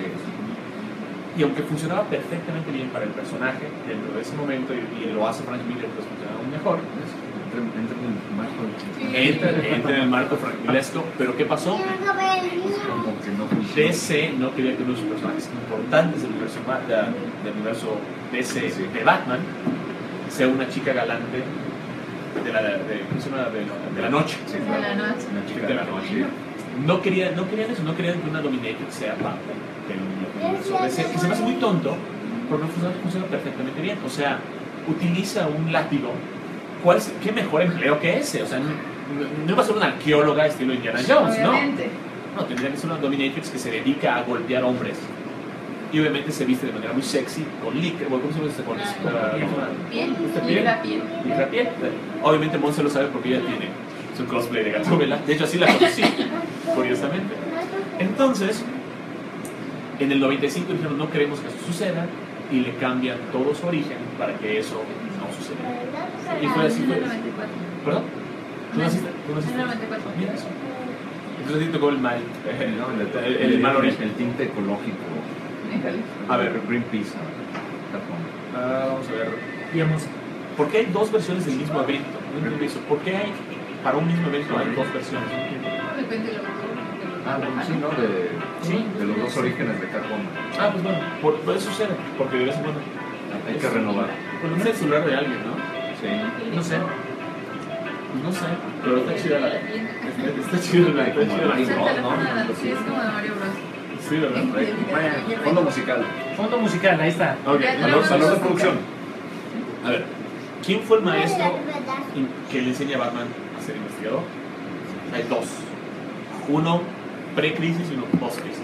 Speaker 1: Y aunque funcionaba perfectamente bien para el personaje dentro de ese momento, y, y lo hace Frank Miller, pues funcionaba aún mejor.
Speaker 5: Entra en el marco.
Speaker 1: Entra, entra en el marco franquilesco, pero ¿qué pasó?
Speaker 5: Como que no funcionó.
Speaker 1: D C no quería que uno de sus personajes importantes del universo, del universo D C
Speaker 5: Sí.
Speaker 1: de Batman sea una chica galante de la, de, ¿cómo se llama? de, de la noche.
Speaker 5: Sí,
Speaker 3: De la noche.
Speaker 5: Una chica
Speaker 1: De la noche. No querían, no querían eso, no querían que una dominatrix sea parte del universo D C. Que se me hace muy tonto, porque no funciona, funciona perfectamente bien. O sea, utiliza un látigo. ¿Cuál es, ¿Qué mejor empleo que ese? O sea, no, no iba a ser una arqueóloga estilo Indiana Jones, ¿no?
Speaker 3: Obviamente.
Speaker 1: No, tendría que ser una dominatrix que se dedica a golpear hombres. Y obviamente se viste de manera muy sexy, con licra, ¿cómo se llama este? Con este, con la-
Speaker 3: Piel,
Speaker 1: ¿esta piel?
Speaker 3: licra piel.
Speaker 1: Licra piel. Obviamente Monse lo sabe porque ella tiene su cosplay de Gatúbela. De hecho, así la conocí, curiosamente. Entonces, en el noventa y cinco dijeron, no queremos que eso suceda, y le cambian todo su origen para que eso no suceda. Y fue así,
Speaker 3: En
Speaker 1: fue
Speaker 3: el
Speaker 1: así.
Speaker 3: noventa y cuatro.
Speaker 1: ¿Perdón? ¿Tú naciste? ¿Tú
Speaker 3: En
Speaker 1: naciste?
Speaker 3: el noventa y cuatro.
Speaker 1: Mira eso. Entonces sí tocó el mal, eh,
Speaker 5: No, el,
Speaker 1: el, el mal origen.
Speaker 5: el tinte ecológico.
Speaker 3: Híjole.
Speaker 1: A ver,
Speaker 5: Greenpeace. Japón.
Speaker 1: ah, vamos a ver.
Speaker 2: Digamos,
Speaker 1: ¿Por qué hay dos versiones del mismo evento? No entiendo eso. ¿Por qué hay, para un mismo evento hay dos versiones? No entiendo.
Speaker 3: Depende de lo que
Speaker 5: Ah, bueno, sí, ¿no? De,
Speaker 1: Sí.
Speaker 5: de los dos orígenes de carbono.
Speaker 1: Ah, pues bueno, por, por eso sucede. Porque de vez en cuando.
Speaker 5: Hay que renovar.
Speaker 1: Por lo menos el celular de alguien, ¿no?
Speaker 5: Sí.
Speaker 1: No sé. Pues no sé. Pero está chida la. Está, está chida la. Está chida la.
Speaker 3: Es el
Speaker 5: No,
Speaker 3: teléfono
Speaker 5: no,
Speaker 3: de la-
Speaker 5: no.
Speaker 3: sí, es como de Mario Bros.
Speaker 1: Sí, ¿verdad?
Speaker 5: Bueno, fondo musical.
Speaker 2: fondo musical, ahí está.
Speaker 1: Ok,
Speaker 3: Ya
Speaker 1: valor,
Speaker 3: tenemos
Speaker 1: valor de
Speaker 3: música.
Speaker 1: producción. A ver, ¿quién fue el maestro in- que le enseña a Batman a ser investigador? Hay dos. Uno pre-crisis y uno post-crisis.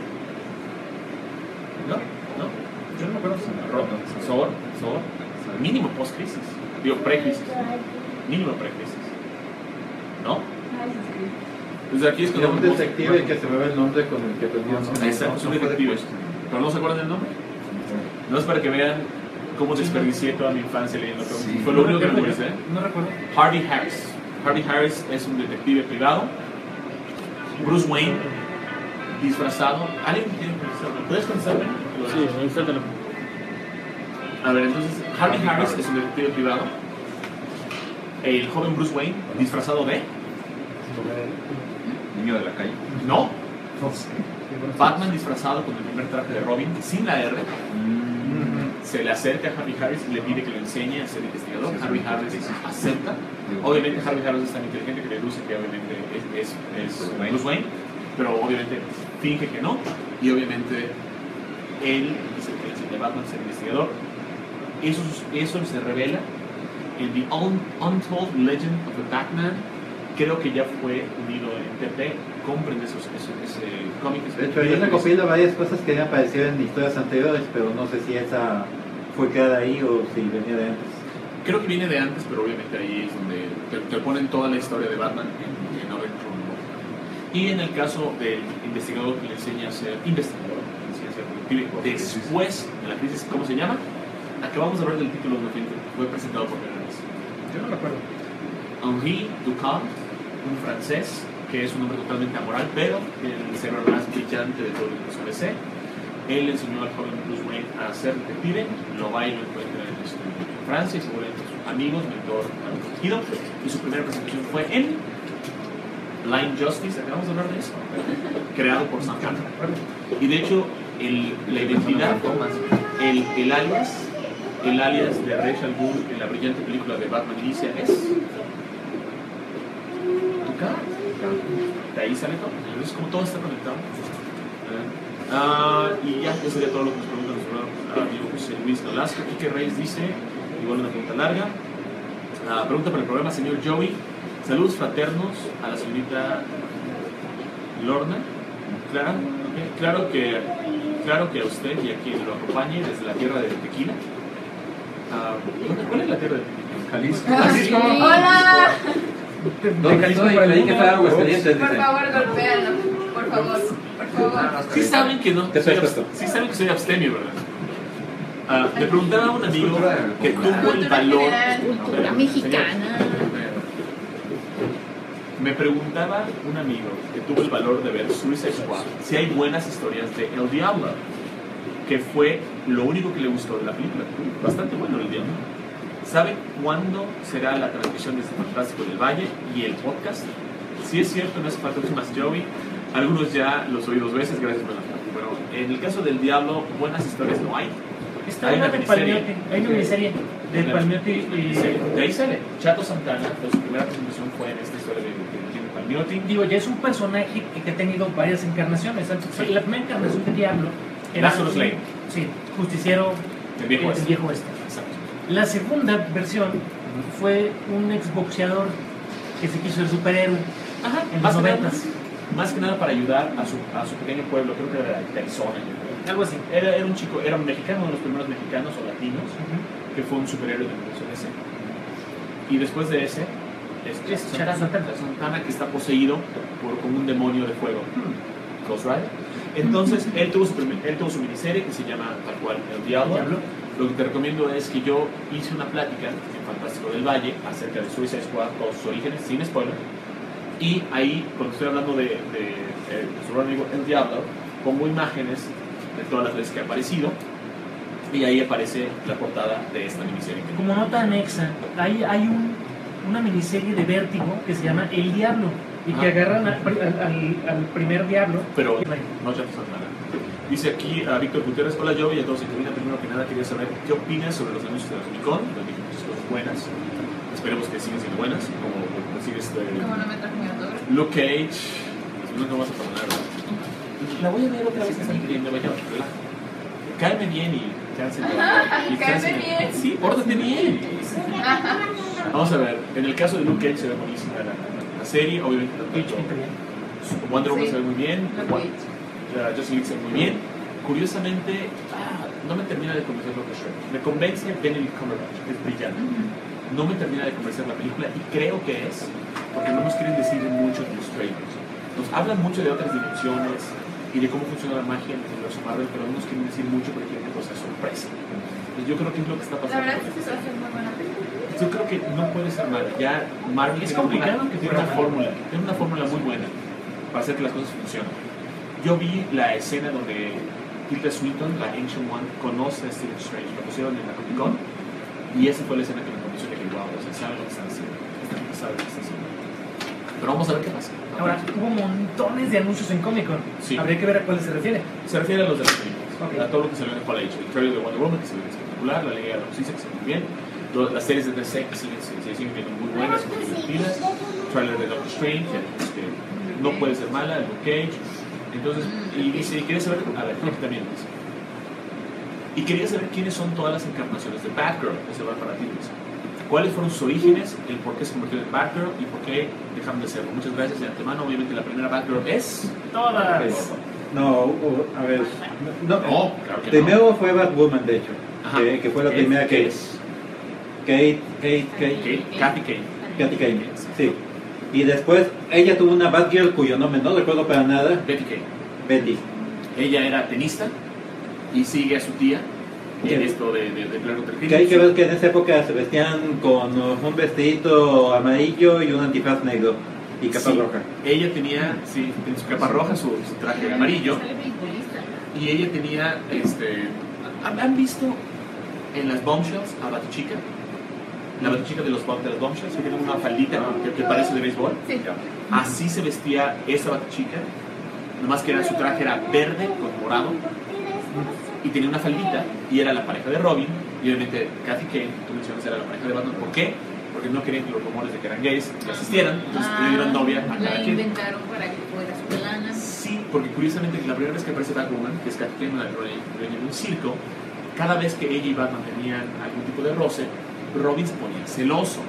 Speaker 1: ¿No? ¿No? Yo no me acuerdo. Zor, Zor, mínimo post-crisis. Digo, pre-crisis. Mínimo pre-crisis. ¿No?
Speaker 3: Ay, se escribe.
Speaker 1: Entonces aquí es
Speaker 7: Era
Speaker 1: cuando...
Speaker 7: un detective que se me va el nombre con el que perdimos.
Speaker 1: Exacto, es un detective. ¿Pero no se acuerdan del nombre? No es para que vean cómo desperdicié toda mi infancia leyendo todo.
Speaker 5: Sí.
Speaker 1: Fue lo único que me memoricé.
Speaker 2: No recuerdo.
Speaker 1: Harvey Harris. Harvey Harris es un detective privado. Bruce Wayne, disfrazado. ¿Alguien tiene que contestarme? ¿Puedes contestarme?
Speaker 8: Sí, me gusta el teléfono.
Speaker 1: A ver, entonces, Harvey Harris es un detective privado. El joven Bruce Wayne, disfrazado de...
Speaker 5: Niño de la calle.
Speaker 1: No. Batman disfrazado con el primer traje de Robin, sin la R. Se le acerca a Harvey Harris y le pide que lo enseñe a ser investigador.
Speaker 5: Sí, sí,
Speaker 1: Harvey
Speaker 5: sí.
Speaker 1: Harris acepta. Obviamente Harvey Harris es tan inteligente que deduce que obviamente es, es, es Bruce Wayne, pero obviamente finge que no. Y obviamente él es el que le enseña a Batman a ser investigador. Eso, eso se revela en The Un- Untold Legend of the Batman. Creo que ya fue unido en T P. Compren esos, ese, ese cómic.
Speaker 7: De hecho, ahí recopila varias cosas que habían aparecido en historias anteriores, pero no sé si esa fue creada ahí o si venía de antes.
Speaker 1: Creo que viene de antes, pero obviamente ahí es donde te, te ponen toda la historia de Batman en, en orden cronológico. Y en el caso del investigador que le enseña a ser investigador, que le enseña a ser detective, después de la crisis, ¿cómo se llama? Acabamos de hablar del título de que fue presentado por primera vez.
Speaker 2: Yo no recuerdo.
Speaker 1: Henri Ducamp, un francés que es un hombre totalmente amoral, pero el cerebro más brillante de todo el universo D C. Él le enseñó al joven Bruce Wayne a ser detective, lo va y lo encuentra en, este, en Francia y seguramente en su amigos, mentor protegido, y su primera presentación fue en Blind Justice, acabamos de hablar de eso, creado por Santana. Y de hecho, el, la identidad, el, el alias, el alias de Ra's al Ghul en la brillante película de Batman Inicia es tu cara. De ahí sale todo. Es como todo está conectado. Uh, y ya, eso sería todo lo que nos pregunta nuestro amigo José Luis Nolasco. Quique Reyes dice, igual una pregunta larga. Uh, pregunta para el programa, señor Joey. Saludos fraternos a la señorita Lorna. Claro, okay. claro, que, claro que a usted y a quien lo acompañe desde la tierra de Tequila. Uh, ¿Cuál es la tierra de Tequila?
Speaker 5: Jalisco.
Speaker 6: Jalisco.
Speaker 3: ¡Hola!
Speaker 5: ¿Dónde estoy? Creí que fuera Aguascalientes.
Speaker 3: Por favor, golpéalo. Por favor, por favor.
Speaker 1: Sí saben que no.
Speaker 7: Te
Speaker 1: soy
Speaker 7: puesto.
Speaker 1: Sí saben que soy abstemio, ¿verdad? Uh, me preguntaba a un amigo que tuvo el valor.
Speaker 6: Cultura mexicana.
Speaker 1: Me preguntaba un amigo que tuvo el valor de ver Suicide Squad si hay buenas historias de El Diablo, que fue lo único que le gustó de la película. Bastante bueno El Diablo. ¿Sabe cuándo será la transmisión de este Fantástico del Valle y el podcast? Si es cierto, no hace falta mucho más, Joey. Algunos ya los oí dos veces, gracias por la parte. Bueno, en el caso del Diablo, buenas historias no hay.
Speaker 2: Está una de Palmiotti, hay una miniserie de Palmiotti y...
Speaker 1: Sí, de ahí sale. Chato Santana, pues, su primera presentación fue en esta historia de, de, de Palmiotti.
Speaker 2: Digo, ya es un personaje que, que ha tenido varias encarnaciones. Sí. La primera encarnación de Diablo era...
Speaker 1: Lazarus Lane.
Speaker 2: Sí, justiciero
Speaker 1: del viejo oeste.
Speaker 2: viejo oeste.
Speaker 1: Exacto.
Speaker 2: La segunda versión fue un exboxeador que se quiso ser superhéroe.
Speaker 1: Ajá,
Speaker 2: en
Speaker 1: más
Speaker 2: los
Speaker 1: que
Speaker 2: noventas.
Speaker 1: nada, más que nada para ayudar a su, a su pequeño pueblo, creo que era de Arizona.
Speaker 2: Algo así.
Speaker 1: Era, era un chico, era un mexicano, uno de los primeros mexicanos o latinos, uh-huh. que fue un superhéroe de la versión ese. Y después de ese, es, es Santana, Santana, Santana, que está poseído por como un demonio de fuego. Hmm. Ghost Rider. Entonces, él tuvo, su primer, él tuvo su miniserie que se llama tal cual El Diablo. Diablo. Lo que te recomiendo es que yo hice una plática en Fantástico del Valle acerca de Suicide Squad, todos sus orígenes, sin spoiler. Y ahí, cuando estoy hablando de, de, de, de su amigo El Diablo, pongo imágenes de todas las veces que ha aparecido y ahí aparece la portada de esta miniserie.
Speaker 2: Como nota anexa, hay, hay un, una miniserie de Vértigo que se llama El Diablo y que ah. agarran al, al, al primer diablo.
Speaker 1: Pero no ya pasó nada. Dice aquí a Víctor Gutiérrez: hola Joey y a todos en cabina. Primero que nada quería saber qué opinas sobre los anuncios de la Comic Con. Nos dije muchas cosas buenas, esperemos que sigan siendo buenas, como decir este
Speaker 3: ¿Cómo no me traje a todo?
Speaker 1: Luke Cage. No te vas a perdonar, ¿verdad? La voy a ver otra vez que están queriendo, vaya, cáeme bien y chance.
Speaker 3: Cáeme bien.
Speaker 1: Sí, pórtate bien. Vamos a ver, en el caso de Luke Cage se ve buenísima la, la serie, obviamente la Wonder Woman sí. se ve muy bien, uh, Justice League se ve muy bien. Curiosamente, ah, no me termina de convencer Doctor Strange. Me convence Benedict Cumberbatch, que es brillante. No me termina de convencer la película y creo que es porque no nos quieren decir mucho de los trailers. Nos hablan mucho de otras dimensiones y de cómo funciona la magia en el universo Marvel, pero no nos quieren decir mucho porque quieren cosas sorpresa. Entonces yo creo que es lo que está pasando.
Speaker 3: La verdad es que se va a hacer muy buena película.
Speaker 1: Yo creo que no puede ser mala. Ya Marvel
Speaker 2: es complicado
Speaker 1: una,
Speaker 2: que
Speaker 1: tiene una fórmula, tiene una fórmula muy buena para hacer que las cosas funcionen. Yo vi la escena donde Tilda Swinton, la Ancient One, conoce a Stephen Strange, lo pusieron en la Comic Con y esa fue la escena que me convenció de que wow, o sea, saben lo que están haciendo, saben lo que están haciendo. Pero vamos a ver qué pasa.
Speaker 2: Ahora, hubo montones de anuncios en Comic Con. Sí. Habría que ver a cuáles se refiere.
Speaker 1: Se refiere a los de las películas. Okay. A todo lo que salió en Hall H. El trailer de Wonder Woman, que se ve espectacular, la Liga de la Justicia, que se ve muy bien. Todas las series de D C que siguen, siguen, siguen viendo muy buenas, muy divertidas. El trailer de Doctor Strange, que no puede ser mala, el Luke Cage. Entonces, y dice, ¿quieres saber? A ver, creo que también dice. Y quería saber quiénes son todas las encarnaciones de Batgirl, ese va para ti. ¿Cuáles fueron sus orígenes, el por qué se convirtió en Batgirl y por qué dejaron de serlo? Muchas gracias de antemano. Obviamente la primera Batgirl es...
Speaker 2: Todas.
Speaker 7: Es, no, uh, a ver... No,
Speaker 1: no claro que
Speaker 7: primero
Speaker 1: no.
Speaker 7: fue Batwoman, de hecho. Ajá. Que, que fue la
Speaker 1: Kate,
Speaker 7: primera que...
Speaker 1: es
Speaker 7: Kate, Kate, Kate...
Speaker 1: Kate, Kathy Kate.
Speaker 7: Kathy Kate, sí. Y después ella tuvo una Batgirl cuyo nombre no recuerdo para nada.
Speaker 1: Betty Kate.
Speaker 7: Betty.
Speaker 1: Ella era tenista y sigue a su tía en esto de, de, de Claro
Speaker 7: que hay que ver que en esa época se vestían con un vestidito amarillo y un antifaz negro y capa
Speaker 1: sí,
Speaker 7: roja.
Speaker 1: Ella tenía, sí, en su capa roja, su, su traje amarillo. Y ella tenía, este, ¿han visto en las Bombshells a Batichica? la Batichica de los, de los Bombshells, que tiene una faldita que, que parece de béisbol.
Speaker 3: Sí.
Speaker 1: Así se vestía esa Batichica, nomás que era, su traje era verde con morado y tenía una faldita y era la pareja de Robin. Y obviamente Kathy Kane, tú mencionas, era la pareja de Batman. ¿Por qué? Porque no querían que los rumores de que eran gays que asistieran, entonces le dieron novia a
Speaker 6: La
Speaker 1: cada quien.
Speaker 6: inventaron para que fuera su lana.
Speaker 1: Sí, porque curiosamente la primera vez que aparece Batwoman, que es Kathy Kane en un circo, cada vez que ella y Batman tenían algún tipo de roce, Robin se ponía celoso.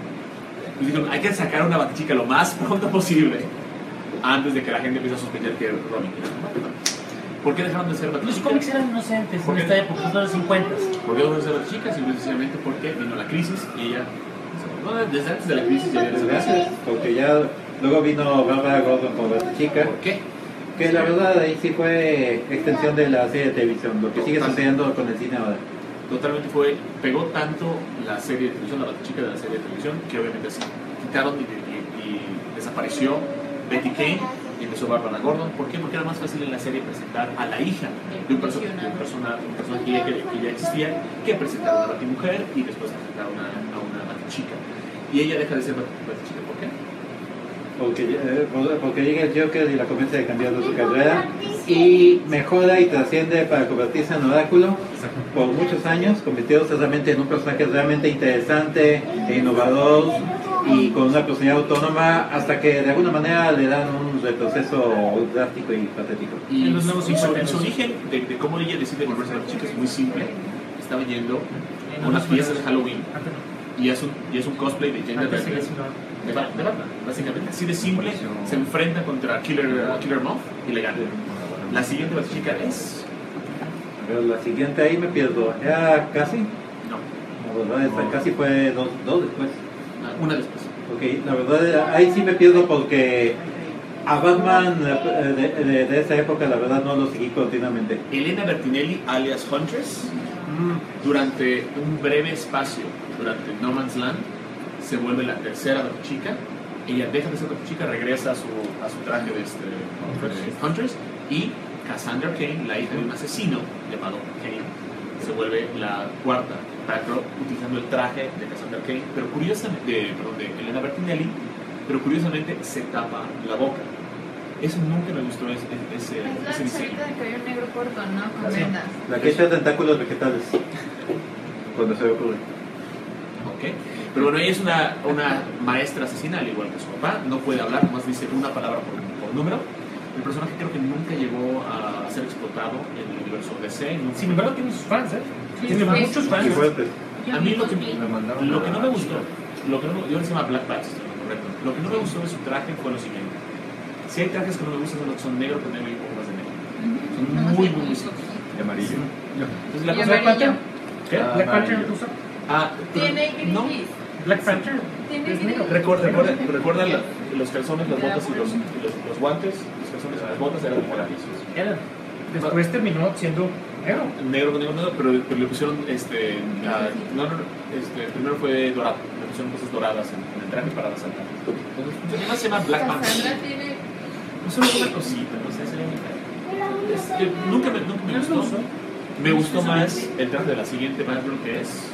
Speaker 1: Y dijeron, hay que sacar una Batichica lo más pronto posible antes de que la gente empiece a sospechar que Robin era Batman. ¿Por qué dejaron de ser
Speaker 2: Los
Speaker 1: Batichica?
Speaker 2: cómics eran inocentes
Speaker 1: ¿Por
Speaker 2: en
Speaker 1: qué?
Speaker 2: esta época, en los cincuenta.
Speaker 1: ¿Por qué dejaron de ser Batichica? Simple y sencillamente porque vino la crisis y ella... No, desde antes de la crisis ya había
Speaker 7: Desde
Speaker 1: desaparecido.
Speaker 7: antes, porque ya luego vino Barbara Gordon con Batichica,
Speaker 1: ¿Por qué?
Speaker 7: que la verdad ahí sí fue extensión de la serie de televisión, lo que sigue
Speaker 1: Total.
Speaker 7: sucediendo con el cine ahora.
Speaker 1: Totalmente fue, pegó tanto la serie de televisión, la Batichica de la serie de televisión, que obviamente así quitaron y, y- y desapareció Betty Kane y empezó Barbara Gordon. ¿Por qué? Porque era más fácil en la serie presentar a la hija de un, perso- de un, persona, un personaje que ya, que, que ya existía, que presentar a una Batimujer y después presentar a una, a una Batichica. Y ella deja de ser Bat- Batichica, ¿por qué?
Speaker 7: Porque, eh, porque llega el Joker y la convence de cambiar su carrera y mejora y trasciende para convertirse en Oráculo por muchos años, convirtiéndose realmente en un personaje realmente interesante e innovador y con una personalidad autónoma, hasta que de alguna manera le dan un retroceso drástico y patético.
Speaker 1: Y,
Speaker 2: En los nuevos
Speaker 1: y su,
Speaker 2: cincuenta
Speaker 1: y su
Speaker 2: años.
Speaker 1: origen de, de cómo ella decide volverse Batichica es muy simple. Estaba yendo
Speaker 2: En
Speaker 1: a unas
Speaker 2: unas
Speaker 1: fiestas de
Speaker 2: fiestas.
Speaker 1: Halloween y es un, y es un cosplay de Gender
Speaker 2: Antes
Speaker 1: Bender.
Speaker 2: sigue siendo-
Speaker 1: De Bat- de Batman, básicamente. Así de simple, se enfrenta contra Killer, uh, Killer Moth y le gana. La siguiente Batichica es...
Speaker 7: Pero la siguiente ahí me pierdo, ¿era casi?
Speaker 1: No,
Speaker 7: La verdad, esta casi fue dos, dos después.
Speaker 1: una después.
Speaker 7: Ok, la verdad ahí sí me pierdo porque a Batman eh, de, de, de esa época la verdad no lo seguí continuamente.
Speaker 1: Elena Bertinelli, alias Huntress, durante un breve espacio, durante No Man's Land, se vuelve la tercera Batichica. Ella deja de ser Batichica, regresa a su, a su traje de, este, de Huntress, y Cassandra Cain, la hija de un asesino llamado Cain, se vuelve la cuarta Batgirl utilizando el traje de Cassandra Cain, pero curiosamente, de, perdón, de Elena Bertinelli, pero curiosamente se tapa la boca. Eso nunca me gustó, ese, ese,
Speaker 3: Es la
Speaker 1: ese diseño.
Speaker 3: chavita de cabello negro corto, ¿no? Con
Speaker 2: Sí.
Speaker 3: vendas.
Speaker 7: La que echa tentáculos vegetales cuando se le ocurre.
Speaker 1: Ok. Pero bueno, ella es una, una maestra asesina, al igual que su papá. No puede hablar, nomás dice una palabra por, por número. El personaje creo que nunca llegó a ser explotado en el universo D C. nunca-
Speaker 2: Sin embargo, tiene sus fans, ¿eh?
Speaker 6: Sí,
Speaker 2: Tiene
Speaker 6: sí.
Speaker 2: muchos
Speaker 7: Y
Speaker 2: fans.
Speaker 7: fuertes.
Speaker 1: A mí lo que,
Speaker 5: Me mandaron
Speaker 1: lo que no me
Speaker 5: a-
Speaker 1: gustó, lo que no, yo se llama Black Bat, si estoy en lo correcto. Lo que no me gustó de su traje fue lo siguiente. Si hay trajes que no me gustan, son los que son negro con negro y un poco más de negro. Son muy, muy, muy simples.
Speaker 5: de amarillo.
Speaker 1: Entonces la
Speaker 3: Y
Speaker 1: cosa...
Speaker 2: Black Panther.
Speaker 1: ¿Qué?
Speaker 5: Ah,
Speaker 2: Black Panther
Speaker 5: amarillo.
Speaker 2: lo usa.
Speaker 1: Ah,
Speaker 3: Tiene
Speaker 1: no.
Speaker 3: gris.
Speaker 2: Black Panther.
Speaker 3: Tiene
Speaker 2: Es
Speaker 3: gris.
Speaker 2: negro.
Speaker 1: Recuerda, recuerda, recuerda la- los calzones, las botas y los, y los, los guantes, los calzones y las botas eran morados.
Speaker 2: Era. Después terminó siendo negro.
Speaker 1: Negro con negro, negro, pero, pero le pusieron, este, ah, no, no, no, este, primero fue dorado, le pusieron cosas doradas en, en el traje para resaltar. Entonces, además se llama Black Panther.
Speaker 3: Cassandra tiene.
Speaker 1: No solo una cosita, no sé, sería muy caro. Es que nunca me, nunca me gustó. Me gustó más el traje de la siguiente Batgirl, que es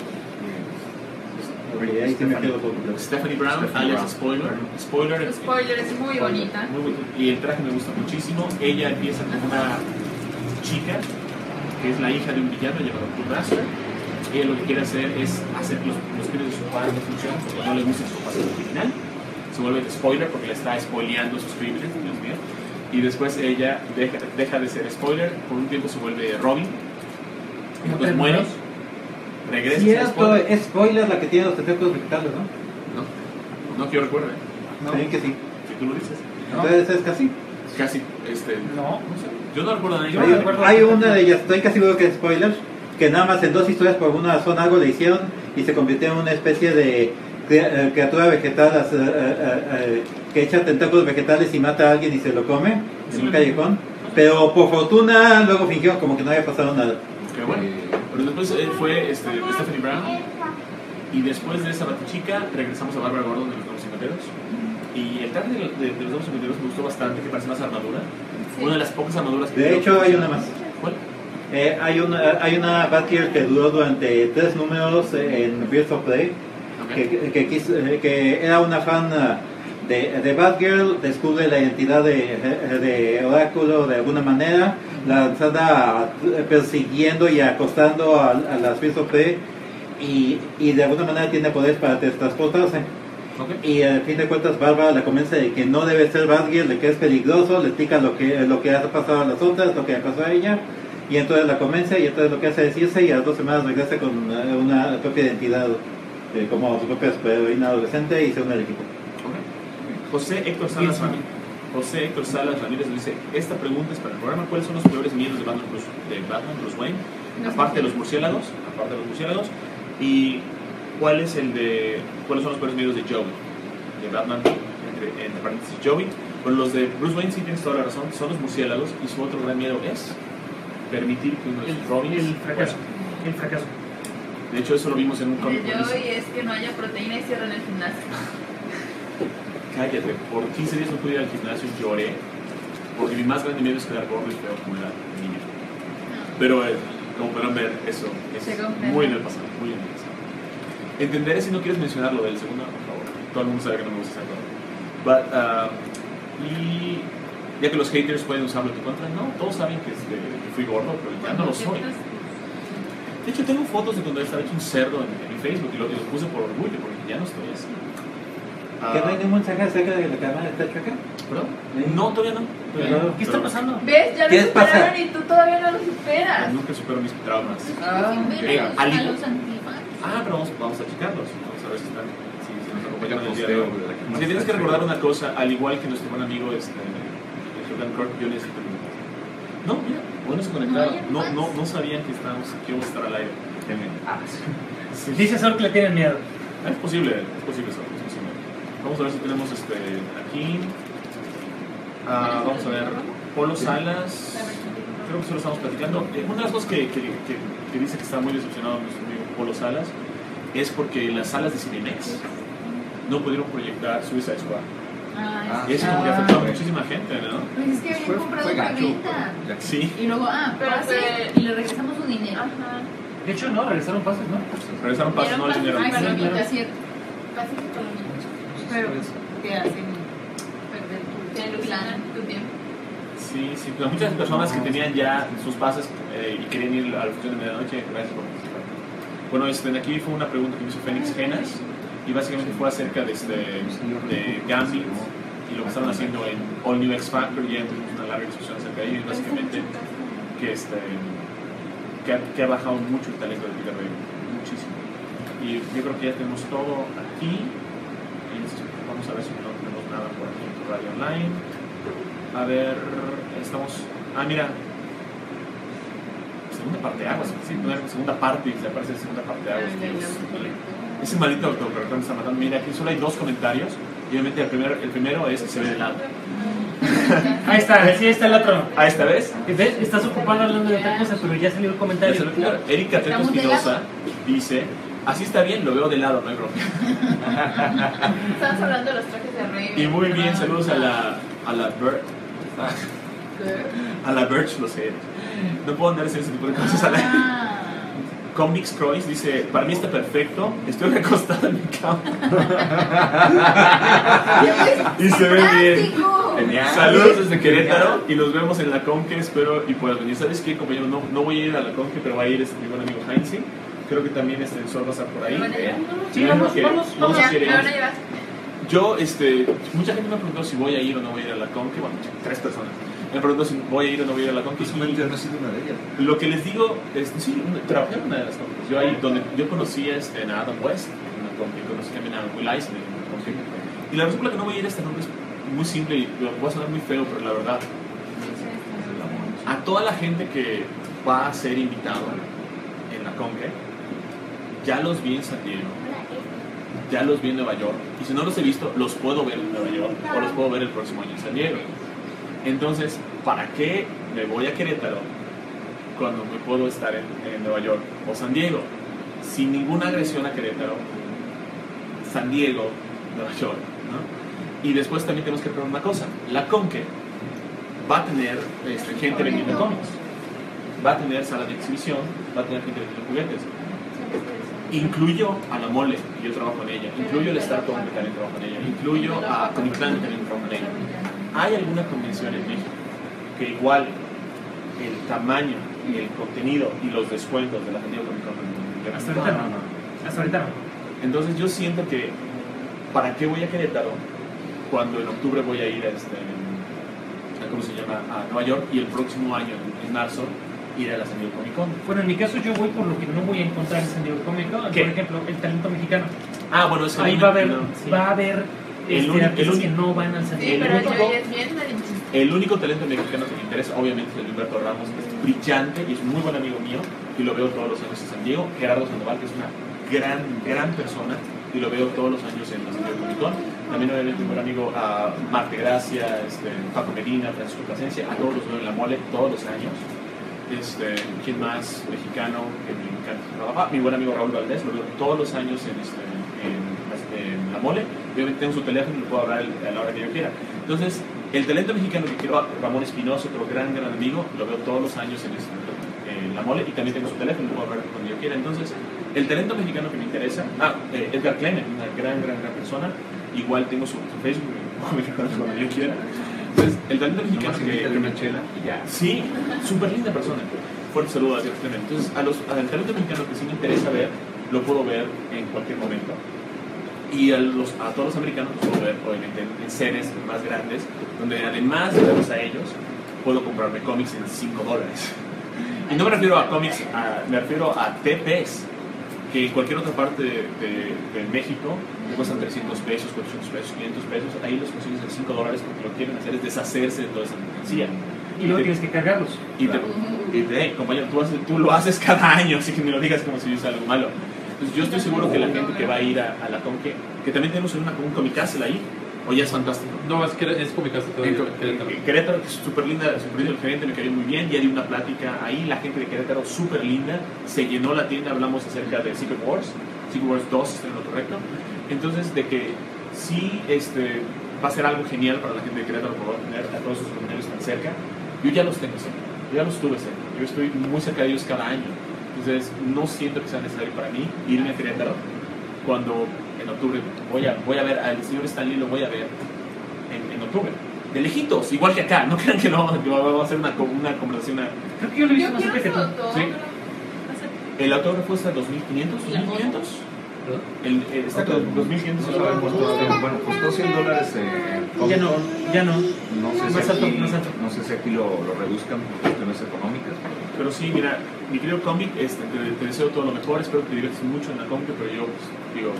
Speaker 7: Y ahí sí me quedo por completo.
Speaker 1: Stephanie Brown,
Speaker 5: Stephanie
Speaker 1: alias
Speaker 5: Brown.
Speaker 1: Spoiler. Spoiler,
Speaker 3: Spoiler, es muy bonita.
Speaker 1: muy bonito. Y el traje me gusta muchísimo. Ella empieza como una chica que es la hija de un villano llamado Kurt Russell. Ella lo que quiere hacer es hacer que los, los crímenes de su padre no funcionen porque no le gusta su pasado criminal. Se vuelve spoiler porque le está spoileando sus crímenes, Dios mío. Y después ella deja, deja de ser spoiler, por un tiempo se vuelve Robin. Y después muere. Regresa a ser
Speaker 7: Cierto,
Speaker 1: spoiler.
Speaker 7: es spoiler la que tiene los tentáculos vegetales, ¿no?
Speaker 1: No, no quiero recuerdo.
Speaker 7: No. También que sí.
Speaker 1: Si tú lo dices.
Speaker 7: Entonces es casi.
Speaker 1: Casi, este.
Speaker 2: No.
Speaker 1: No sé. Yo no recuerdo de
Speaker 2: Yo
Speaker 1: ella.
Speaker 2: no
Speaker 7: Hay,
Speaker 2: recuerdo.
Speaker 7: hay una de ellas, estoy casi seguro que es spoiler, que nada más en dos historias por alguna razón algo le hicieron y se convirtió en una especie de cri- eh, criatura vegetal eh, eh, eh, que echa tentáculos vegetales y mata a alguien y se lo come en un callejón. Pero por fortuna luego fingió como que no había pasado nada.
Speaker 1: Que bueno. Pero después eh, fue este, Stephanie Brown. Y después de esa Batichica regresamos a Barbara Gordon de los Nuevos Cincuenteros. Y el traje de, de- de los Nuevos Cincuenteros me gustó bastante, que parece más armadura. Una de las pocas armaduras que
Speaker 7: De
Speaker 1: creo
Speaker 7: hecho
Speaker 1: que-
Speaker 7: hay una más.
Speaker 1: ¿Cuál?
Speaker 7: Eh, hay una hay una Batgirl que duró durante tres números en Birds of Prey, que, que, que, quiso- que era una fan uh, de, de Batgirl, descubre la identidad de, de Oráculo de alguna manera, la anda persiguiendo y acostando a, a las Birds of Prey, y, y de alguna manera tiene poderes para teletransportarse.
Speaker 1: Ok.
Speaker 7: Y al fin de cuentas Bárbara la convence de que no debe ser Batgirl, de que es peligroso, le explica lo que, lo que ha pasado a las otras, lo que le pasó a ella, y entonces la convence, y entonces lo que hace es irse, y a las dos semanas regresa con una, una propia identidad, eh, como su propia superheroína adolescente, y se une al equipo.
Speaker 1: Ok. José Héctor Salas Ramírez. José Héctor Salas Ramírez nos dice, esta pregunta es para el programa, ¿cuáles son los peores miedos de Batman Bruce, de Batman Bruce Wayne?
Speaker 3: Los
Speaker 1: Aparte de los murciélagos, aparte de los murciélagos, y cuál es el de, cuáles son los peores miedos de Joey, de Batman, entre, entre paréntesis Joey. Bueno, los de Bruce Wayne sí tienes toda la razón, son los murciélagos, y su otro gran miedo es permitir que uno de sus Robins
Speaker 2: El fracaso.
Speaker 1: muera.
Speaker 2: El fracaso.
Speaker 1: De hecho, eso lo vimos en un
Speaker 3: El
Speaker 1: cómic.
Speaker 3: de
Speaker 1: buenísimo.
Speaker 3: hoy es que no haya proteína y cierran el gimnasio.
Speaker 1: Cállate, por quince días no pude ir al gimnasio y lloré, porque mi más grande miedo es quedar gordo y feo como era niño. Pero eh, como podrán ver, eso es
Speaker 3: Se comprende.
Speaker 1: muy en el pasado, muy en el pasado. Entenderé si no quieres mencionar lo del segundo, por favor. Todo el mundo sabe que no me gusta esa cosa. But, uh, y ya que los haters pueden usarlo en tu contra, no, todos saben que, este, que fui gordo, pero ya no lo soy. De hecho, tengo fotos de cuando estaba hecho un cerdo en, en mi Facebook y lo, y lo puse por orgullo, porque ya no estoy así. Ah,
Speaker 7: ¿Que no hay ningún mensaje acerca de la cámara de Tacho acá?
Speaker 1: ¿Perdón? No, todavía no. Todavía no.
Speaker 2: ¿Qué está pasando?
Speaker 3: ¿Ves? Ya
Speaker 7: ¿Qué
Speaker 3: lo
Speaker 7: les pasa?
Speaker 3: superaron y tú todavía no lo superas.
Speaker 1: Nunca supero mis traumas.
Speaker 3: Ah,
Speaker 1: Eh,
Speaker 6: a
Speaker 1: al-
Speaker 6: los antifas.
Speaker 1: Ah, pero vamos, vamos a checarlos. Vamos a ver si están. Si, si nos acompañan
Speaker 5: Ya
Speaker 1: el día de hoy.
Speaker 5: posteo, ¿verdad?
Speaker 1: Si tienes que recordar una cosa, al igual que nuestro buen amigo este, Jordan Kirk, yo necesito que me- No, mira, bueno, se conectaron. No, no, no sabían que estábamos, que íbamos a estar al aire. Ah, sí.
Speaker 2: Dice Sor que le tienen miedo.
Speaker 1: Es posible, es posible eso, es posible. Vamos a ver si tenemos este aquí. Ah, vamos a ver. Polo Salas. Creo que solo estamos platicando. Eh, una de las cosas que, que, que, que dice que está muy decepcionado nuestro amigo Polo Salas es porque las salas de Cinemex no pudieron proyectar Suicide Squad.
Speaker 6: Ah,
Speaker 1: Y eso como que
Speaker 2: Ah,
Speaker 1: afectó a
Speaker 5: güey.
Speaker 1: muchísima gente, ¿no?
Speaker 6: pues es que
Speaker 5: Fue-
Speaker 6: habían comprado
Speaker 5: fue
Speaker 6: una
Speaker 5: gacho,
Speaker 6: venta.
Speaker 5: ya.
Speaker 1: Sí.
Speaker 6: Y luego, ah,
Speaker 3: Pero
Speaker 6: pase
Speaker 3: fue-
Speaker 6: y le regresamos su dinero.
Speaker 3: Ajá.
Speaker 2: De hecho, no, regresaron pases, ¿no?
Speaker 1: Regresaron pasos, no el dinero.
Speaker 6: Ay,
Speaker 2: Sí,
Speaker 6: sí,
Speaker 2: claro.
Speaker 6: es cierto. Casi que con los niños. Pero pues, te hacen perder tu,
Speaker 3: Te
Speaker 6: tu
Speaker 3: ilusionan
Speaker 6: plan.
Speaker 3: tu tiempo.
Speaker 1: Sí, sí, pero muchas personas que tenían ya sus pases eh, y querían ir a la función de medianoche, gracias por participar. Bueno, este, aquí fue una pregunta que me hizo Fénix Genas y básicamente fue acerca de, este, de Gambit y lo que estaban haciendo en All New X Factor. Ya tuvimos una larga discusión acerca de ello y básicamente que, este, que, ha, que ha bajado mucho el talento de Peter David, muchísimo. Y yo creo que ya tenemos todo aquí. Y vamos a ver si no tenemos nada por aquí en tu radio online. A ver, estamos. Ah, mira. Segunda parte de aguas. Sí, poner segunda parte y se aparece segunda parte de aguas. Dios, híjole. Ese maldito autocorrector me está matando. Mira, aquí solo hay dos comentarios. Y obviamente el, primer, el primero es que se ve de lado.
Speaker 2: Ahí está, sí, está el otro.
Speaker 1: Ah, esta vez.
Speaker 2: ¿Ves? Estás ocupado hablando de otra cosa, pero ya salió el
Speaker 1: Ya
Speaker 2: comentario.
Speaker 1: se lo claro. Erika Teto
Speaker 6: Estamos de
Speaker 1: Espinosa
Speaker 6: lado.
Speaker 1: dice: así está bien, lo veo de lado, no hay bronca.
Speaker 3: Estamos hablando de los trajes de Rey.
Speaker 1: Y muy bien, saludos a la, a la Birch. A la Birch, lo sé. No puedo andar haciendo ese tipo de cosas a la.
Speaker 6: Ah,
Speaker 1: Comics Croix dice: para mí está perfecto, estoy recostado en mi cama. Y se ve bien.
Speaker 6: ¡Práctico!
Speaker 5: Genial.
Speaker 1: Saludos desde Querétaro y nos vemos en la Conque, espero y puedas venir. ¿Sabes qué, compañero? No, no voy a ir a la Conque, pero va a ir este, mi buen amigo Heinz. Creo que también este, el Sol va a estar por ahí.
Speaker 3: ¿Me van a llevar?
Speaker 2: Sí,
Speaker 1: Me
Speaker 2: vamos,
Speaker 1: quiere-
Speaker 2: vamos,
Speaker 1: no
Speaker 2: vamos.
Speaker 1: se
Speaker 3: Ya,
Speaker 1: quiere
Speaker 3: me van a
Speaker 1: ir.
Speaker 3: llevar.
Speaker 1: Yo, este, mucha gente me ha preguntado si voy a ir o no voy a ir a la Conque. Bueno, tres personas. Me preguntó si voy a ir o no voy a ir a la Conque.
Speaker 5: Justamente no ha sido una de ellas.
Speaker 1: Lo que les digo es, sí, una- trabajé en una de las Conques. Yo ahí, donde yo conocí este, a Adam West, en una Conque, conocí también a Will Eisner en una Conque. Y la razón por la que no voy a ir a esta Conque es muy simple y lo voy a sonar muy feo, pero la verdad, a toda la gente que va a ser invitado en la Conque, ya los vi en San Diego, ya los vi en Nueva York, y si no los he visto, los puedo ver en Nueva York o los puedo ver el próximo año en San Diego. Entonces, ¿para qué me voy a Querétaro cuando me puedo estar en, en Nueva York o San Diego? Sin ninguna agresión a Querétaro, San Diego, Nueva York, ¿no? Y después también tenemos que recordar una cosa: la Conque va a tener este, gente vendiendo cómics, va a tener sala de exhibición, va a tener gente vendiendo juguetes. Incluyo a la Mole, que yo trabajo en ella. Incluyo el Star Con, que también trabajo en ella. Incluyo a Comic Plan, que también trabajo en ella. ¿Hay alguna convención en México que igual el tamaño y el contenido y los descuentos de la San Diego Comic Con?
Speaker 2: Hasta ahorita no. Hasta ahorita no.
Speaker 1: Entonces yo siento que, ¿para qué voy a Querétaro cuando en octubre voy a ir a, este, a ¿cómo se llama? A Nueva York, y el próximo año, en marzo, ir a la San Diego Comic Con?
Speaker 2: Bueno, en mi caso yo voy por lo que no voy a encontrar en San Diego Comic Con. Por
Speaker 1: ¿Qué?
Speaker 2: ejemplo, el talento mexicano.
Speaker 1: Ah, bueno, es que
Speaker 2: Ahí
Speaker 1: no-
Speaker 2: va a haber,
Speaker 1: no, sí.
Speaker 2: va a haber
Speaker 1: El
Speaker 2: este,
Speaker 1: único-
Speaker 2: artistas
Speaker 1: el
Speaker 2: que
Speaker 1: único-
Speaker 2: no van al San
Speaker 3: Sí,
Speaker 2: Diego.
Speaker 3: pero
Speaker 1: único-
Speaker 3: yo es bien malinchista.
Speaker 1: El único talento mexicano que me interesa, obviamente, es el de Humberto Ramos, que es brillante y es muy buen amigo mío, y lo veo todos los años en San Diego. Gerardo Sandoval, que es una gran, gran persona, y lo veo todos los años en la San Diego Comic Con. También, obviamente, un buen amigo a Marte Gracia, este, Paco Medina, Francisco Plasencia, a todos los veo en la Mole todos los años. Este, ¿quién más mexicano que me encanta trabajar? Mi buen amigo Raúl Valdés, lo veo todos los años en, este, en, en la Mole. Obviamente tengo su teléfono y lo puedo hablar a la hora que yo quiera. Entonces, el talento mexicano que quiero, Ramón Espinosa, otro gran, gran amigo, lo veo todos los años en, este, en la Mole, y también tengo su teléfono y lo puedo hablar cuando yo quiera. Entonces, el talento mexicano que me interesa, ah, eh, Edgar Clement, una gran, gran, gran persona, igual tengo su, su Facebook, me reconozco cuando yo quiera. Entonces, el talento mexicano
Speaker 5: Nomás
Speaker 1: que,
Speaker 5: invítale
Speaker 1: que
Speaker 5: una chela y ya.
Speaker 1: sí, súper linda persona. Fuerte saludo a Edgar Clement. Entonces, a los, al talento mexicano que sí me interesa ver, lo puedo ver en cualquier momento. Y a, los, a todos los americanos los puedo ver, obviamente, en, en series más grandes, donde además de verlos a ellos, puedo comprarme cómics en cinco dólares. Y no me refiero a cómics, a- me refiero a T Ps, que en cualquier otra parte de, de- de México te cuestan trescientos pesos, cuatrocientos pesos, quinientos pesos. Ahí los consigues en cinco dólares, porque lo que quieren hacer es deshacerse de toda esa mercancía.
Speaker 2: Y luego
Speaker 1: te-
Speaker 2: tienes que cargarlos.
Speaker 1: y te, y te- hey, compañero, tú, haces- tú lo haces cada año, así que ni lo digas como si hubiese algo malo. Entonces, yo estoy seguro que la gente que va a ir a, a la Conque, que también tenemos una, un Comicastle ahí, o ya es fantástico.
Speaker 9: No, es que es Comicastle
Speaker 1: En,
Speaker 9: todavía. Querétaro.
Speaker 1: en Querétaro, que es súper linda, súper lindo, el gerente me cayó muy bien, ya di una plática ahí, la gente de Querétaro súper linda, se llenó la tienda, hablamos acerca de Secret Wars, Secret Wars dos, está en lo correcto. Entonces, de que sí este, va a ser algo genial para la gente de Querétaro poder tener a todos sus comentarios tan cerca. Yo ya los tengo cerca, yo ya los tuve cerca, yo estoy muy cerca de ellos cada año. Entonces, no siento que sea necesario para mí irme a Querétaro cuando en octubre voy a, voy a ver al señor Stan Lee, lo voy a ver en, en octubre. De lejitos, igual que acá. No crean que, no, que vamos a hacer una, una conversación. Una,
Speaker 2: Creo que yo lo he visto
Speaker 3: Yo
Speaker 2: más
Speaker 3: quiero
Speaker 2: cerca que
Speaker 3: su
Speaker 2: tú.
Speaker 3: autógrafo.
Speaker 1: Sí. El autógrafo está dos mil quinientos, dos mil quinientos.
Speaker 9: ¿Perdón?
Speaker 1: El, el, está dos mil quinientos.
Speaker 5: No sabemos todavía. Bueno, costó cien dólares en
Speaker 2: Ya no, ya no.
Speaker 5: No sé,
Speaker 2: Más
Speaker 5: si
Speaker 2: alto,
Speaker 5: aquí,
Speaker 2: más alto.
Speaker 5: no sé si aquí lo, lo reduzcan por cuestiones económicas.
Speaker 1: Pero sí, mira, mi querido cómic, este, te, te deseo todo lo mejor. Espero que te diviertas mucho en la cómic, pero yo pues, digo,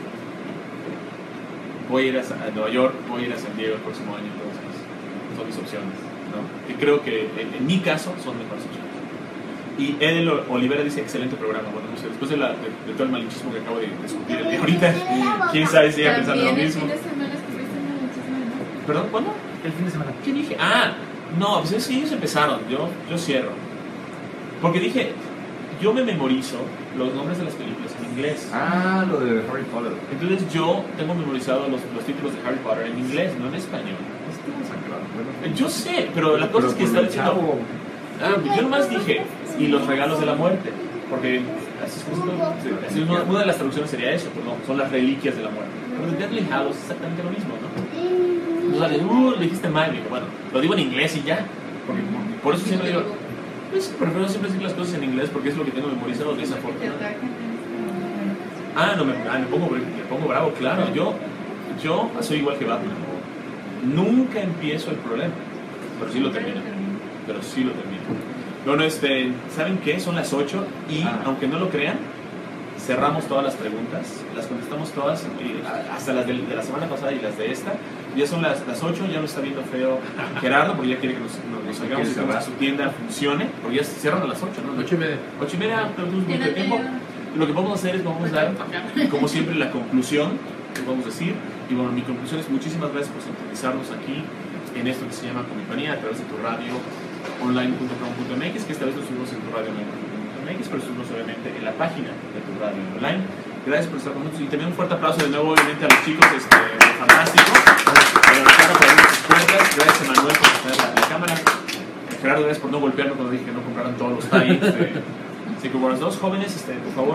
Speaker 1: voy a ir a, Sa- a Nueva York, voy a ir a San Diego el próximo año. Entonces, son mis opciones, ¿no? Y creo que en, en mi caso son mejores opciones. Y Edel Olivera dice, excelente programa. Bueno, no sé, después de, la, de, de todo el malinchismo que acabo de discutir el día ahorita, quién sabe si sigue pensando lo
Speaker 3: También el
Speaker 1: mismo.
Speaker 3: fin de semana estuviste en el muchísimo, ¿no?
Speaker 1: ¿Perdón? ¿Cuándo?
Speaker 2: El fin de semana.
Speaker 1: ¿Qué dije? Ah, no, pues es que ellos empezaron, yo, yo cierro. Porque dije, yo me memorizo los nombres de las películas en inglés.
Speaker 5: Ah, lo de Harry Potter.
Speaker 1: Entonces yo tengo memorizado los, los títulos de Harry Potter en inglés, no en español.
Speaker 5: Estuvo sangrado. Bueno,
Speaker 1: Yo sé, pero la cosa es que
Speaker 5: con
Speaker 1: está
Speaker 5: el
Speaker 1: diciendo...
Speaker 5: chavo.
Speaker 1: Ah, yo nomás dije, y los regalos de la muerte, porque así es justo, así es una, una de las traducciones sería eso, pues no, son las reliquias de la muerte. Pero The Deathly Hallows es exactamente lo mismo, ¿no? O sea, uh, lo dijiste mal, digo, bueno, lo digo en inglés y ya, porque por eso siempre digo, pues prefiero siempre decir las cosas en inglés porque es lo que tengo memorizado de esa forma.
Speaker 3: Te atacan en este
Speaker 1: Ah, no, me, ah, me, pongo, me pongo bravo, claro, yo, yo soy igual que Batman, nunca empiezo el problema, pero sí lo termino. Pero sí lo termino. Bueno, este, ¿saben qué? Son las ocho y
Speaker 5: Ah.
Speaker 1: aunque no lo crean, cerramos todas las preguntas, las contestamos todas, y hasta las de, de la semana pasada y las de esta. Ya son las, las ocho, ya lo está viendo feo Gerardo, porque ya quiere que nos, nos, nos salgamos y que
Speaker 5: cerrar.
Speaker 1: su tienda funcione, porque ya cierran a las ocho, ¿no?
Speaker 9: Ocho y media.
Speaker 1: Ocho y media, tenemos mucho
Speaker 3: Tiene
Speaker 1: tiempo.
Speaker 3: media.
Speaker 1: Lo que vamos a hacer es, vamos a dar, como siempre, la conclusión, que vamos a decir. Y bueno, mi conclusión es muchísimas gracias por sintonizarnos aquí en esto que se llama Comipanía a través de tu radio online punto com punto m x, que esta vez no estuvimos en tu radio online punto com punto m x, pero estuvimos obviamente en la página de tu radio online. Gracias por estar con nosotros y también un fuerte aplauso de nuevo obviamente a los chicos este, de Fantástico, a Alejandro por abrir sus puertas, gracias a Manuel por tener la, la cámara, Gerardo gracias por no golpearlo cuando dije que no compraran todos los tie de Secret Wars dos. Jóvenes, este, por favor,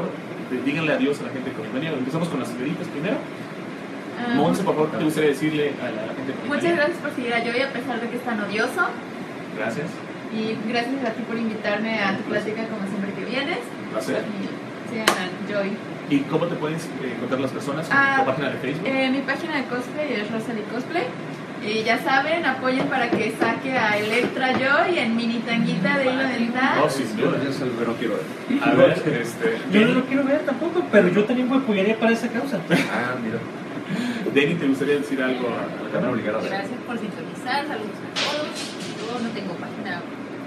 Speaker 1: díganle adiós a la gente de Comic-Manía. Empezamos con las señoritas primero.
Speaker 3: Ah,
Speaker 1: Monse, por favor, ¿qué te gustaría decirle a la gente de
Speaker 3: muchas
Speaker 1: Comic-Manía?
Speaker 3: gracias por seguir a Joy a pesar de que es tan odioso.
Speaker 1: Gracias.
Speaker 3: Y gracias a ti por invitarme a tu plática como siempre que vienes.
Speaker 1: Un placer.
Speaker 3: Y sigan a Joy.
Speaker 1: ¿Y cómo te pueden eh, encontrar las personas?
Speaker 3: Ah,
Speaker 1: ¿Tu página de Facebook?
Speaker 3: Eh, mi página de cosplay es Rosalie Cosplay. Y ya saben, apoyen para que saque a Electra Joy en mini tanguita de hilo dental.
Speaker 1: No, sin duda.
Speaker 5: Yo soy el no quiero ver.
Speaker 1: A ver, este.
Speaker 2: Yo no lo quiero ver tampoco, pero yo también me apoyaría para esa causa.
Speaker 5: Ah, mira.
Speaker 1: Denny, ¿te gustaría decir algo a la
Speaker 5: Van a
Speaker 1: cámara?
Speaker 5: obligar a ver.
Speaker 6: Gracias por sintonizar, saludos a todos. Yo no tengo página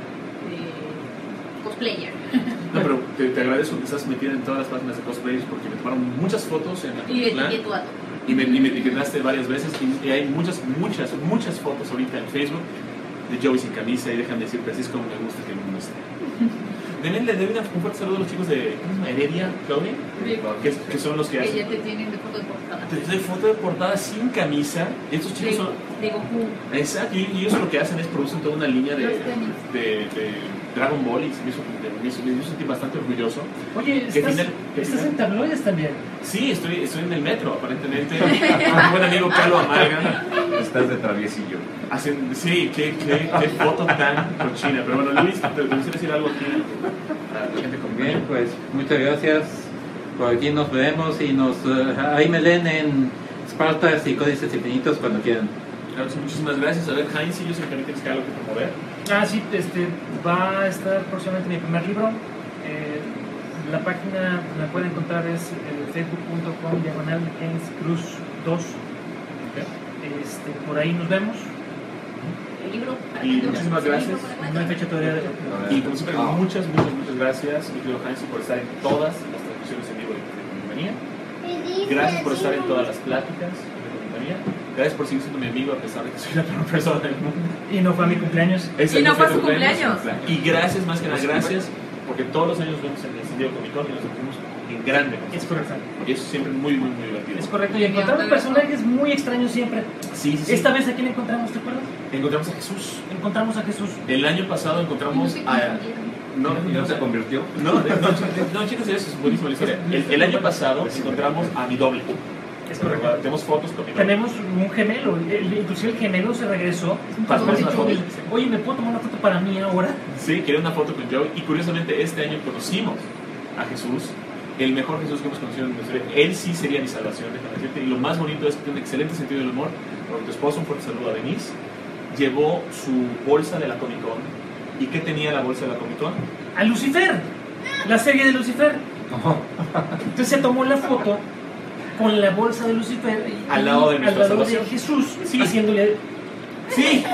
Speaker 6: de cosplayer.
Speaker 1: No, pero te, te agradezco que estás metida en todas las páginas de cosplayers porque me tomaron muchas fotos en la
Speaker 6: Y
Speaker 1: plan,
Speaker 6: etiqueto a todo.
Speaker 1: y me, y me etiquetaste varias veces y, y hay muchas, muchas, muchas fotos ahorita en Facebook de Joey sin camisa y déjame decirte, así es como me gusta que el mundo esté. Deben le doy un fuerte saludo a los chicos de ¿cómo se llama? Heredia Clothing, que, que son los que
Speaker 6: Que
Speaker 1: hacen.
Speaker 6: ya te tienen de foto de portada.
Speaker 1: Te doy foto de portada sin camisa. Estos chicos
Speaker 6: De,
Speaker 1: son.
Speaker 6: de Goku.
Speaker 1: Exacto, y y ellos lo que hacen es producen toda una línea de,
Speaker 3: Los tenis.
Speaker 1: de, de Dragon Ball y se me hizo, me hizo, me hizo sentir bastante orgulloso.
Speaker 2: Oye,
Speaker 1: ¿Qué
Speaker 2: estás,
Speaker 1: final- qué
Speaker 2: estás
Speaker 1: final?
Speaker 2: en tabloides también.
Speaker 1: Sí, estoy, estoy en el metro, aparentemente. Mi buen amigo Carlo Amarga.
Speaker 5: Estás de traviesillo.
Speaker 1: Hacen, sí, qué, qué, qué foto tan cochina. Pero bueno, Luis, ¿te te gustaría decir algo aquí a la gente con
Speaker 7: Bien, pues muchas gracias. Por aquí nos veremos y nos eh, ahí me leen en Spartas y Códices Infinitos cuando quieran.
Speaker 1: Claro, sí, muchísimas gracias. A ver, Heinz, yo sé que también tienes que algo que promover.
Speaker 2: Ah, sí, este, va a estar próximamente mi primer libro. Eh, la página la pueden encontrar es eh, facebook punto com diagonal Heinz Cruz dos. Este, por ahí nos vemos.
Speaker 6: El libro.
Speaker 1: Y muchísimas gracias.
Speaker 2: No hay fecha todavía de
Speaker 1: Y como siempre,
Speaker 5: Ah.
Speaker 1: muchas, muchas, muchas gracias, mi querido Heinz, por estar en todas las transmisiones en vivo de Comic-Manía. Gracias por estar en todas las pláticas de Comic-Manía. Gracias por seguir siendo mi amigo a pesar de que soy la peor persona del mundo.
Speaker 2: Y no fue a mi cumpleaños.
Speaker 1: Ese
Speaker 3: Y no fue
Speaker 1: tu
Speaker 3: su cumpleaños.
Speaker 1: Y gracias, más que nada, gracias, porque todos los años vemos en el San Diego Comic Con y nos sentimos en grande.
Speaker 2: Es correcto.
Speaker 1: Y eso es siempre muy, muy, muy divertido.
Speaker 2: Es correcto. Y encontramos personajes muy extraños siempre.
Speaker 1: Sí, sí, sí.
Speaker 2: Esta vez, ¿a quién encontramos? ¿Te acuerdas?
Speaker 1: Encontramos a Jesús.
Speaker 2: Encontramos a Jesús.
Speaker 1: El año pasado
Speaker 6: No
Speaker 1: encontramos
Speaker 6: se
Speaker 1: a...
Speaker 6: confundieron.
Speaker 1: No,
Speaker 5: ¿Y no se convirtió?
Speaker 1: No, no, no, chicos, eso es buenísima la historia. El, el año pasado encontramos a mi doble.
Speaker 2: Es correcto.
Speaker 1: Tenemos fotos con mi doble.
Speaker 2: Tenemos un gemelo. El- inclusive el gemelo se regresó.
Speaker 1: Pasó
Speaker 2: Nos
Speaker 1: una
Speaker 2: dijo,
Speaker 1: foto.
Speaker 2: oye, ¿me puedo tomar una foto para mí ahora?
Speaker 1: Sí, quería una foto con Joey. Y curiosamente este año conocimos a Jesús, el mejor Jesús que hemos conocido en nuestra historia. Él sí sería mi salvación, déjame decirte. Y lo más bonito es que tiene un excelente sentido del humor. Por tu esposo, un fuerte saludo a Denise. Llevó su bolsa de la Comic Con. ¿Y qué tenía la bolsa de la Comic Con?
Speaker 2: A Lucifer. La serie de Lucifer. Entonces se tomó la foto con la bolsa de Lucifer y,
Speaker 1: Al lado de
Speaker 2: y
Speaker 1: nuestra
Speaker 2: al lado de
Speaker 1: salvación.
Speaker 2: Jesús,
Speaker 1: Sí.
Speaker 2: haciéndole
Speaker 1: Sí,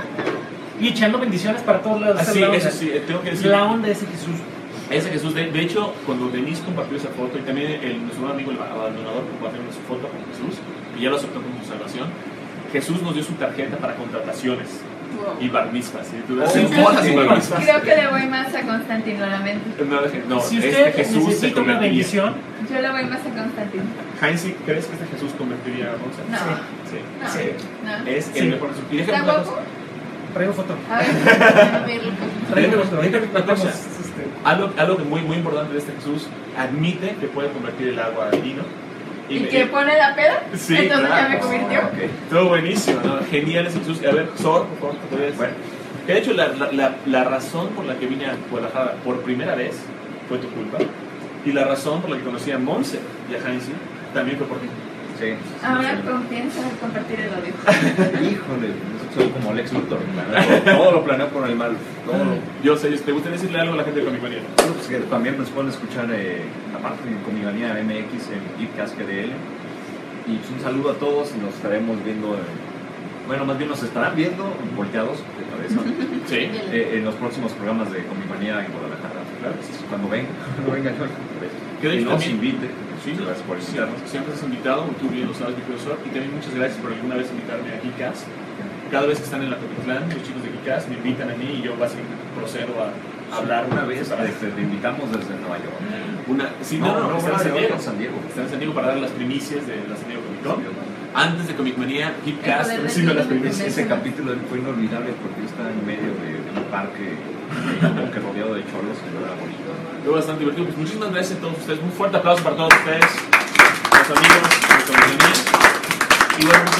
Speaker 2: y echando bendiciones para todos lados.
Speaker 1: así,
Speaker 2: la onda,
Speaker 1: eso sí, tengo que decir.
Speaker 2: la onda de ese Jesús.
Speaker 1: Ese Jesús, de, de hecho, cuando Denise compartió esa foto y también el, nuestro amigo el abandonador compartió su foto con Jesús, y ya lo aceptó como su salvación, Jesús nos dio su tarjeta para contrataciones
Speaker 6: Wow.
Speaker 1: y bar mitzvahs. ¿Sí? Tú
Speaker 5: Oh,
Speaker 1: haces
Speaker 5: sí,
Speaker 1: bodas y
Speaker 5: sí.
Speaker 1: bar mitzvahs.
Speaker 3: Creo que le voy más a Constantino, lo lamento.
Speaker 1: No, deje- no,
Speaker 2: Si
Speaker 1: este
Speaker 2: usted
Speaker 1: Jesús se
Speaker 2: necesita una
Speaker 1: convertiría.
Speaker 2: bendición,
Speaker 3: Yo le voy más a Constantino.
Speaker 1: Heinz, ¿crees que este Jesús convertiría a Monza?
Speaker 3: No.
Speaker 1: Sí.
Speaker 3: No.
Speaker 1: Sí.
Speaker 3: No.
Speaker 1: Es
Speaker 2: Sí.
Speaker 1: el mejor Jesús. Y déjame
Speaker 3: ¿Está
Speaker 1: una
Speaker 3: guapo?
Speaker 1: cosa.
Speaker 2: traigo foto.
Speaker 3: A ver.
Speaker 6: A verlo.
Speaker 2: Traigo
Speaker 1: Déjame-
Speaker 2: foto.
Speaker 1: déjame una cosa.
Speaker 2: Este,
Speaker 1: Algo, algo que muy, muy importante de este Jesús, admite que puede convertir el agua en vino.
Speaker 3: ¿Y
Speaker 1: me-
Speaker 3: que pone la peda?
Speaker 1: Sí,
Speaker 3: Entonces
Speaker 1: claro.
Speaker 3: ya me convirtió.
Speaker 5: Ok.
Speaker 1: Todo buenísimo, ¿no? Genial ese Jesús. A ver, Sor, por favor, ¿te podrías-
Speaker 5: Bueno.
Speaker 1: Que de hecho la, la, la, la razón por la que vine a Guadalajara por primera vez fue tu culpa. Y la razón por la que conocí a Monse y a Heinz también fue por ti.
Speaker 5: Sí.
Speaker 3: Ahora
Speaker 5: sí,
Speaker 3: confianza en compartir el odio.
Speaker 5: sí. Híjole, soy como Lex Luthor. planeo todo, todo lo planeo con el mal. Todo lo-
Speaker 1: Yo sé, ¿te gustaría decirle algo a la gente de Comic-Manía?
Speaker 5: Bueno, pues que también nos pueden escuchar, eh, aparte en Comic-Manía M X, en Geekcast G D L. Y pues, un saludo a todos y nos estaremos viendo, eh, bueno, más bien nos estarán viendo volteados de cabeza
Speaker 1: Sí.
Speaker 5: eh, en los próximos programas de Comic-Manía en Guadalajara.
Speaker 1: Claro.
Speaker 5: Cuando vengan, cuando vengan yo.
Speaker 1: Que de
Speaker 5: Y
Speaker 1: hecho
Speaker 5: nos
Speaker 1: también-
Speaker 5: invite.
Speaker 1: Sí,
Speaker 5: Gracias por
Speaker 1: sí,
Speaker 5: invitarnos.
Speaker 1: siempre estás invitado, tú bien lo sabes, mi profesor, y también muchas gracias por alguna vez invitarme a Geekcast. Cada vez que están en la Comic-Plan, los chicos de Geekcast me invitan a mí y yo básicamente procedo a hablar
Speaker 5: Una vez
Speaker 1: para
Speaker 5: este, te invitamos desde Nueva York.
Speaker 1: una, sí, no, no, no, están en San
Speaker 5: Nueva
Speaker 1: Diego.
Speaker 5: York, San Diego.
Speaker 1: Están en San Diego para dar las primicias de la San Diego Comic Con. antes de Comic Manía, Hipcast,
Speaker 3: El poder
Speaker 1: recibe las
Speaker 3: de-
Speaker 1: primeras.
Speaker 5: Ese capítulo fue inolvidable porque está en medio de un parque eh, como que rodeado de cholos y era bonito.
Speaker 1: Fue bastante divertido. Pues muchísimas gracias a todos ustedes. Un fuerte aplauso para todos ustedes, los amigos de Comic Manía. Y bueno,